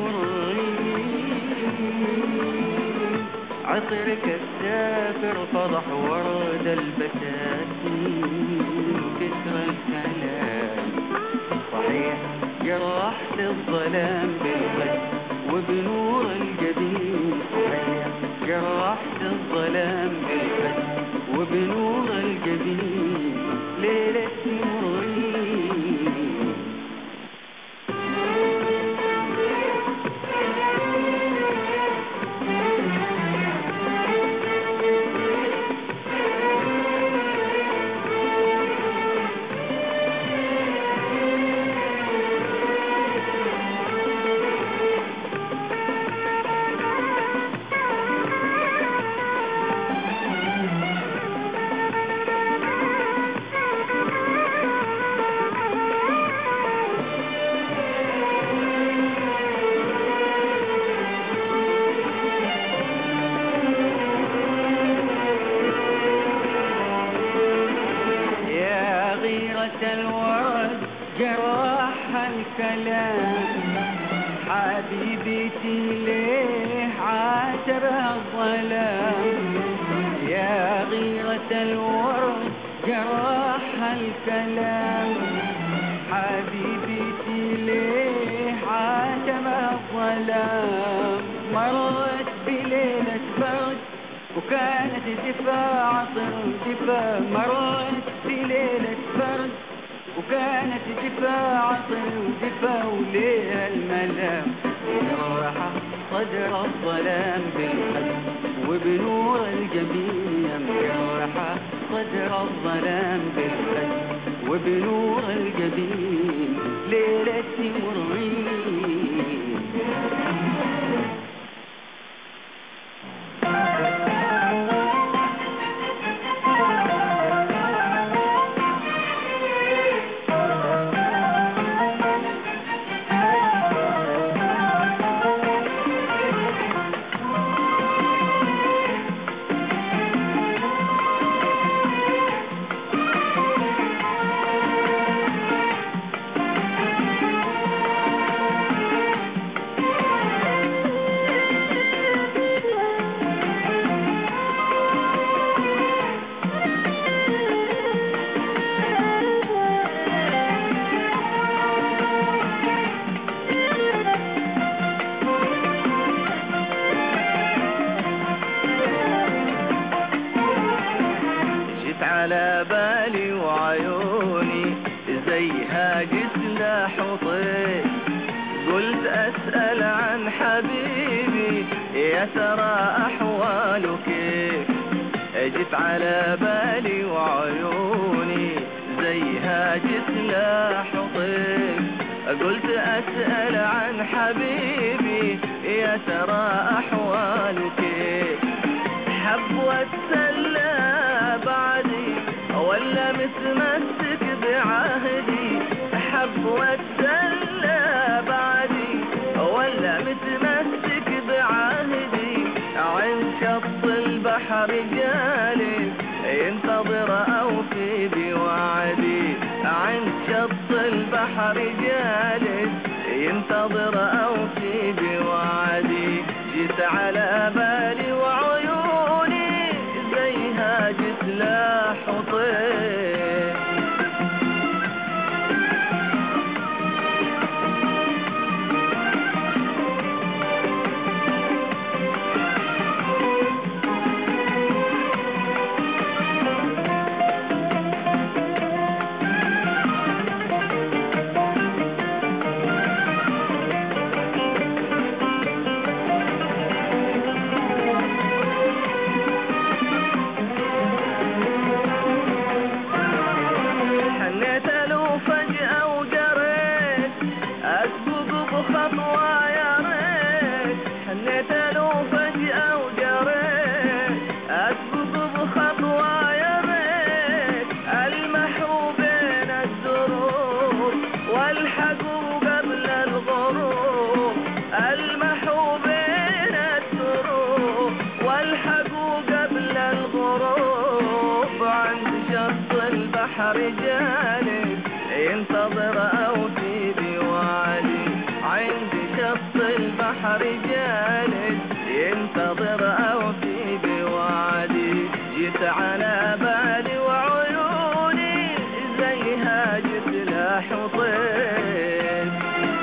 تمرين عصرك السافر فضح ورد البساتين وكثر الكلام صحيح جرحت الظلام بالخد وبنور الجبين صحيح جرحت الظلام بالخد وبنور الجبين ليلة تمرين حبيبتي ليه عاتبها الظلام يا غيرة الورد جراح الكلام حبيبتي ليه عاتبها الظلام مرت بليلة برد وكانت دفاع عطر دفاع مرت بليلة برد وكانت دفاع عطر ودفاع وليها الملام جرح صدر الظلام بالخد وبنور الجبين جرح صدر الظلام بالخد وبنور الجبين ليلة تمرين على بالي وعيوني زيها جسلاح وطير قلت أسأل عن حبيبي يا ترى أحواله كيف جيت على بالي وعيوني زيها جسلاح وطير قلت أسأل عن حبيبي يا ترى أحواله كيف حب واتسلى بعدي ولا متمسك بعهدي حب واتسلى بعدي ولا متمسك بعهدي عند شط البحر جالس ينتظر أوفي بوعدي عند شط البحر جالس ينتظر أوفي بوعدي جيت على بالي وعيوني زيها جسلاح وطير البحر جالس ينتظر أوفي بوعدي عند شط البحر جالس ينتظر أوفي بوعدي جيت على بالي وعيوني زي هاجت لاح وطير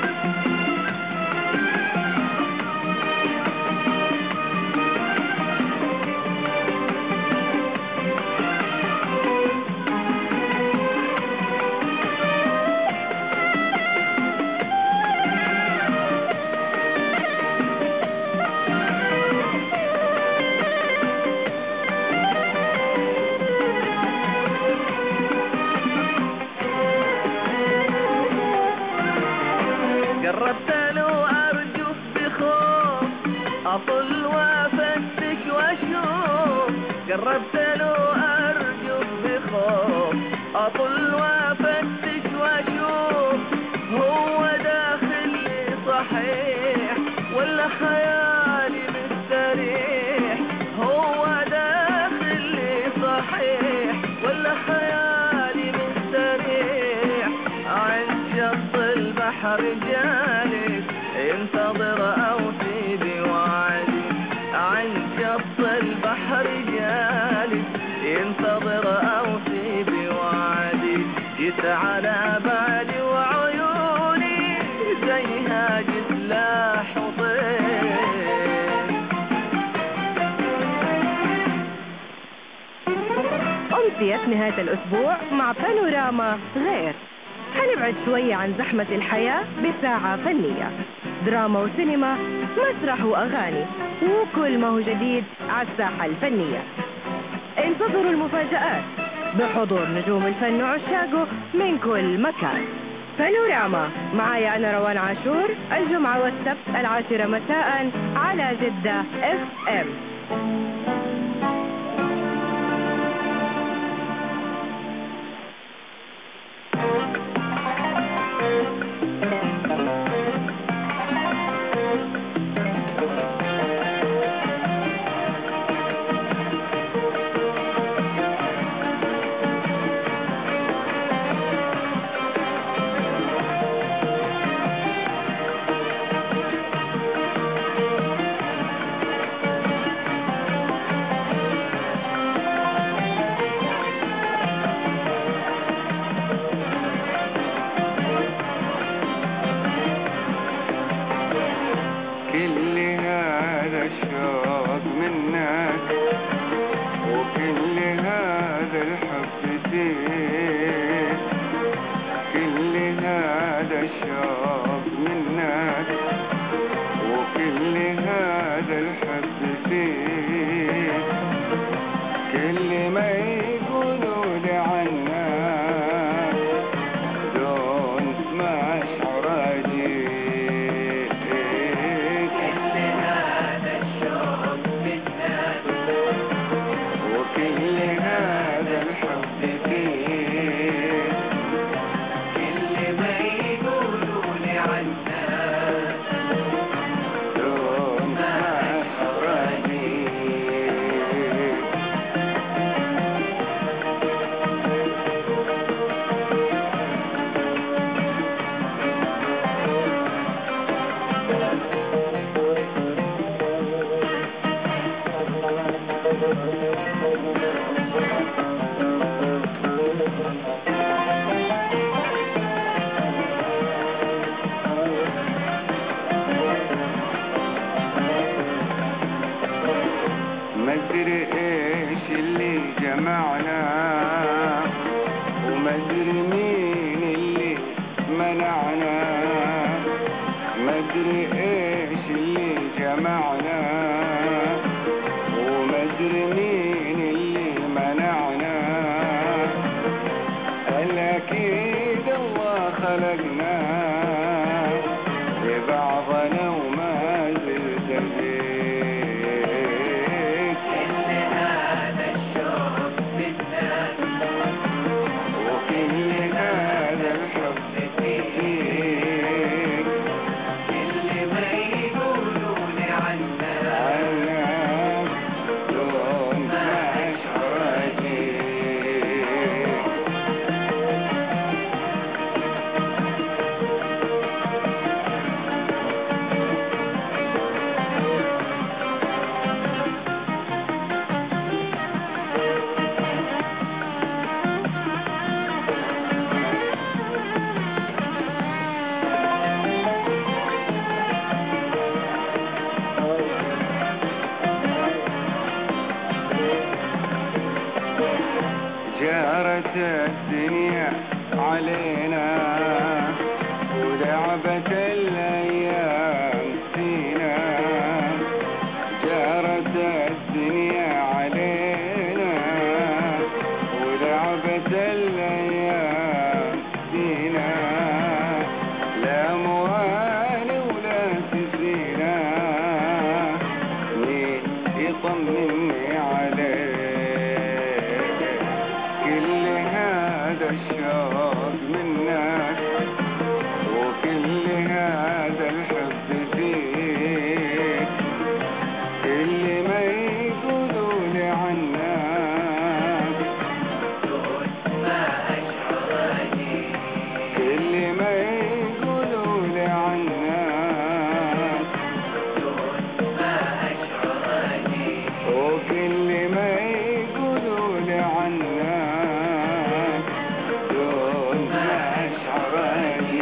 قربت له أرجف بخوف أطل وأفتش وأشوف قربت له أرجف بخوف أطل وأفتش وأشوف هو داخل لي صحيح ولا خيالي مستريح هو داخل لي صحيح ولا خيالي مستريح عند شط البحر جالس ينتظر أوفي بوعدي عند شط البحر جالس ينتظر أوفي بوعدي جيت على بالي وعيوني زي هاجت لاح وطير أمسية نهاية الأسبوع مع بانوراما غير. هنبعد شوية عن زحمة الحياة بساعة فنية، دراما وسينما، مسرح وأغاني، وكل ما هو جديد على الساحة الفنية. انتظروا المفاجآت بحضور نجوم الفن وعشاقه من كل مكان. بانوراما معايا أنا روان عاشور الجمعة والسبت العاشرة مساء على جدة اف ام. وكل هذا الحب فيه جارت الدنيا علينا ولعبت الأيام فينا جارت الدنيا علينا ولعبت الأيام فينا لا موالي ولا تسينا مين يطمني عليك كل هذا الشوق منك وكل هذا الحب فيك اللي ما يقولوا لي عنك ما أشعرني اللي ما يقولوا لي عنك ما أشعرني وكل ما يقولوا لي عنك دون ما أشعرني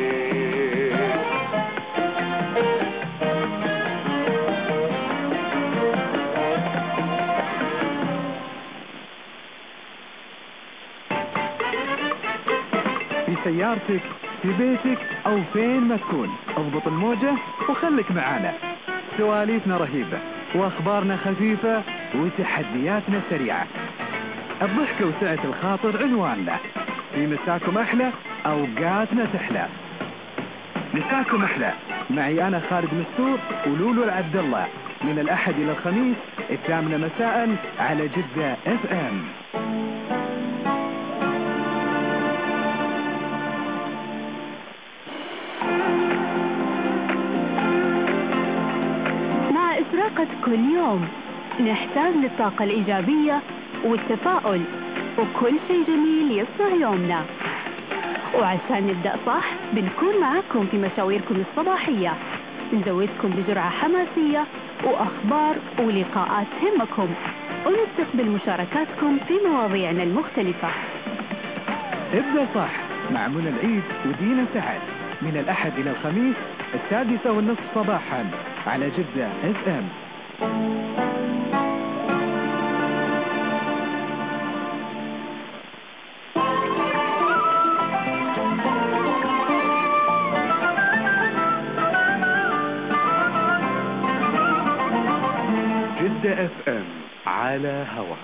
في سيارتك، في بيتك أو فين ما تكون، اضبط الموجة وخليك معانا. سواليفنا رهيبة وأخبارنا خفيفة وتحدياتنا سريعة. الضحكة وسعة الخاطر عنواننا. في مساكم أحلى أوقاتنا تحلى. مساكم أحلى معي أنا خالد مستور ولولو العبد الله من الأحد إلى الخميس الثامنة مساء على جدة اف ام. مع إشراقة كل يوم نحتاج للطاقة الإيجابية والتفاؤل وكل شيء جميل يصنع يومنا. وعشان نبدأ صح بنكون معاكم في مشاويركم الصباحية، نزودكم بجرعة حماسية وأخبار ولقاءات تهمكم، ونستقبل مشاركاتكم في مواضيعنا المختلفة. ابدأ صح مع منى العيد ودينا سعد من الأحد إلى الخميس السادسة والنصف صباحا على جدة اف ام. جدة اف ام على هواك.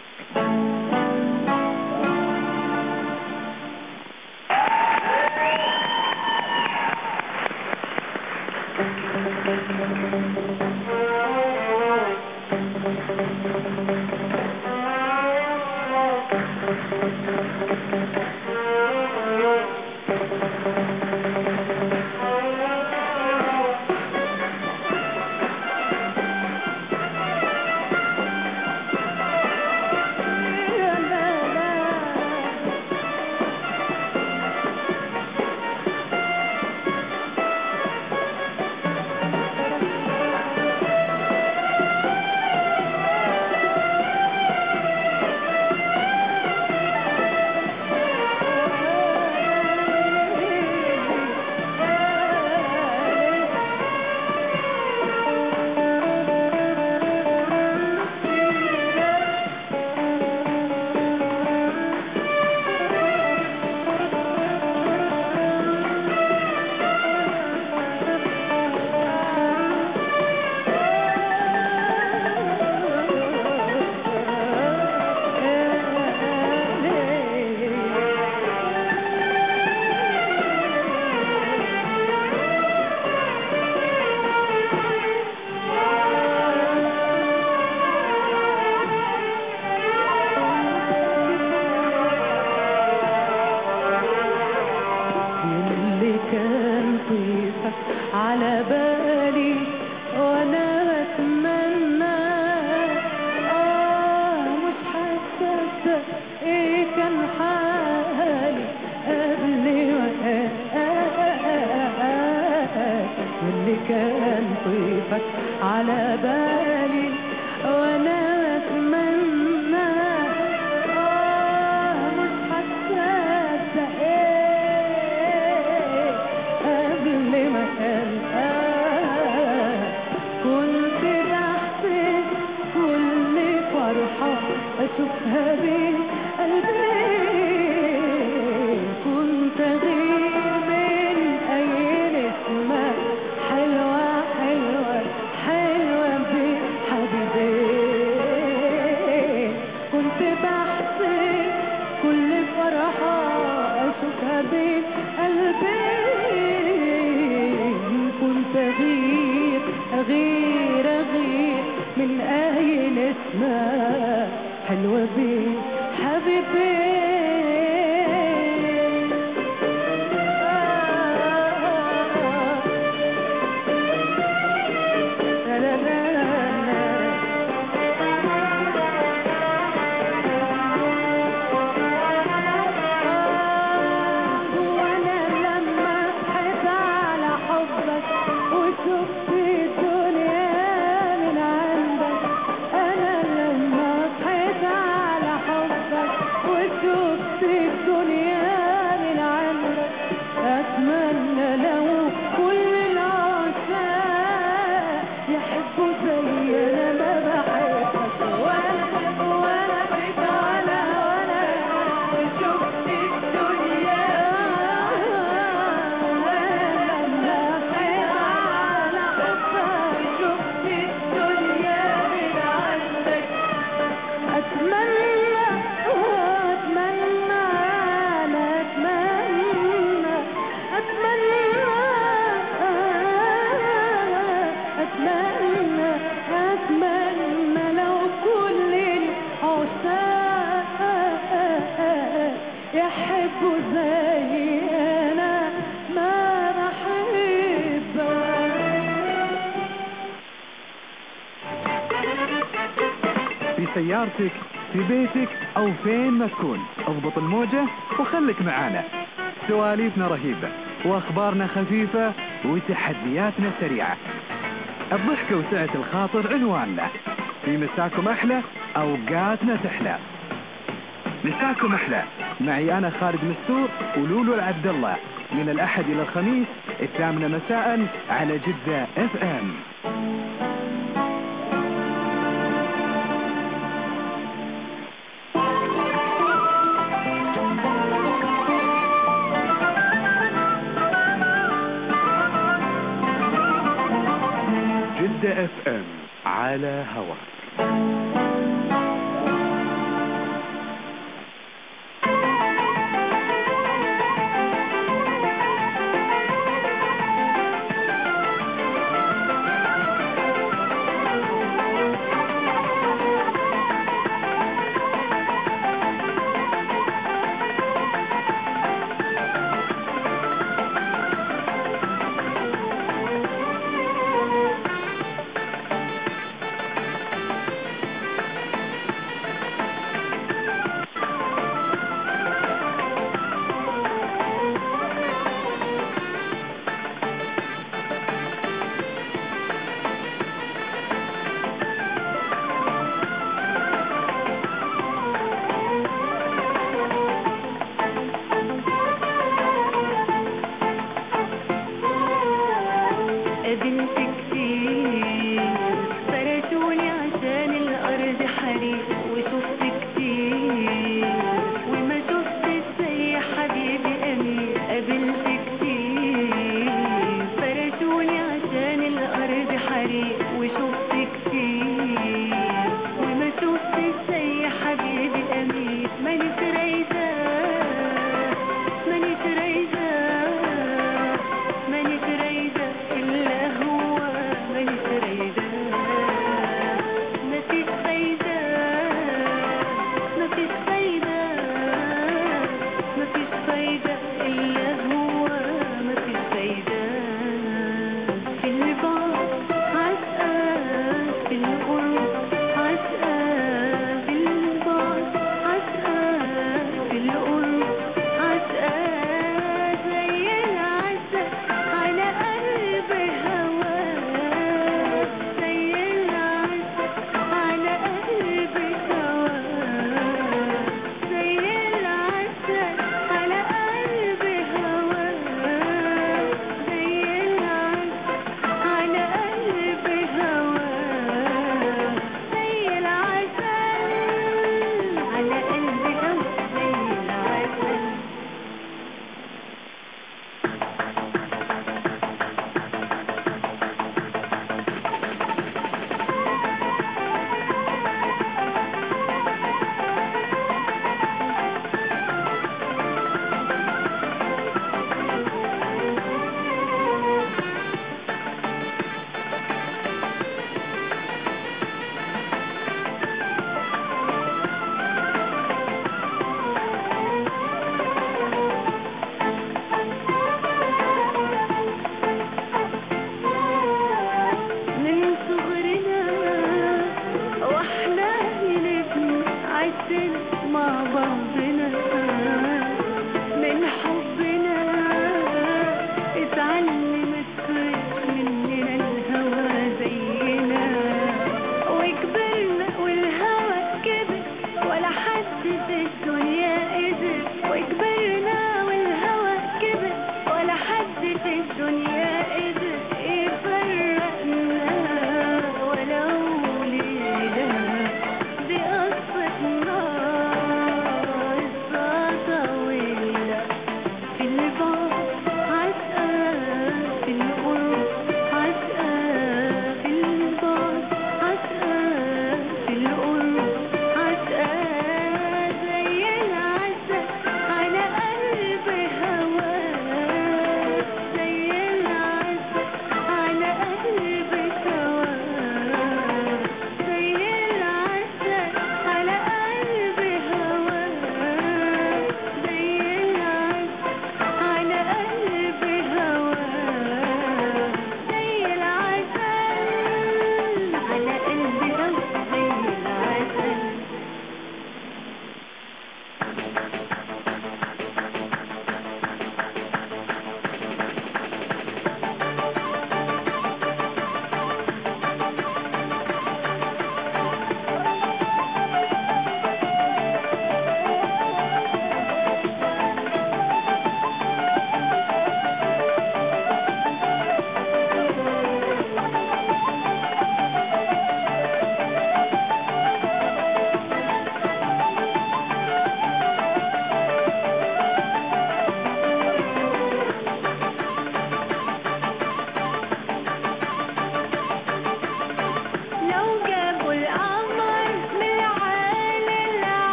على بالي وانا بتمنى اه مش حاسه ايه كان حالي قبل واللي كان طيفك على بالي وانا بتمنى اه مش حاسه ايه قبل ما كان كنت بحسب كل فرحة أشوفها بين قلبي نسمة حلوة بيه حبيبي سيارتك في بيتك أو فين ما تكون اضبط الموجة وخلك معانا. سواليفنا رهيبة وأخبارنا خفيفة وتحدياتنا سريعة. الضحكة وسعة الخاطر عنواننا. في مساكم أحلى أوقاتنا تحلى. مساكم أحلى معي أنا خالد مستور ولولو العبد الله من الأحد إلى الخميس الثامنة مساء على جدة اف ام. جدة اف ام على هواك.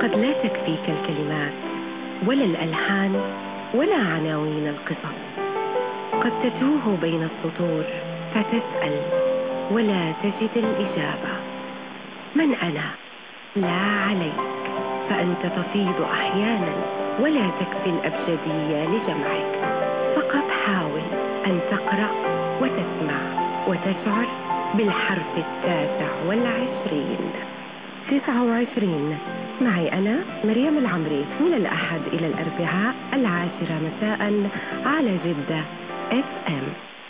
قد لا تكفيك الكلمات ولا الألحان ولا عناوين القصص. قد تتوه بين السطور فتسأل ولا تجد الإجابة. من أنا؟ لا عليك، فأنت تفيض أحيانا ولا تكفي الأبجدية لجمعك. فقط حاول أن تقرأ وتسمع وتشعر بالحرف التاسع والعشرين. تسعة وعشرين معي أنا مريم العمري من الأحد إلى الأربعاء العاشرة مساء على جدة اف ام.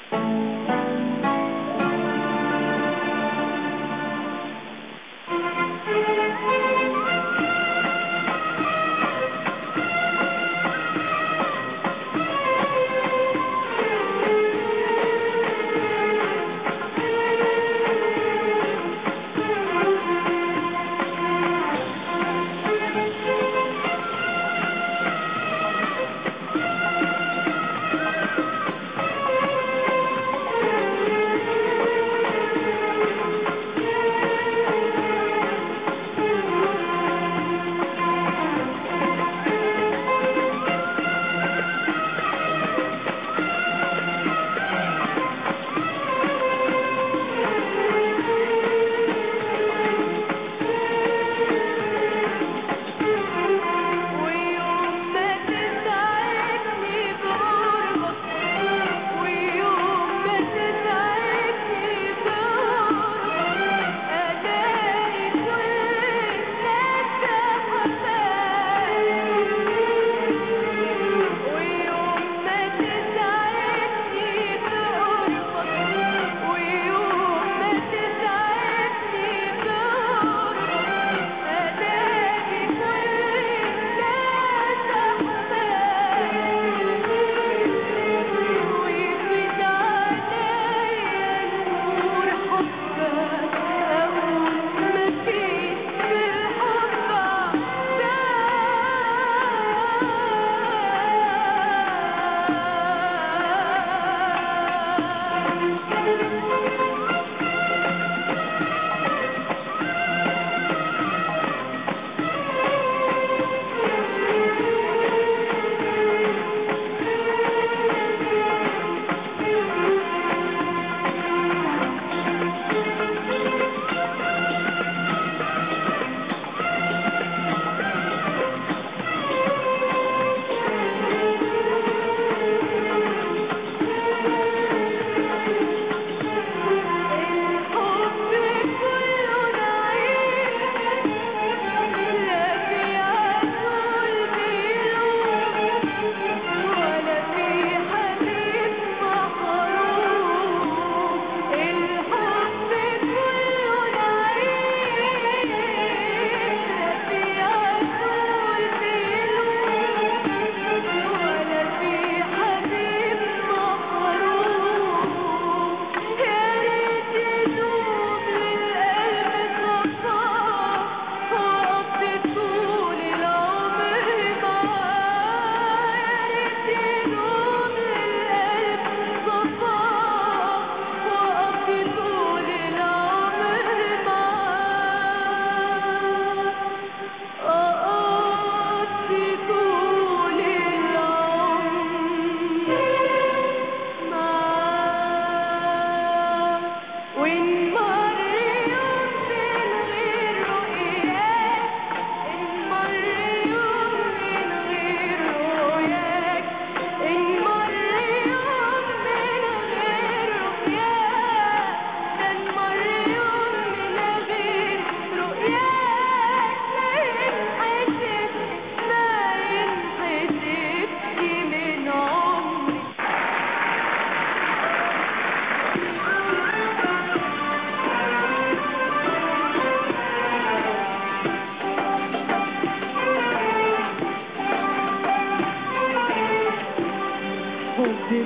الحب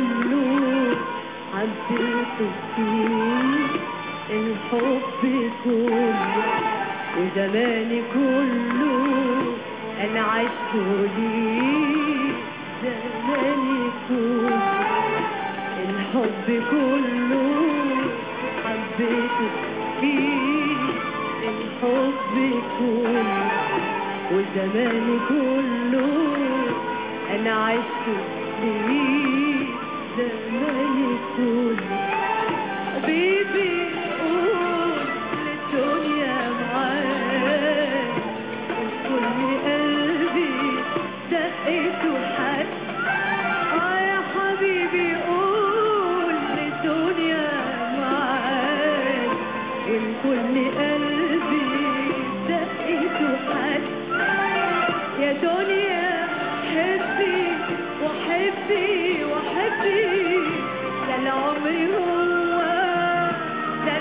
كله حبيته فيه، الحب كله وزماني كله انا عشت ليه، زماني كله الحب كله حبيته فيه، الحب كله وزماني كله أنا عشت ليه زماني كله. حبيبي قول للدنيا معاك وكل قلبي دقته حد. آه يا حبيبي قول للدنيا معاك الكل قلبي دقته حد. يا دنيا حبي وحبي وحبي ده العمر هو ده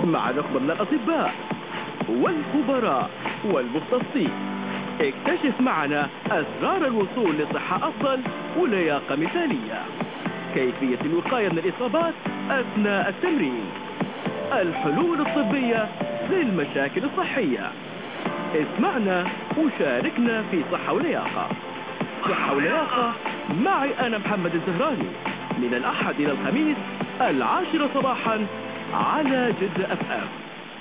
مع نخبة من الأطباء والخبراء والمختصين. اكتشف معنا أسرار الوصول لصحة أفضل ولياقة مثالية، كيفية الوقاية من الإصابات أثناء التمرين، الحلول الطبية للمشاكل الصحية. اسمعنا وشاركنا في صحة ولياقة. صحة ولياقة معي أنا محمد الزهراني، من الأحد إلى الخميس العاشرة صباحا على جدة أف أم.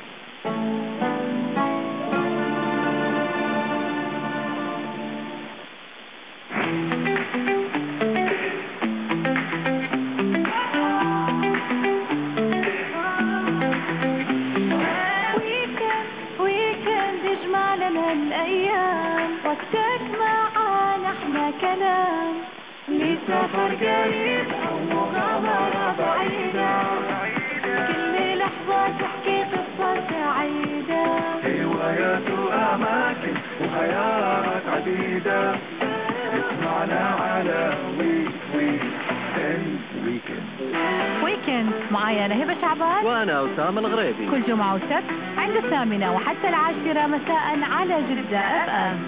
سفر قريب أو مغامرة بعيدة، كل لحظة تحكي قصة سعيدة، هوايات وأماكن وخيارات عديدة. اسمعنا على ويك ويك اند ويكند. ويكند معايا أنا هبة شعبان وأنا أسامة الغريبي، كل جمعة وسبت عند الثامنة وحتى العاشرة مساء على جدة أف أم.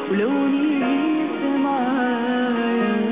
ولوني سمايا.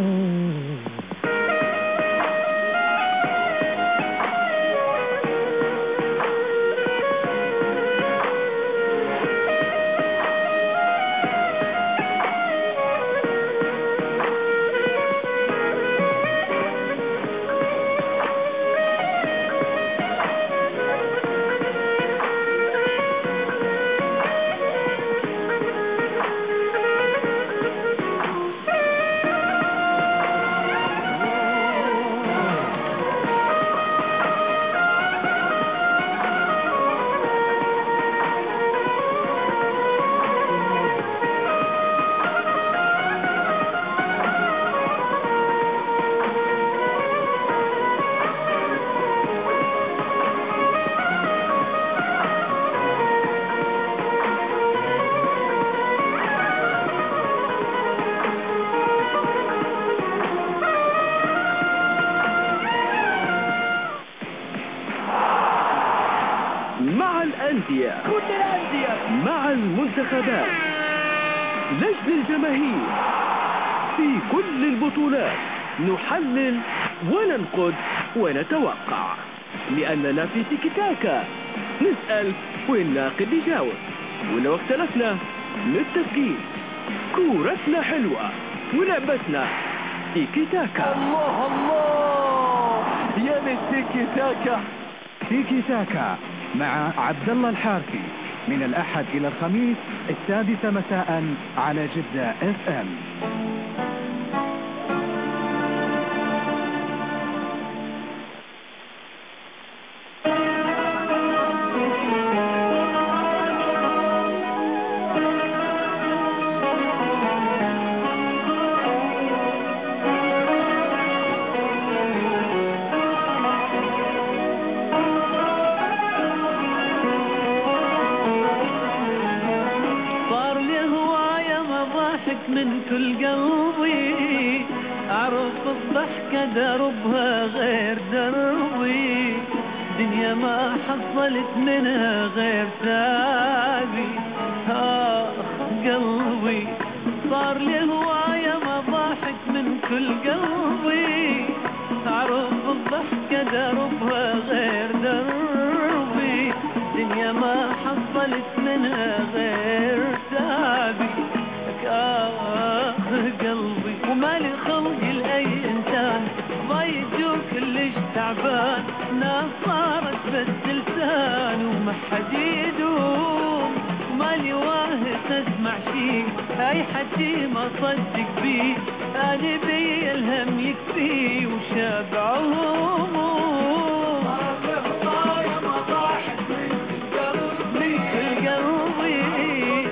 مع الأندية، كل الأندية، مع المنتخبات، لجل الجماهير، في كل البطولات نحلل وننقد ونتوقع، لأننا في تيكي تاكا نسأل والناقد يجاوب، ولو اختلفنا للتسجيل. كورتنا حلوة ولعبتنا تيكي تاكا. الله الله يا تيكي تاكا. تيكي تاكا مع عبد الله الحارثي من الأحد إلى الخميس السادسة مساء على جدة اف ام. من كل قلبي أعرف الضحكة دربها غير دربي، دنيا ما حصلت منها غير تابي. آخ قلبي صار لي هواية ما ضاحك من كل قلبي، أعرف الضحكة دربها غير دربي، دنيا ما حصلت منها غير تابي. آه قلبي ومالي خلق لأي إنسان ضايج وكلش تعبان، ناس صارت بس لسان وما حد يدوم، مالي واهس اسمع شي اي حكي ما صدق بيه، انا بي الهم يكفي وشابع هموم. صايا ما ضاحت من قلبي من قلبي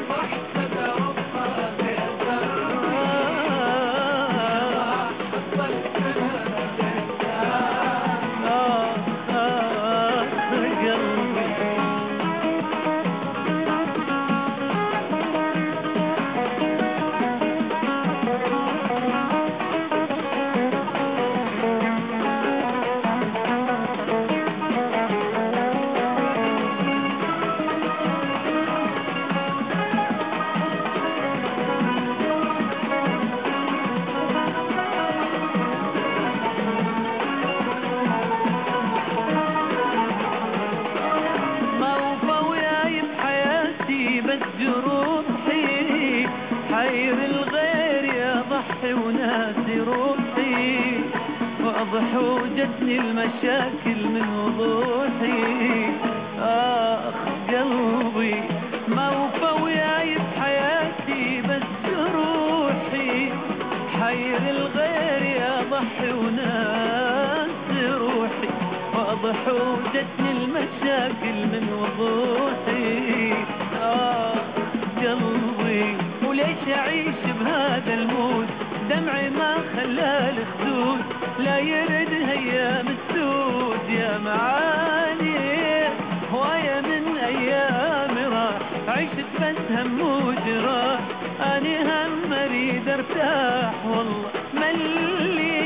جروحي حير الغير يا ضحي وناسي روحي، واضح وجتني المشاكل من وضوحي. اخ قلبي موفى وياي بحياتي بس جروحي، حير الغير يا ضحي وناسي روحي، واضح وجتني المشاكل من وضوحي. آه قلبي وليش أعيش بهذا المود، دمعي ما خلى الخدود لا يرد أيام السود. يا معاني هواية من أيام راح عشت بس هم وجراح، أني هم أريد أرتاح والله ملي.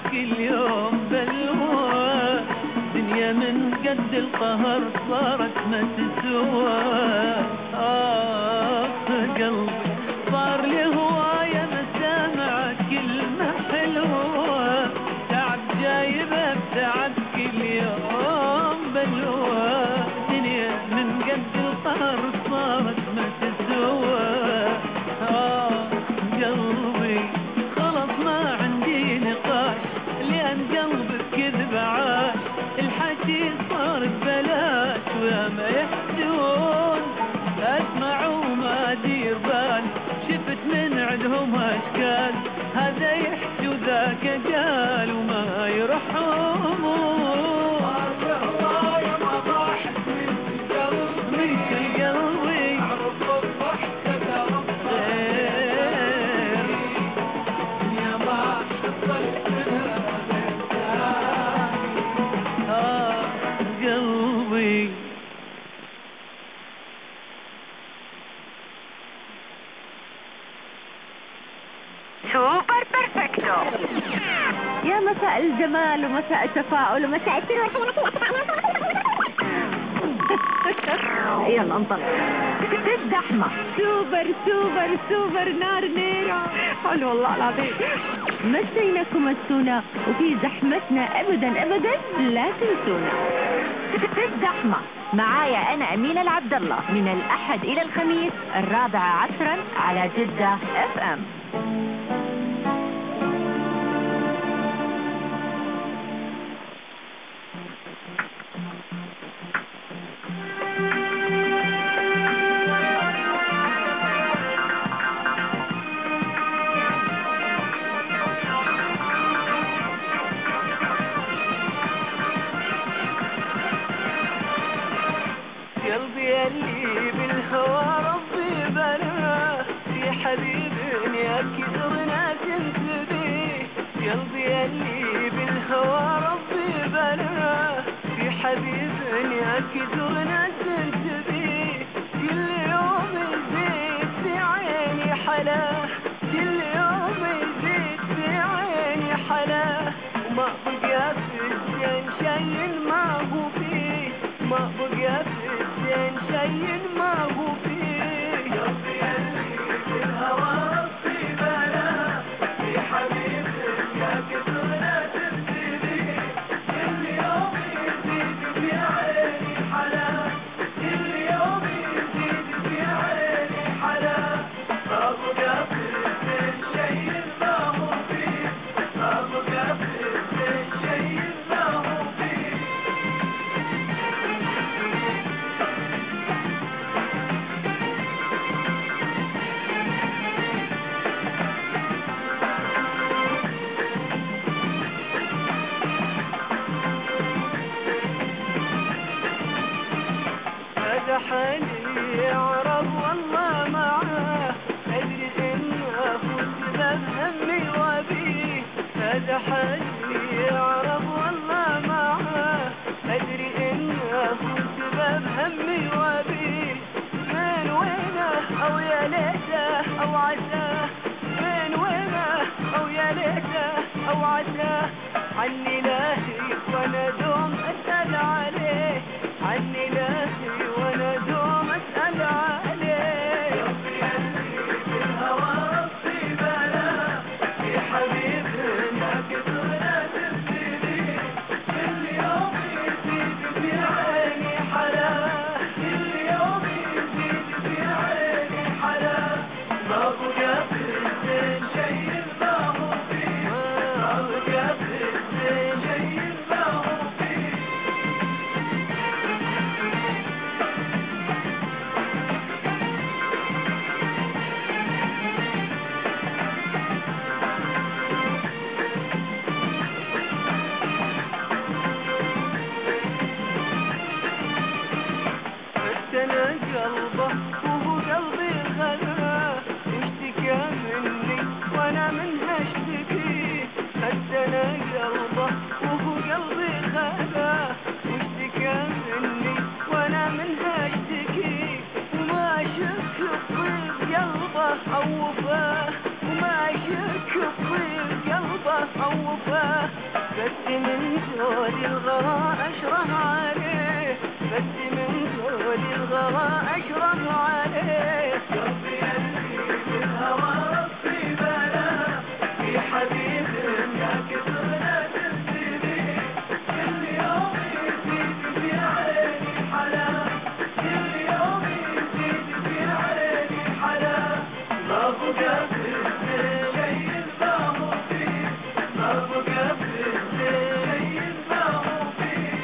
كل يوم بلوى دنيا من قد القهر صارت ما تسوى آه قلبي صار لي هواية مسامع كلمة حلوة تعب جايبه بتعب كل يوم بلوى دنيا من قد القهر صارت ما تسوى آه قلبي خلص ما عندي نقاش لأن قلبي بكذب عاش الحكي صار ببلاش ويا ما يحجون أسمع وما أدير بال شفت من عندهم أشكال هذا يحكي وذاك قال وما يرحمون ما ضاحت من قلبي من قلبي عرف الضحكة غير يا ما حصلت منها آه قلبي سوبر بيرفكتو. يا مساء الجمال ومساء التفاؤل ومساء يلا انطلق. الزحمة سوبر سوبر سوبر نار نيرة. حلو والله العظيم. مشيناكم السونا وفي زحمتنا ابدا ابدا لا تنسونا. الزحمة معايا انا امينة العبد الله من الاحد الى الخميس الرابعة عصرا على جدة اف ام. قلبي اللي بالهوى ربي بلا في حبيب يكدرنا تنتبه قلبي اللي بالهوى ربي بلا في حبيب يكدرنا تنتبه كل يوم يزيد في عيني حلاه كل يوم يزيد في عيني حلاه وما بقى في الزين شي ما هو فيه ما بقى في الزين شي ما هو فيه قلبي اللي في الهوى ربي بلا في حبيب يا كثرنا تبتدي كل يوم يزيد في عيني حلا كل يوم يزيد في عيني حلا ما بقى في الزين شي ما هو فيه ما بقى في الزين شي ما هو فيه هذا حالي يعرف والله معاه أدري إن أفوت بهمي وبيه هذا حالي يعرف والله معاه أدري إن أفوت بهمي وبيه من وينه أو يا ليته أو عساه من وينه أو يا ليته أو عساه عني لاهي وأنا دوم أسأل عليه عني لاهي وانا دوم اسال عليه ربي اللي في الهوى ربي بلا في حبيب يا كثرنا تبتدي كل يوم يزيد في عيني حلا كل يوم يزيد في عيني حلا ما بقى في الزين شي ما هو فيه ما بقى في الزين شي ما هو فيه انا قلبه وهو قلبي غلا اشتكى مني وانا منها اشتكي حتى انا قلبه وهو قلبي غلا اشتكى مني وانا منها اشتكي وما شك بطيب قلبه او وفاه وما شك بطيب قلبه او وفاه بس من زود الغراء أشره عليه بس من زود الغراء أشره عليه قلبي قلبي في الهوى ربي بلا في حبيب يا كثر لا تنسيني كل يوم يزيد في عيني حلا كل يوم يزيد في عيني حلا ما بقى في الزين شيء ما هو فيه ما بقى في الزين شيء ما هو فيه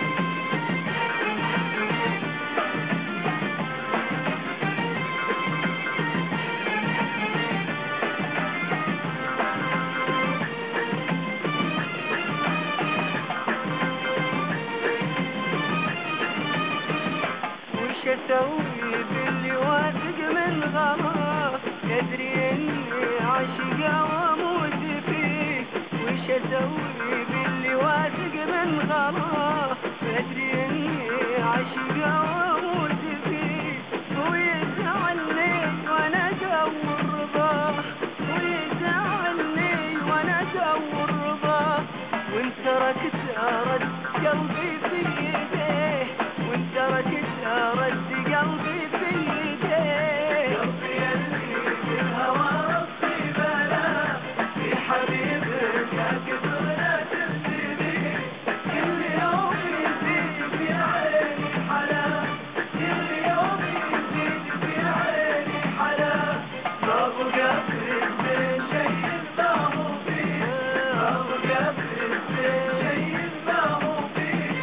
وش اسوي باللي واثق من غراه يدري اني عاشقه واموت فيه وش اسوي باللي واثق من غراه يدري اني عاشقه واموت فيه ويزعلني وانا ادور رضاه ويزعلني وانا ادور رضاه وانت تركت ارد قلبي في يديه وانت تركت ارد قلبي في يديه قلبي قلبي في الهوى ربي بلا في حبيب يا كثر لا تنسيني كل يوم يزيد في عيني حلا كل يوم يزيد في عيني حلا ما بقى في الزين شيء ما هو فيه ما بقى في الزين شيء ما هو فيه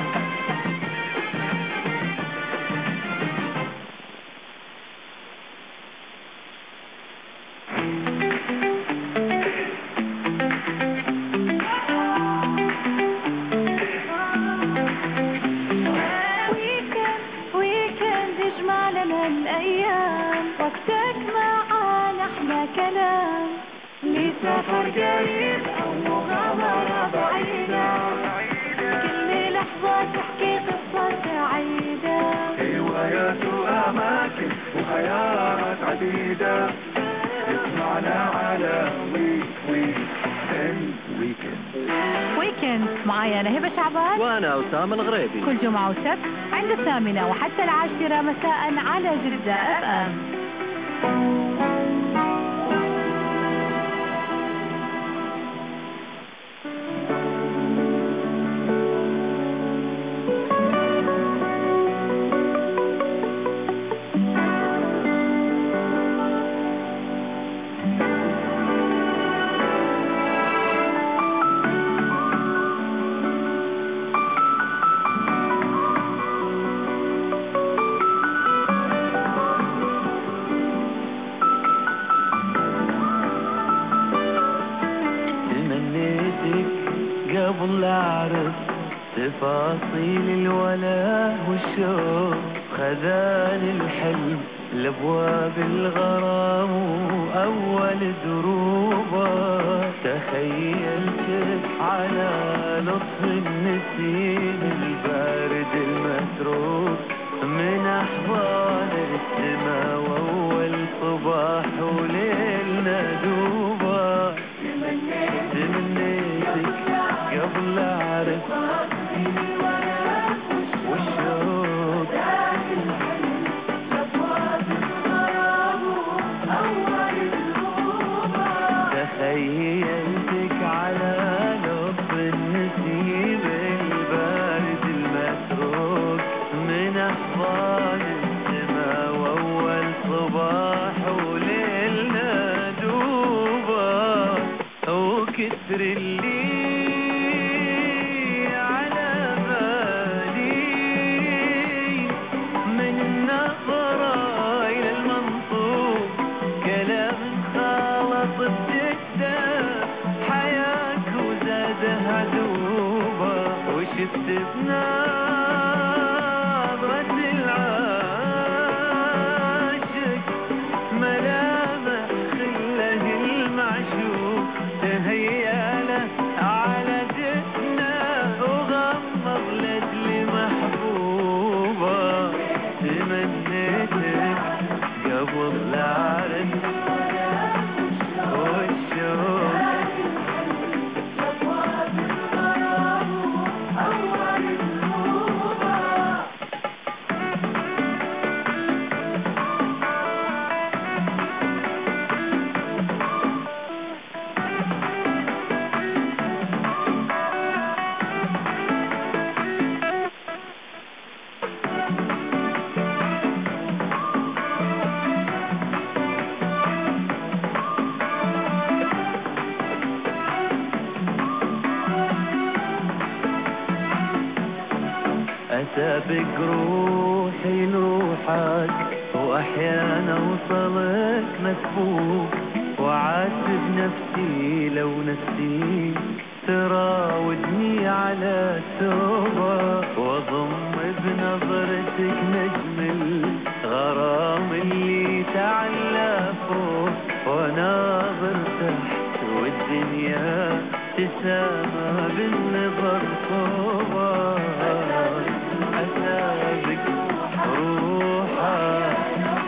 ويكند ويكند يجمعنا الأيام وقتك معانا أحلى كلام لسفر قريب أو مغامرة بعيدة كل لحظة تحكي قصة سعيدة روايات وأماكن وخيارات عديدة اسمعنا على ويك ويك إن ويكند ويكند معايا أنا هبة شعبان وأنا أسامة الغريبي كل جمعة وسبت عند الثامنة وحتى العاشرة مساء على جدة اف ام. قبل أعرف تفاصيل الولاء والشوق خذاني الحلم لأبواب الغرام وأول دروبه تخيلتك على لطف النسيم البارد المتروك من أحضان السما وأول صباح وليلنا دوبه تمنيتك قبل أعرف والشوق تخيلتك على لطف النسيم البارد المتروك من أحضان السما وأول صباح وليلنا دوبه وكتر اللي على بالي من النظرة إلى المنطوق كلام خالط بجدة حياك وزادها دوبة وشفت بنظرة العاشق ملامح خله المعشوق تهياله على جسنا وغمض لجل محبوبة تمنيتك قبل لا أعرف والشوق أسابق روحي لروحك وأحيانا أوصلك مسبوق وعاتب نفسي لو نسيت تراودني على التوبة وأضم بنظرتك نجم الغرام اللي تعلى فوق وناظر تحت والدنيا تسامى بالنظر صوبة أسابق روحك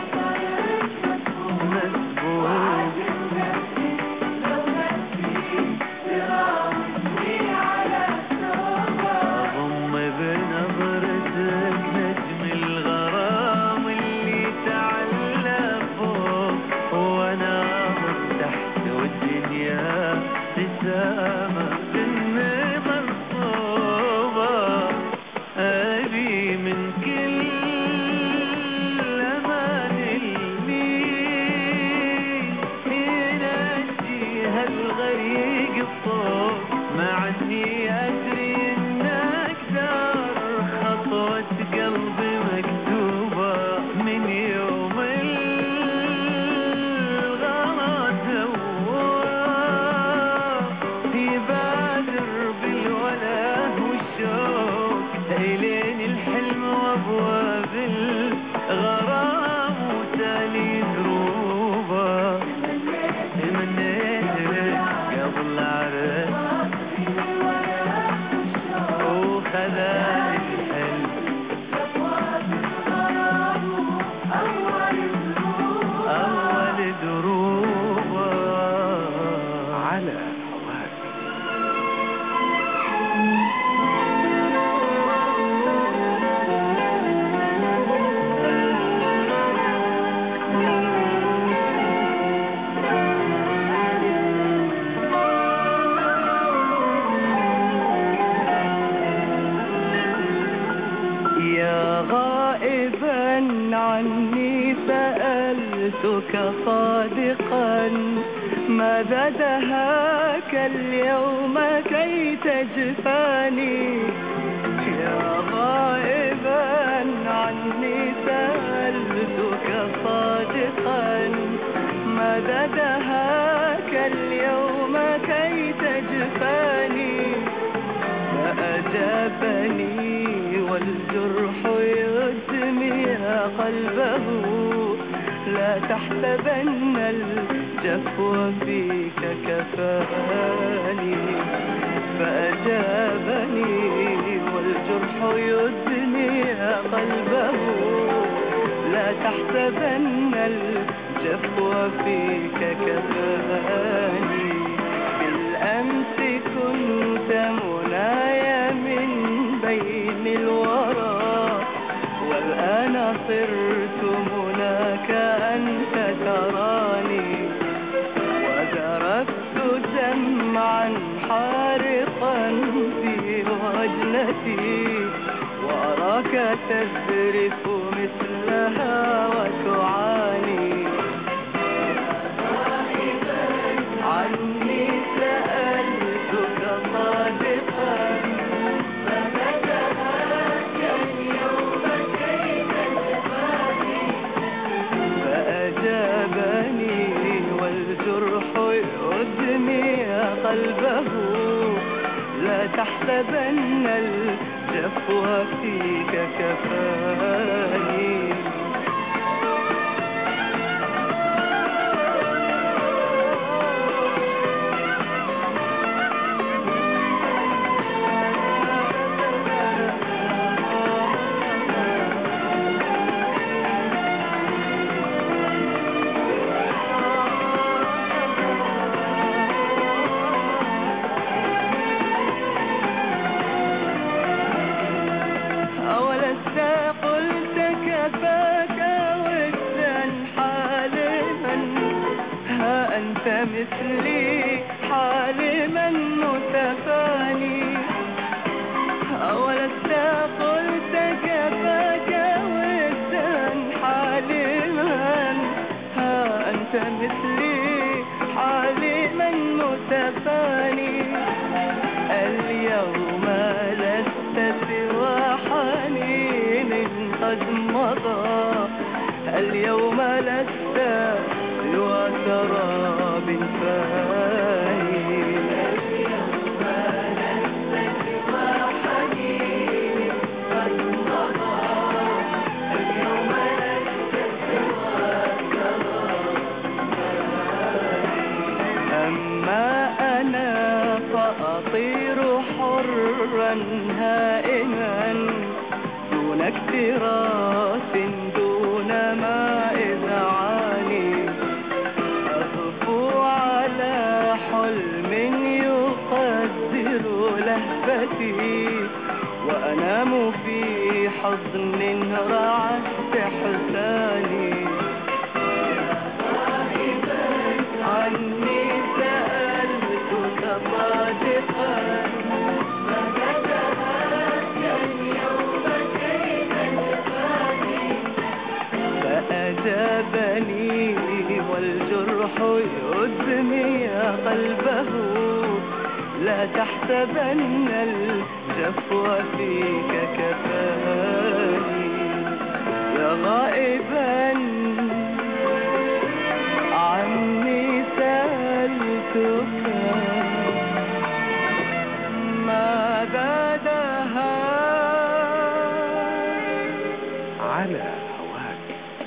مسبوق أضم بنظرتك نجم الغرام اللي تعلى فوق وناظر تحت والدنيا تسامى بالنظر صوبة أبي من كل أمان المين ينجي هالغريق الصوت مع إني أدري إنك دار خطوة قلبي مكتوبة من يوم الغلط يبادر بالوله والشوق إلين الحلم وأبواب الغرام وتالي دروبه تمنيت قبل عرس وخذاني الحلم أول دروبه على هواك. يا غائبا عني سألتك صادقا ماذا دهاك اليوم كي تجفاني يا غائبا عني سألتك صادقا ماذا دهاك اليوم كي تجفاني فأجابني والجرح يدمي قلبه لا تحسبن الجفو فيك كفاني فأجابني والجرح يدمي قلبه لا تحسبن الجفو فيك كفاني بالأمس كنت منايا من بين الورى والآن صرت مناك أنت تراني وذرفت دمعا حارقا في وجنتي وأراك تذرف مثلها وتعاني عني سألتك صادقا فأجابني والجرح يؤذني قلبه لا تحسبن الجفو فيك كفاني أولست قلت كفاك ودا حالما ها أنت مثلي حالما متفاني أولست قلت كفاك ودا حالما ها أنت مثلي حالما متفاني اليوم لست سوى حنين اليوم لست سوى سراب فاني أطير حرا هائما دون اكتراث دون ماء ذعاني أغفو على حلم يقدر لهفتي وأنام في حضن رعى استحساني عني سألتك صادقا فأجابني والجرح يدمي قلبه لا تحسبن الجفو فيك كفاني يا غائبا عني سألتك ماذا دها على هواك.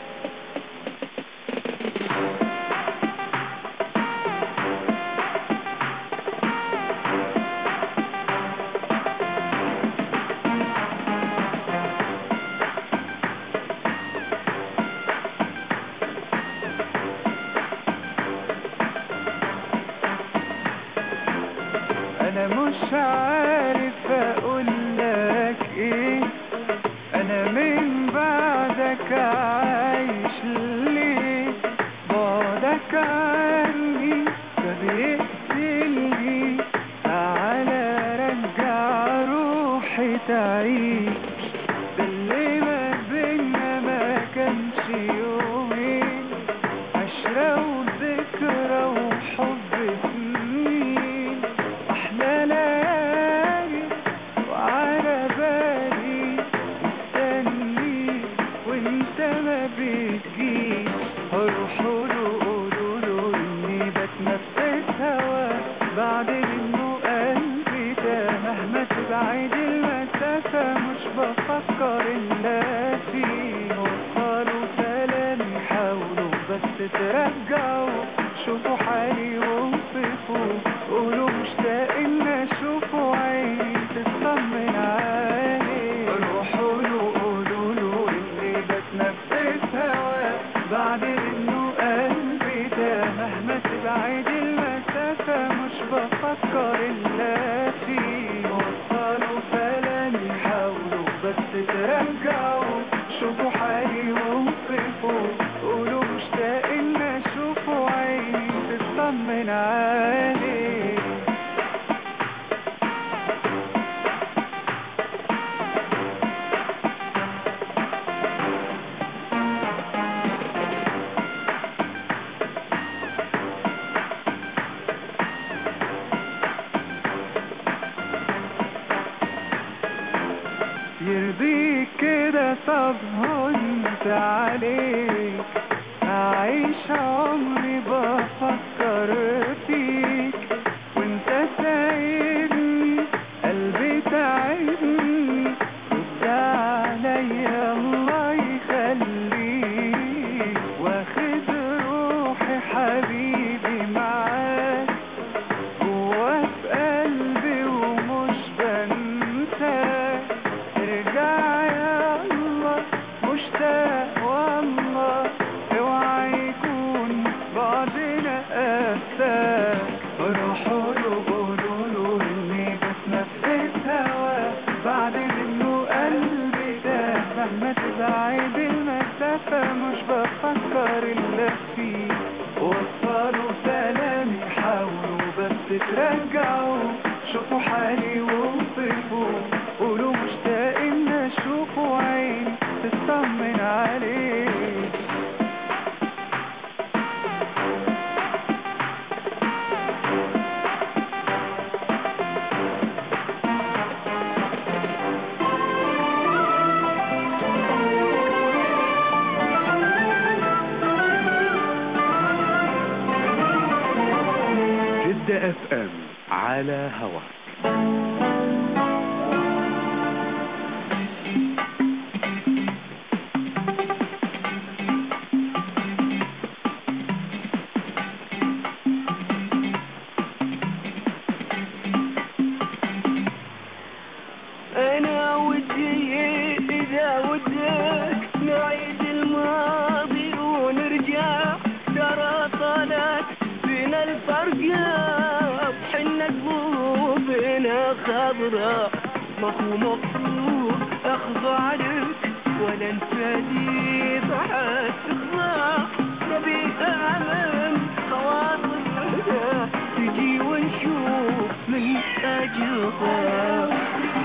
أنا مش عارف أقول لك إيه، أنا من بعدك عايش ليه، بعدك عني فبيقتلني، تعالى رجع روحي تعيش، ده اللي ما بينا ما كانش يومين، عشرة وذكرى وحب سنين، أحلى ليالي وعلى بالي مستني وانت ما بتجيش، هروحوا له قولوا له اني بتنفس هوا بعد انه قلبي ده، مهما تبعد المسافة مش بفكر الا فيه، وصلوا سلامي حاولوا بس ترجعوا شوفوا حالي ووصفوا، قولوا مشتاق ان اشوفوا عيني تطمن عليه، روحوا له قولوا له اني بتنفس هوا بعد انه قلبي ده، مهما تبعد المسافة مش بفكر الا فيه، وصلوا سلامي حاولوا بس ترجعوا شوفوا حالي ووصفوا، قولوا مشتاق ان اشوفوا عيني تطمن عليه. يرضيك كده طب هنت عليك، أعيش عمري بفكر فيك وانت سايبني قلبي تعبني، رد عليا الله يخليك، واخد روحي حبيبي معاك جوا في قلبي ومش بنساك، ارجع يا الله مشتاق والله، اوعى يكون بعدنا أفتاك، روحوا له قولوا له اني بتنفس هوا بعد انه قلبي ده، مهما تبعد المسافة مش بفكر الا فيه، وصلوا سلامي حاولوا بس ترجعوا شوفوا حالي ووصفوا، قولوا مشتاق ان اشوفوا عيني تطمن عليه. اف ام على هواك. أنا ودي إذا ودك نعيد الماضي ونرجع، ترى طالت بنا الفرقة حنا قلوبنا خضراء، ما هو مفروض أخضع لك ولا انت دي بعد تخضع، نبي أمن خواطرنا تجي ونشوف من أجرها.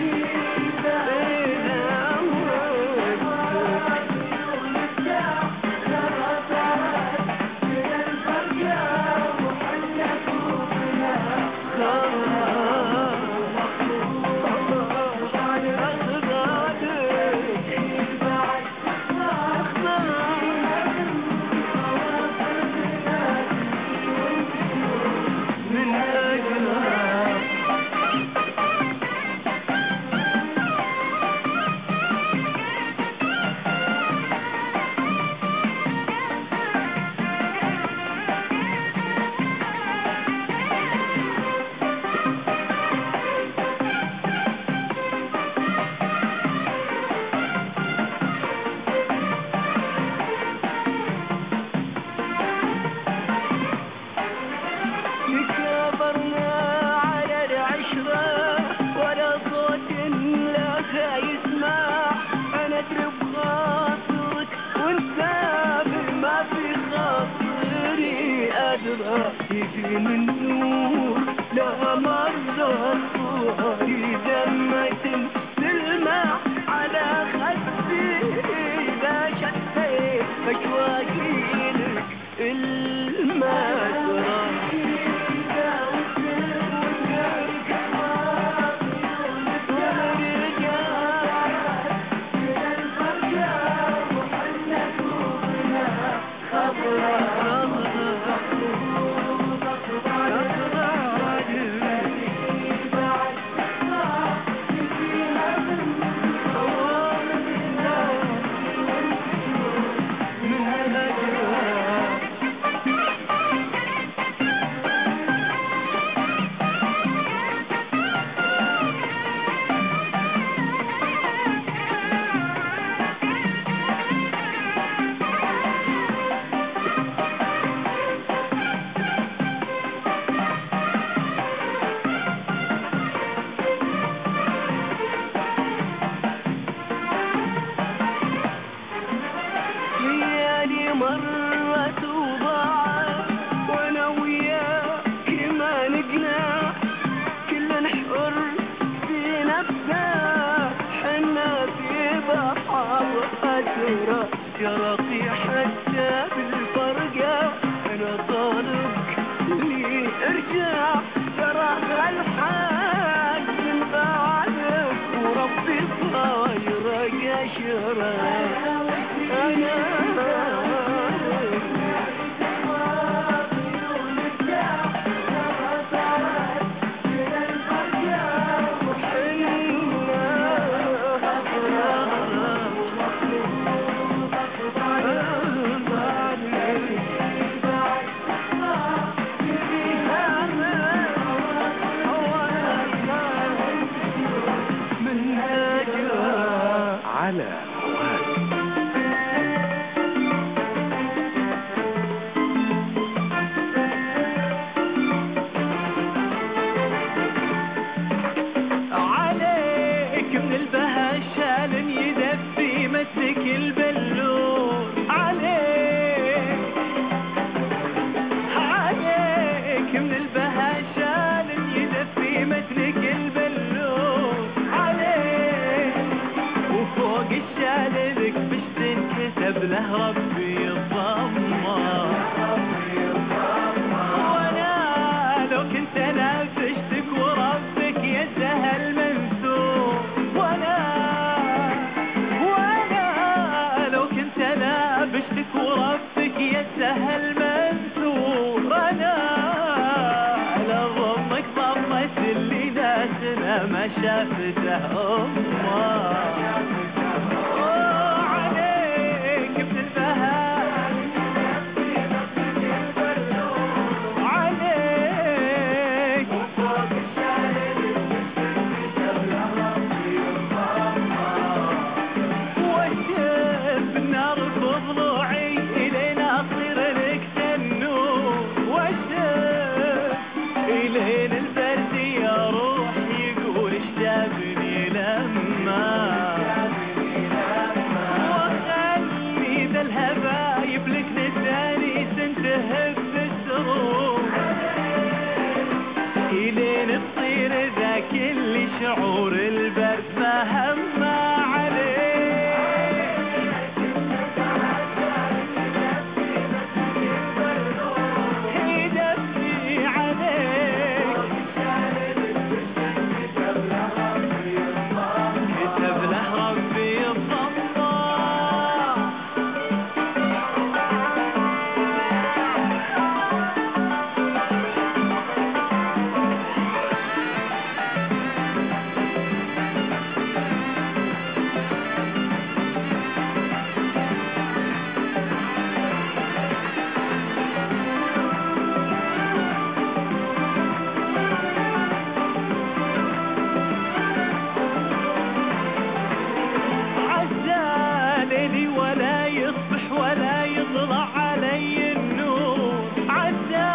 يجي من نور لا مرة صوري دمة تلمع على خدي، إذا شتيت أشواقي لك المسرح. مرت وضاعت وانا وياك ما نقنع، كلنا حر في نفسه حنا في بحر أسرى، شرقي حتى بالفرقة انا طالبك لي ارجع، ترى الحال من بعدك وربي صايرك اشرى. انا على هواك. عليك من البهشة لن يدفي مسك البلور، عليك عليك من البهشة لن يدفي مسك البلور، عليك وفوق الشالك بش تنكتب له ربي الضمة، وانا لو كنت انا فشتك وربك يا سهل منثور، وانا وانا لو كنت انا فشتك وربك يا سهل منثور، انا على الرب شافته أمه عليك بتنبهر عليك وفوق الشارع واشف النار بضلوعي إلين أصير لك تنور واشف إلين البرد يروح يقول اشتابني لما وخلي ذا الهبايب لك نساني تنتهب بالسرور إلين تصير ذاك اللي شعور البرد ما هم عليه يدفي عليك كتب له ربي الضمة عسى ليلي ولا يصبح ولا يطلع علي النور عسى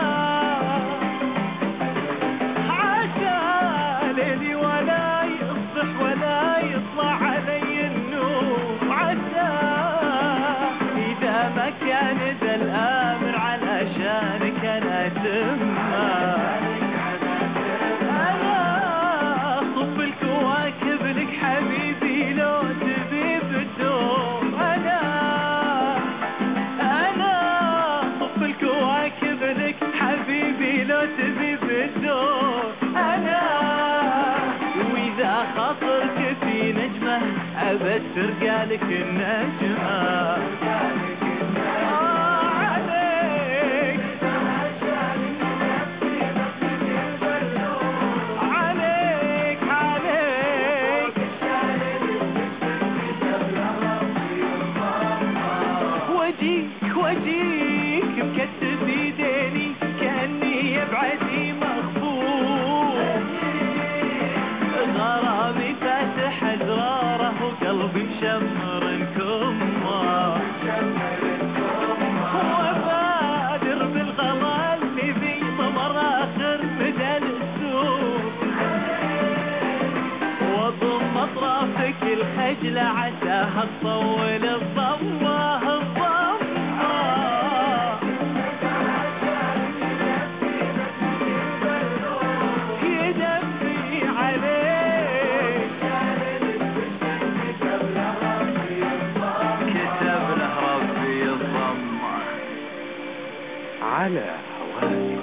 عسى ليلي ولا يصبح ولا يطلع علي النور عسى إذا ما كان ذا الأمر علشانك أنا تمه أنا صب الكواكب لك حبيبي لو تبي بالدور أنا أنا صب الكواكب لك حبيبي لو تبي بالدور أنا وإذا خاطرك في نجمة أبد ترقى لك النجمة آه عليك عليك عليك وجيك وجيك مكتب ايديني كأني يبعدي مخفوق غرامي فاتح أزراره وقلبي مشمر كمه وبادر بالغلا اللي في ضمر آخر مدى السوق واضم أطرافك الخجلة عساها تطول الضمة الضمة يدفي عليك كتب له ربي الضمة على هواك.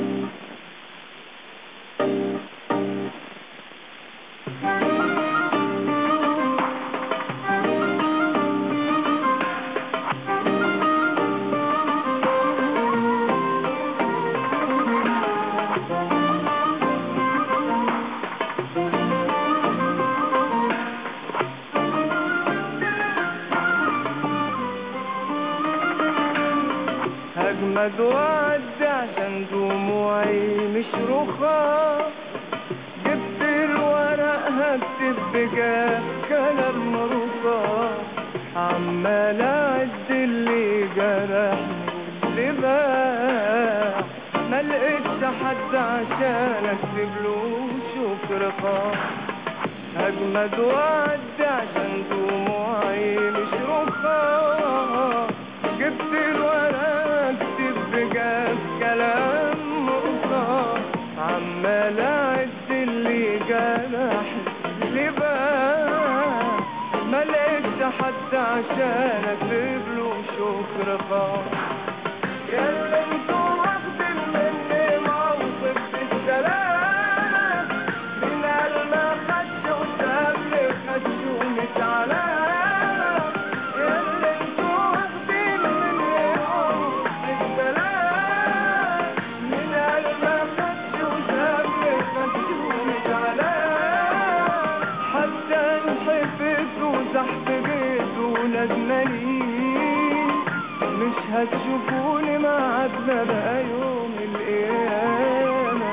أجمد وعد عشان دموعي مشروخة جبت الورق هكتب بجاه كلام مرصاص عمال أعد اللي جرحني واللي باع ملقتش حد عشان أكتب له شكر خاص أجمد وعد عشان دموعي مشروخة جبت الورق اكتب بجد كلام مرصاص عمال اعد اللي جرحني اللي باع ملقتش حد عشان اكتب له شكر خاص ياللي انتوا واخدين مني موقف بالسلام من قلب ما خدش وسابلي خدش ومتعلام من قلب ما خدش وسابلي خدش ومتعلام ندمانين مش هتشوفوني معاكنا بقى يوم القيامة.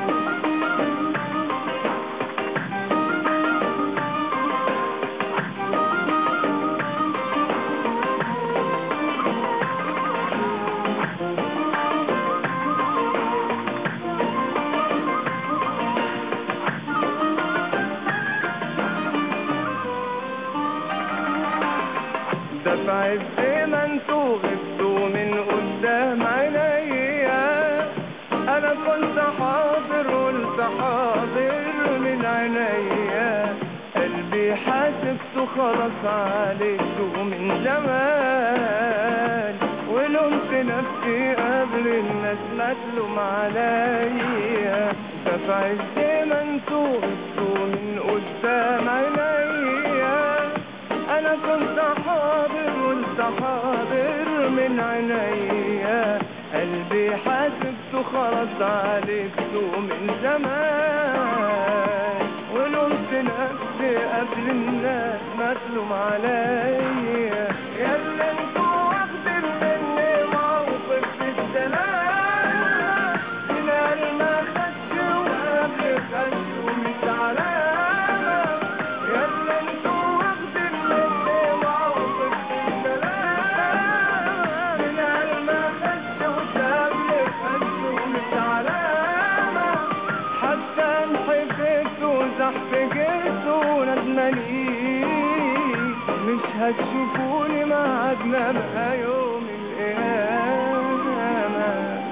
ده في عز ما انتوا غبتوا من قدام عينيا، انا كنت حاضر قلت حاضر من عينيا، قلبي حاسبته خلاص عليكوا من زمان، ولومت نفسي قبل الناس ما تلوم عليا. ده في عز ما انتوا غبتوا من قدام عينيا، انا كنت حاضر قلت حاضر من عينيا، قلبي حاسبته خلاص عليكوا من زمان، ولومت نفسي قبل الناس ما تلوم عليا. يا اللي انتوا واخدين مني موقف في السلام، خلال ما خدش وقبل خدش ومش علامة. يا اللي انتوا واخدين مني موقف في السلام، خلال ما خدش وقبل خدش ومش علامة. حتى انحفت وزحفجت وندمانين مش هتشوفوني معاكنا بقى يوم القيامة.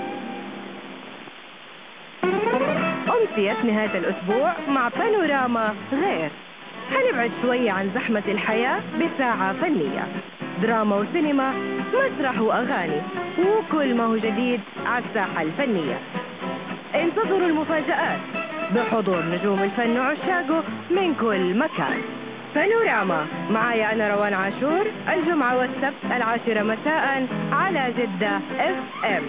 أمسية نهاية الأسبوع مع بانوراما غير. هنبعد شوية عن زحمة الحياة بساعة فنية، دراما وسينما، مسرح وأغاني، وكل ما هو جديد على الساحة الفنية. انتظروا المفاجآت بحضور نجوم الفن وعشاقه من كل مكان. بانوراما معايا أنا روان عاشور، الجمعة والسبت العاشرة مساء على جدة اف ام.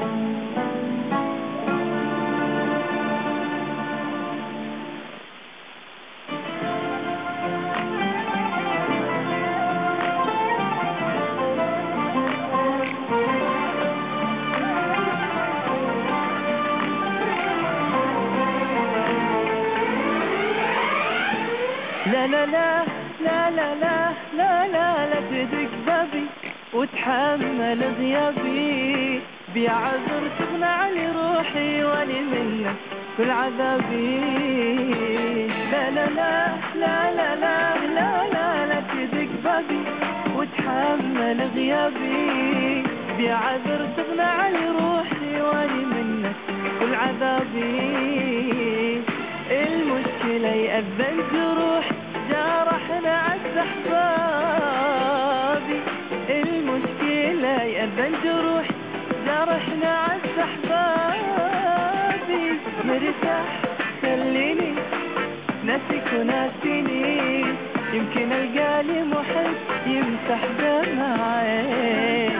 لا لا لا لا لا لا لا لا لا تدق بابي وتحمل غيابي، بعذر تغنى عن روحي ولي منك كل عذابي. لا لا لا لا لا لا لا لا لا تدق بابي وتحمل غيابي، بعذر تغنى عن روحي ولي منك كل عذابي. المشكلة يأذن جروح جرحنا عز أحبابي، المشكلة يأذن جروح جرحنا عز أحبابي. مرتاح خليني ناسك وناسيني، يمكن ألقالي محب يمسح دمع عيني.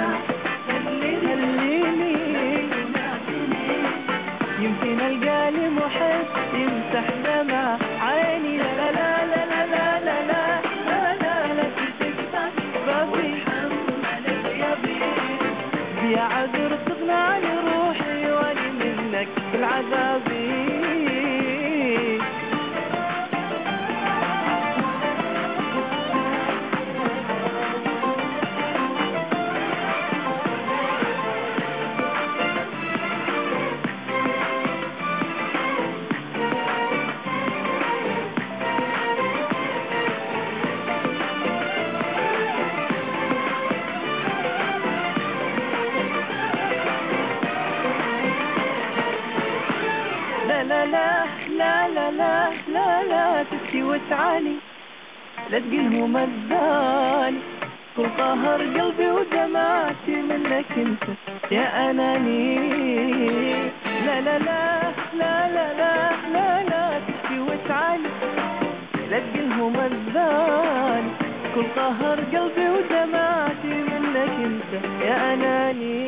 خليني يمكن ألقالي محب يمسح دمع عيني. لا لا لا لا لا لا لا لا لا لا تسكت بابي حمل غيابي، بعذر تغنى عن روحي ولي منك العذابي. لا لا لا لا لا لا لا تبكي وتعاني، لا تقلهم الزاني، كل قهر قلبي ودمعتي منك انت يا اناني. لا لا لا لا لا لا لا لا تبكي وتعاني، لا تقلهم الزاني، كل قهر قلبي ودمعتي منك انت يا اناني.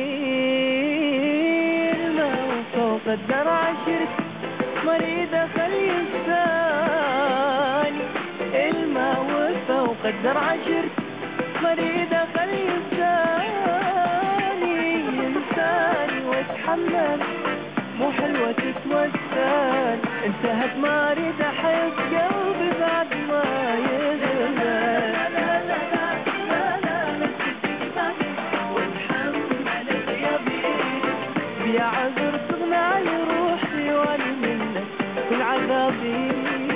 الماء فوق الدرع شرك مريضة خلي الثاني، الماء فوق الدرع شرك مريدة خلي إنساني إنساني واتحمل مو حلوة تتوسل انتهت ما اريد احس قلبي بعد ما يغلى يا عذر تغنى عن روحي وانا منك كل عذابي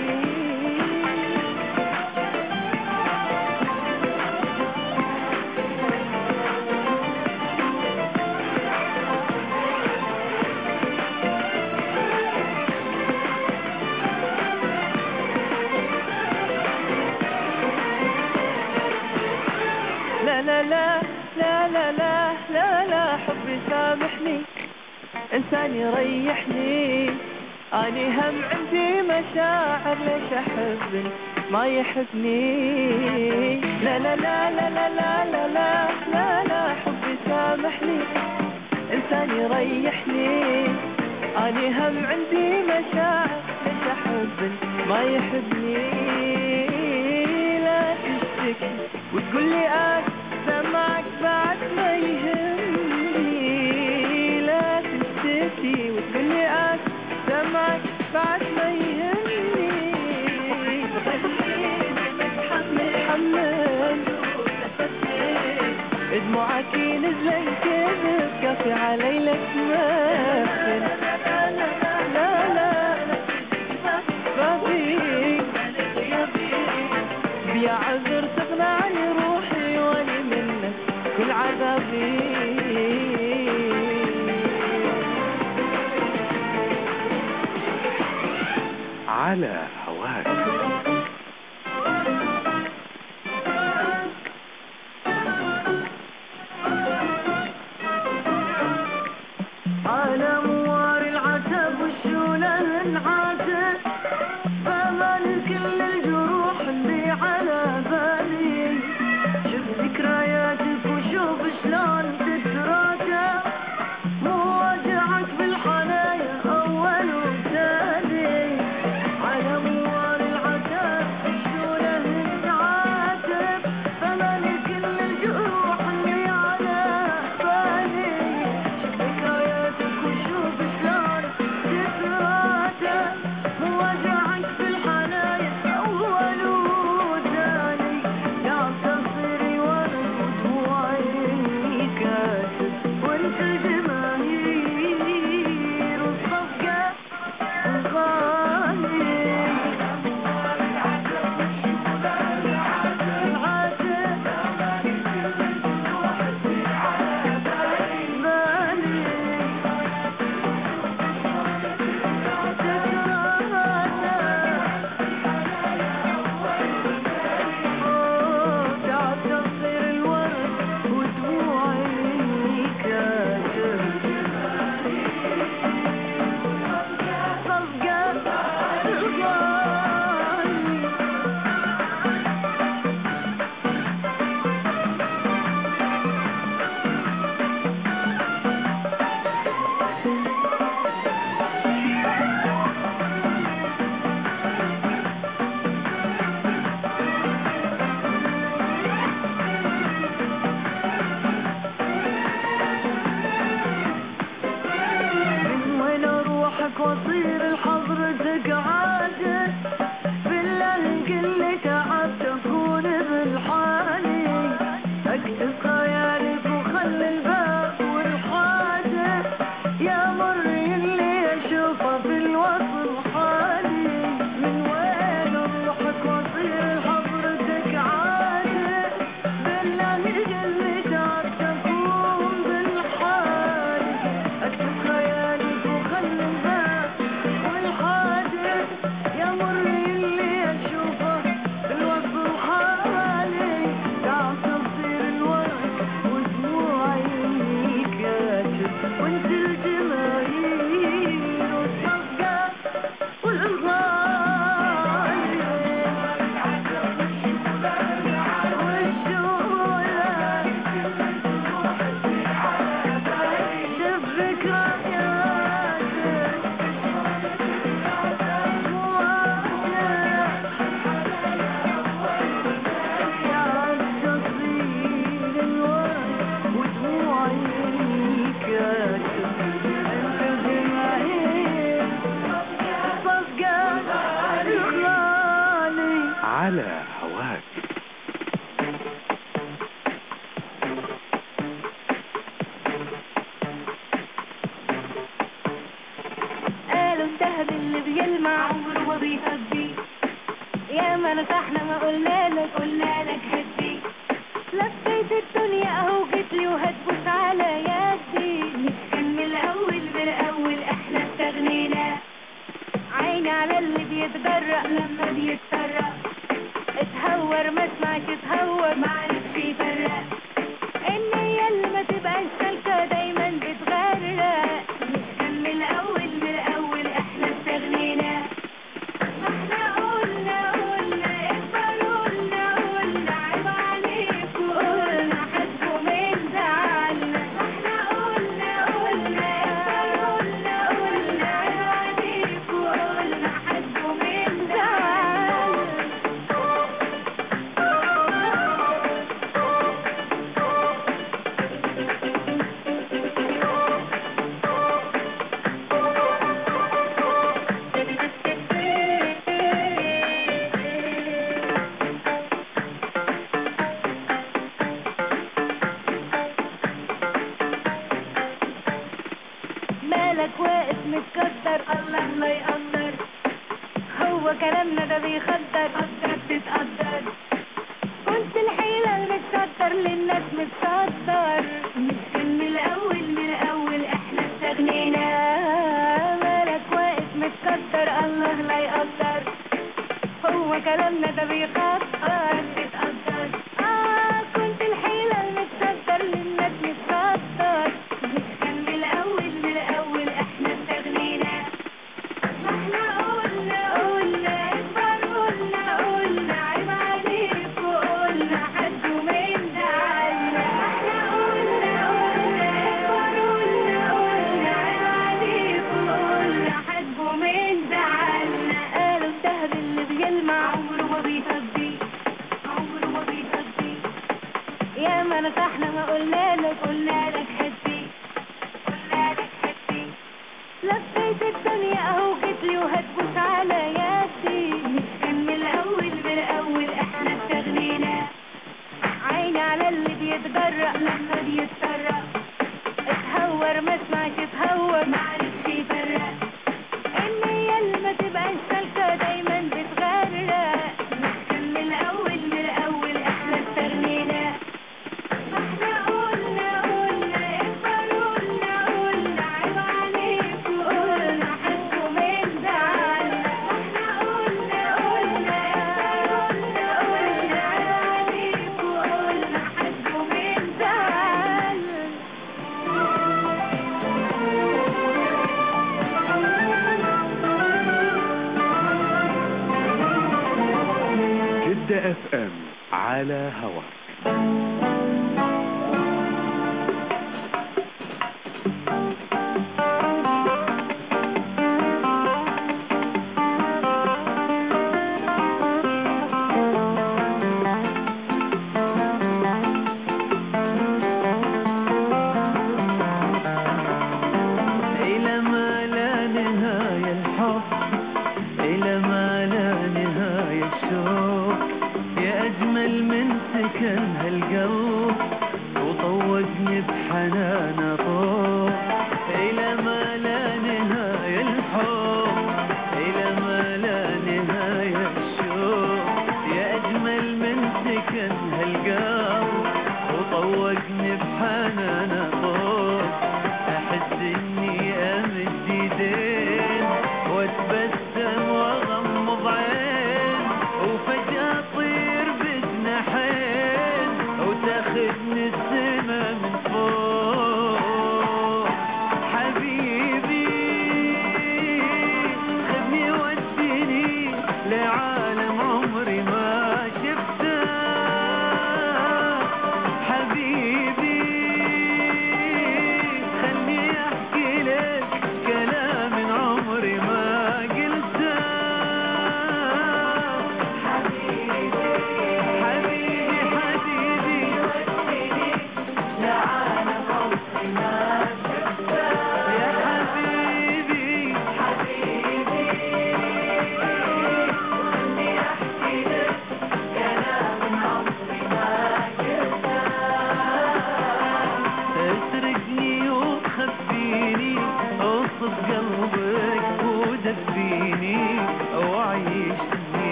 لا لا لا لا لا لا لا لا حبي سامحني إنسان يريحني أني هم عندي مشاعر ليش أحب ما يحبني لا لا لا لا لا لا لا لا لا لا حبي سامحني إنسان يريحني أني هم عندي مشاعر ليش أحب ما يحبني لا تشتكي وتقول لي أسمعك بعد ما يهمني لا تشتكي وتقول لي أسمعك بعد ما يهمني متحمل دموعك نزلن كذب كافي علي لك تمثل لا لا ما فيك بيا عذر تغنى عن روحي واني منك كل عذابي على هواك. على موار العتب والشولة انعاتب فمن كل الجروح اللي على بالي شوف ذكرياتك وشوف شلون تتراجع مواجعك بالحنايا أول وثاني على على هواك. قالوا الذهب اللي بيلمع عمره ما بيهدي، يا ما نصحنا ما قلنا لك قلنا لك هدي، لفيت الدنيا اهو جيتلي وهتبوس على يدي، مش كان من الاول من الاول احنا استغنينا، عيني على اللي بيتجرأ لما بيتسرق، اتهور ما اسمعش اتهور معرفش يفرق، النية اللي ما تبقاش سالكة دايما بتغرق، مش كان من الاول من الاول احنا استغنينا، احنا قلنا قلنا اقبلوا قلنا قلنا عيب عليكوا قلنا حسبوا من زعلنا، احنا قلنا قلنا اقبلوا قلنا قلنا عيب عليكوا قلنا حسبوا من زعلنا. مالك واقف متكدر الله الله يقدر، هو كلامنا ده بيخدر قدرك تتقدر، كنت الحيلة المتصدر للناس متصدر، مش كان من الأول من الأول احنا استغنينا، مالك واقف متكدر الله لا يقدر، هو كلامنا ده بيخدر تتقدر، اه كنت الحيلة المتصدر للناس متصدر، مش كان من الأول من الأول احنا استغنينا، احنا قلنا قلنا اكبر قلنا قلنا عيب عليكوا قلنا حسبوا من زعلنا، احنا قلنا قلنا اكبر قلنا قلنا عيب عليكوا قلنا حسبوا من زعلنا، قالوا الذهب اللي بيلمع عمره ما بيهدي عمره ما بيهدي، يا ما نصحنا ما قلنا لك قلنا لك هدي قلنا لك هدي، لفيت الدنيا اهو جيتلي وهتبوس على يدي، مش كان من الاول من الاول احنا استغنينا، عيني على اللي بيتجرأ لما بيتسرق، اتهور ما اسمعش اتهور معرفش يفرق، النية اللي ما تبقاش سالكة دايما بتغرق، مش كان من الاول من الاول احنا استغنينا، احنا قلنا قلنا اكبر قلنا قلنا عيب عليكوا قلنا حسبوا من زعلنا، احنا قلنا قلنا قلنا قلنا عيب عليكوا قلنا حسبوا من زعلنا. جدة اف ام على هواك. إلى ما لا نهاية الحب، إلى ما لا نهاية الشوق، يا أجمل من سكن هالقلب وطوقني بحنان طوق، إلى ما لا نهاية الحب، إلى ما لا نهاية الشوق، يا أجمل من سكن هالقلب وطوقني بحنان طوق، أحس إني أمد يدين وأتبسم وأغمض عين، وفجأة أطير بجناحين وتاخدني السما من فوق، حبيبي خذني وديني لعالم عمري ما شفته، حبيبي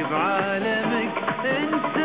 بعالمك انت.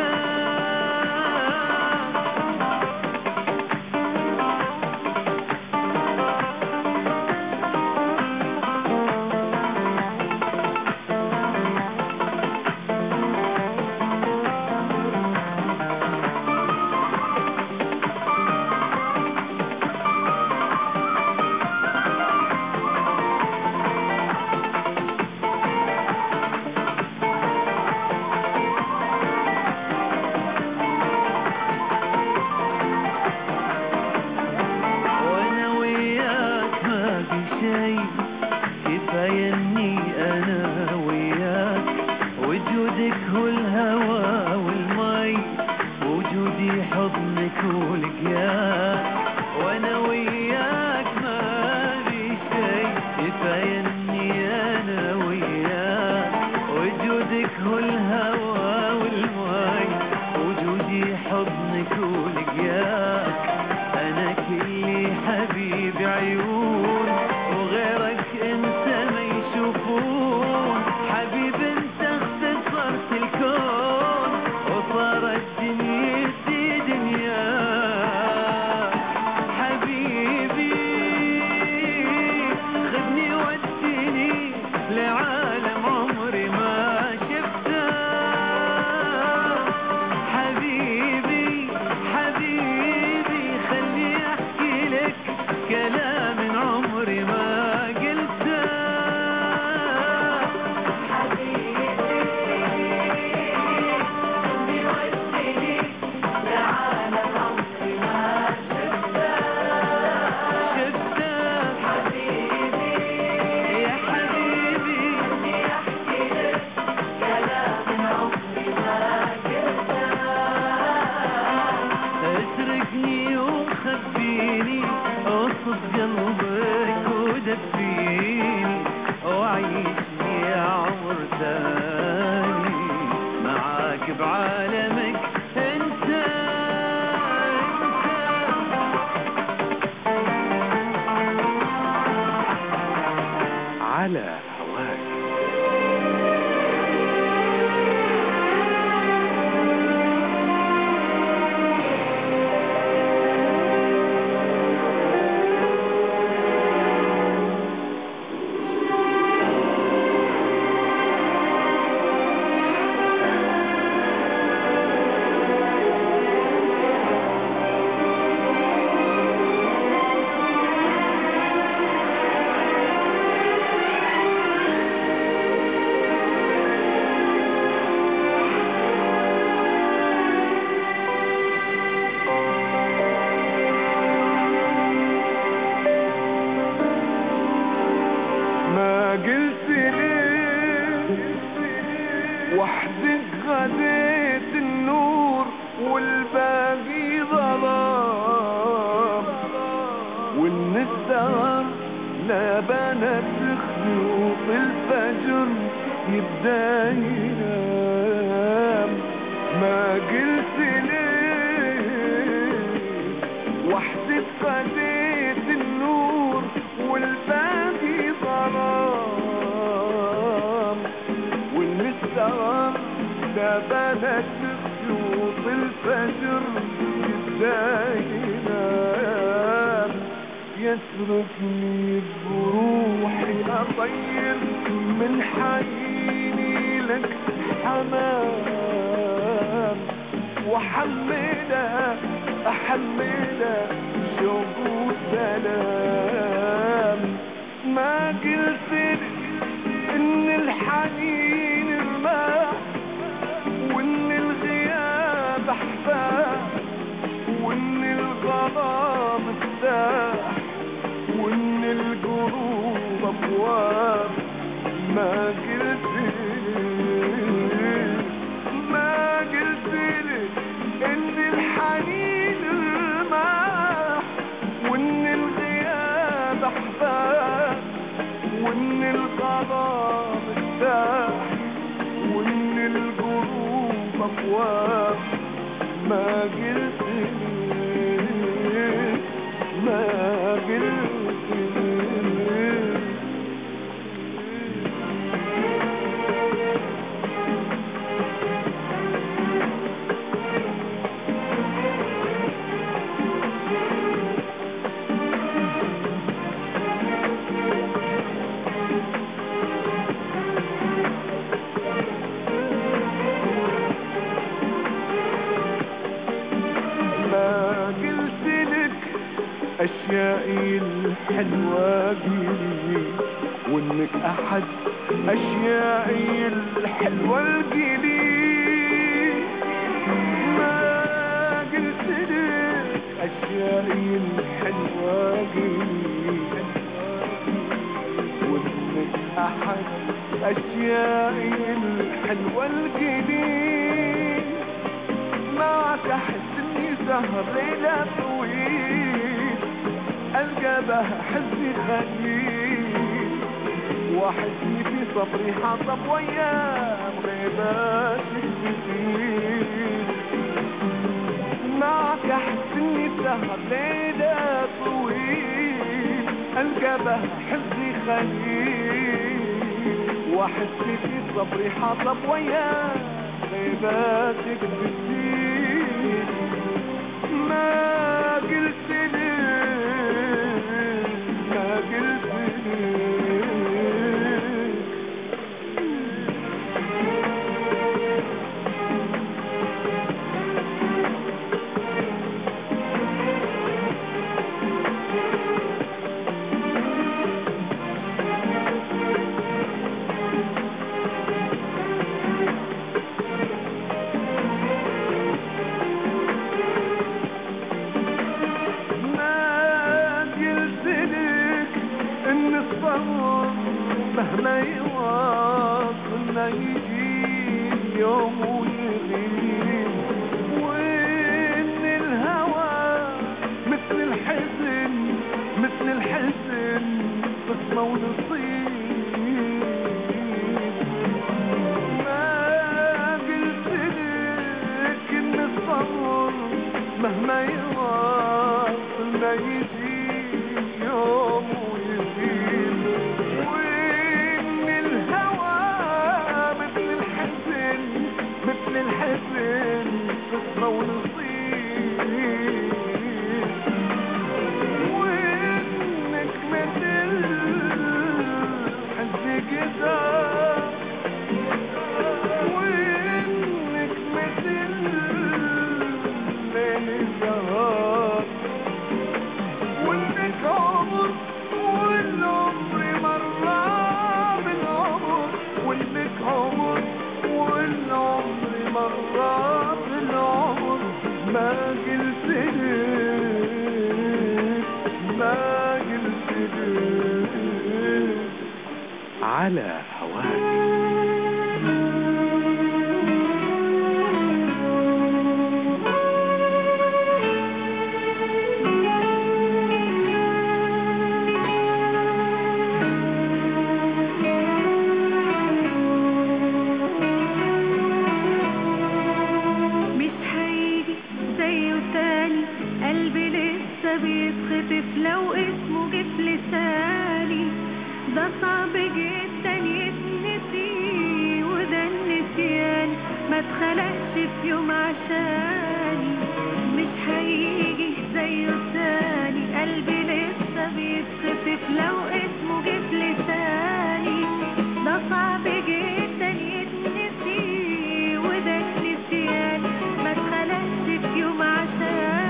أشيائي الحلوة قيلي وإنك أحد أشيائي الحلوة القيلي ما قلت لك أشيائي الحلوة قيلي وإنك أحد أشيائي الحلوة القيلي معك أحس إني سهر ليلة طويل ألقى بها حزني خليل وحزني في صبري حاطب ويام غيباتك كتير معك أحس إني سهر ليلة طويل ألقى بها حزني خليل وحزني في صبري حاطب ويام غيباتك كتير ما قلت لي ما قلت لي مهما يواصلنا يجي يوم ويغيب وإن الهوى مثل الحزن مثل الحزن قسمة ونصيب ما قلت لك إن الصبر مهما يواصلنا يجي يوم ويغيب مثل الحزن قسمة ونصيب وإنك مثل حزن كده وإنك مثل ليل الجهار وإنك عمر والعمر مرة بالعمر وإنك عمر والعمر مرات العمر ما قلت لك ما قلت لك على هواك. بيتخطف لو اسمه جه في لساني ده صعب جدا يتنسي وده النسيان ما اتخلقش في يوم عشاني مش هيجي زيه تاني قلبي لسه بيتخطف لو اسمه جه في لساني ده صعب جدا يتنسي وده النسيان ما اتخلقش في يوم عشاني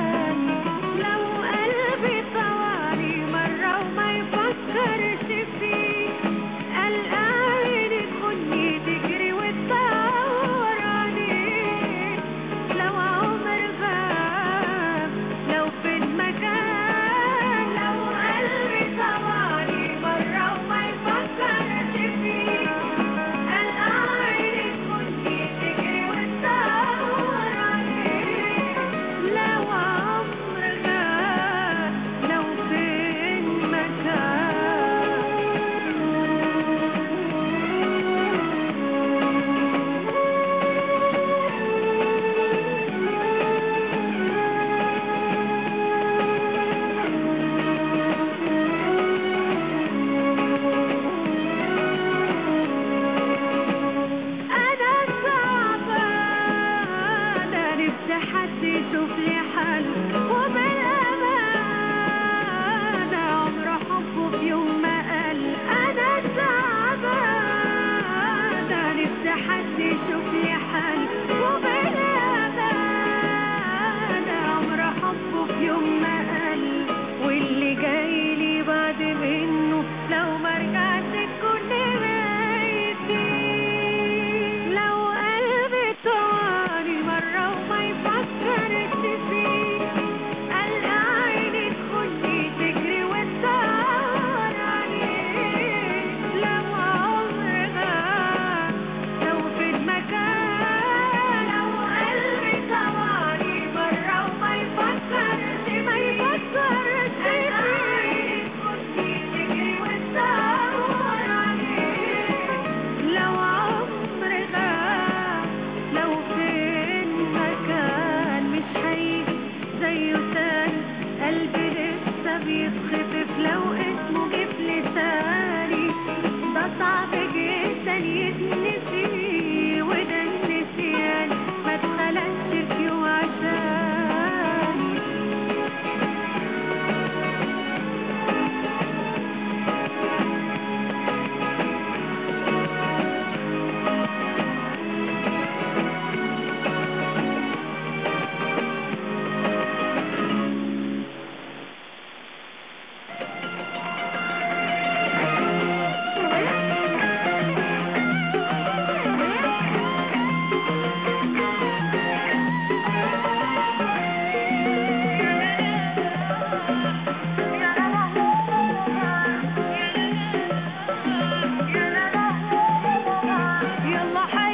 فكرت فيه الآن تخني تجري وتدور عليه لو عمر غاب لو في المكان لو قلبي طوالي مرة وما يفكرش فيه الآن تخني تجري وتدور عليه لو عمر غاب لو في المكان حد يشوف لي حل وبالأمانة عمر حبه في يوم ما قال أنا تعبانة نفسي حد يشوف لي حل وبالأمانة عمر حبه في يوم ما قال واللي يلا حي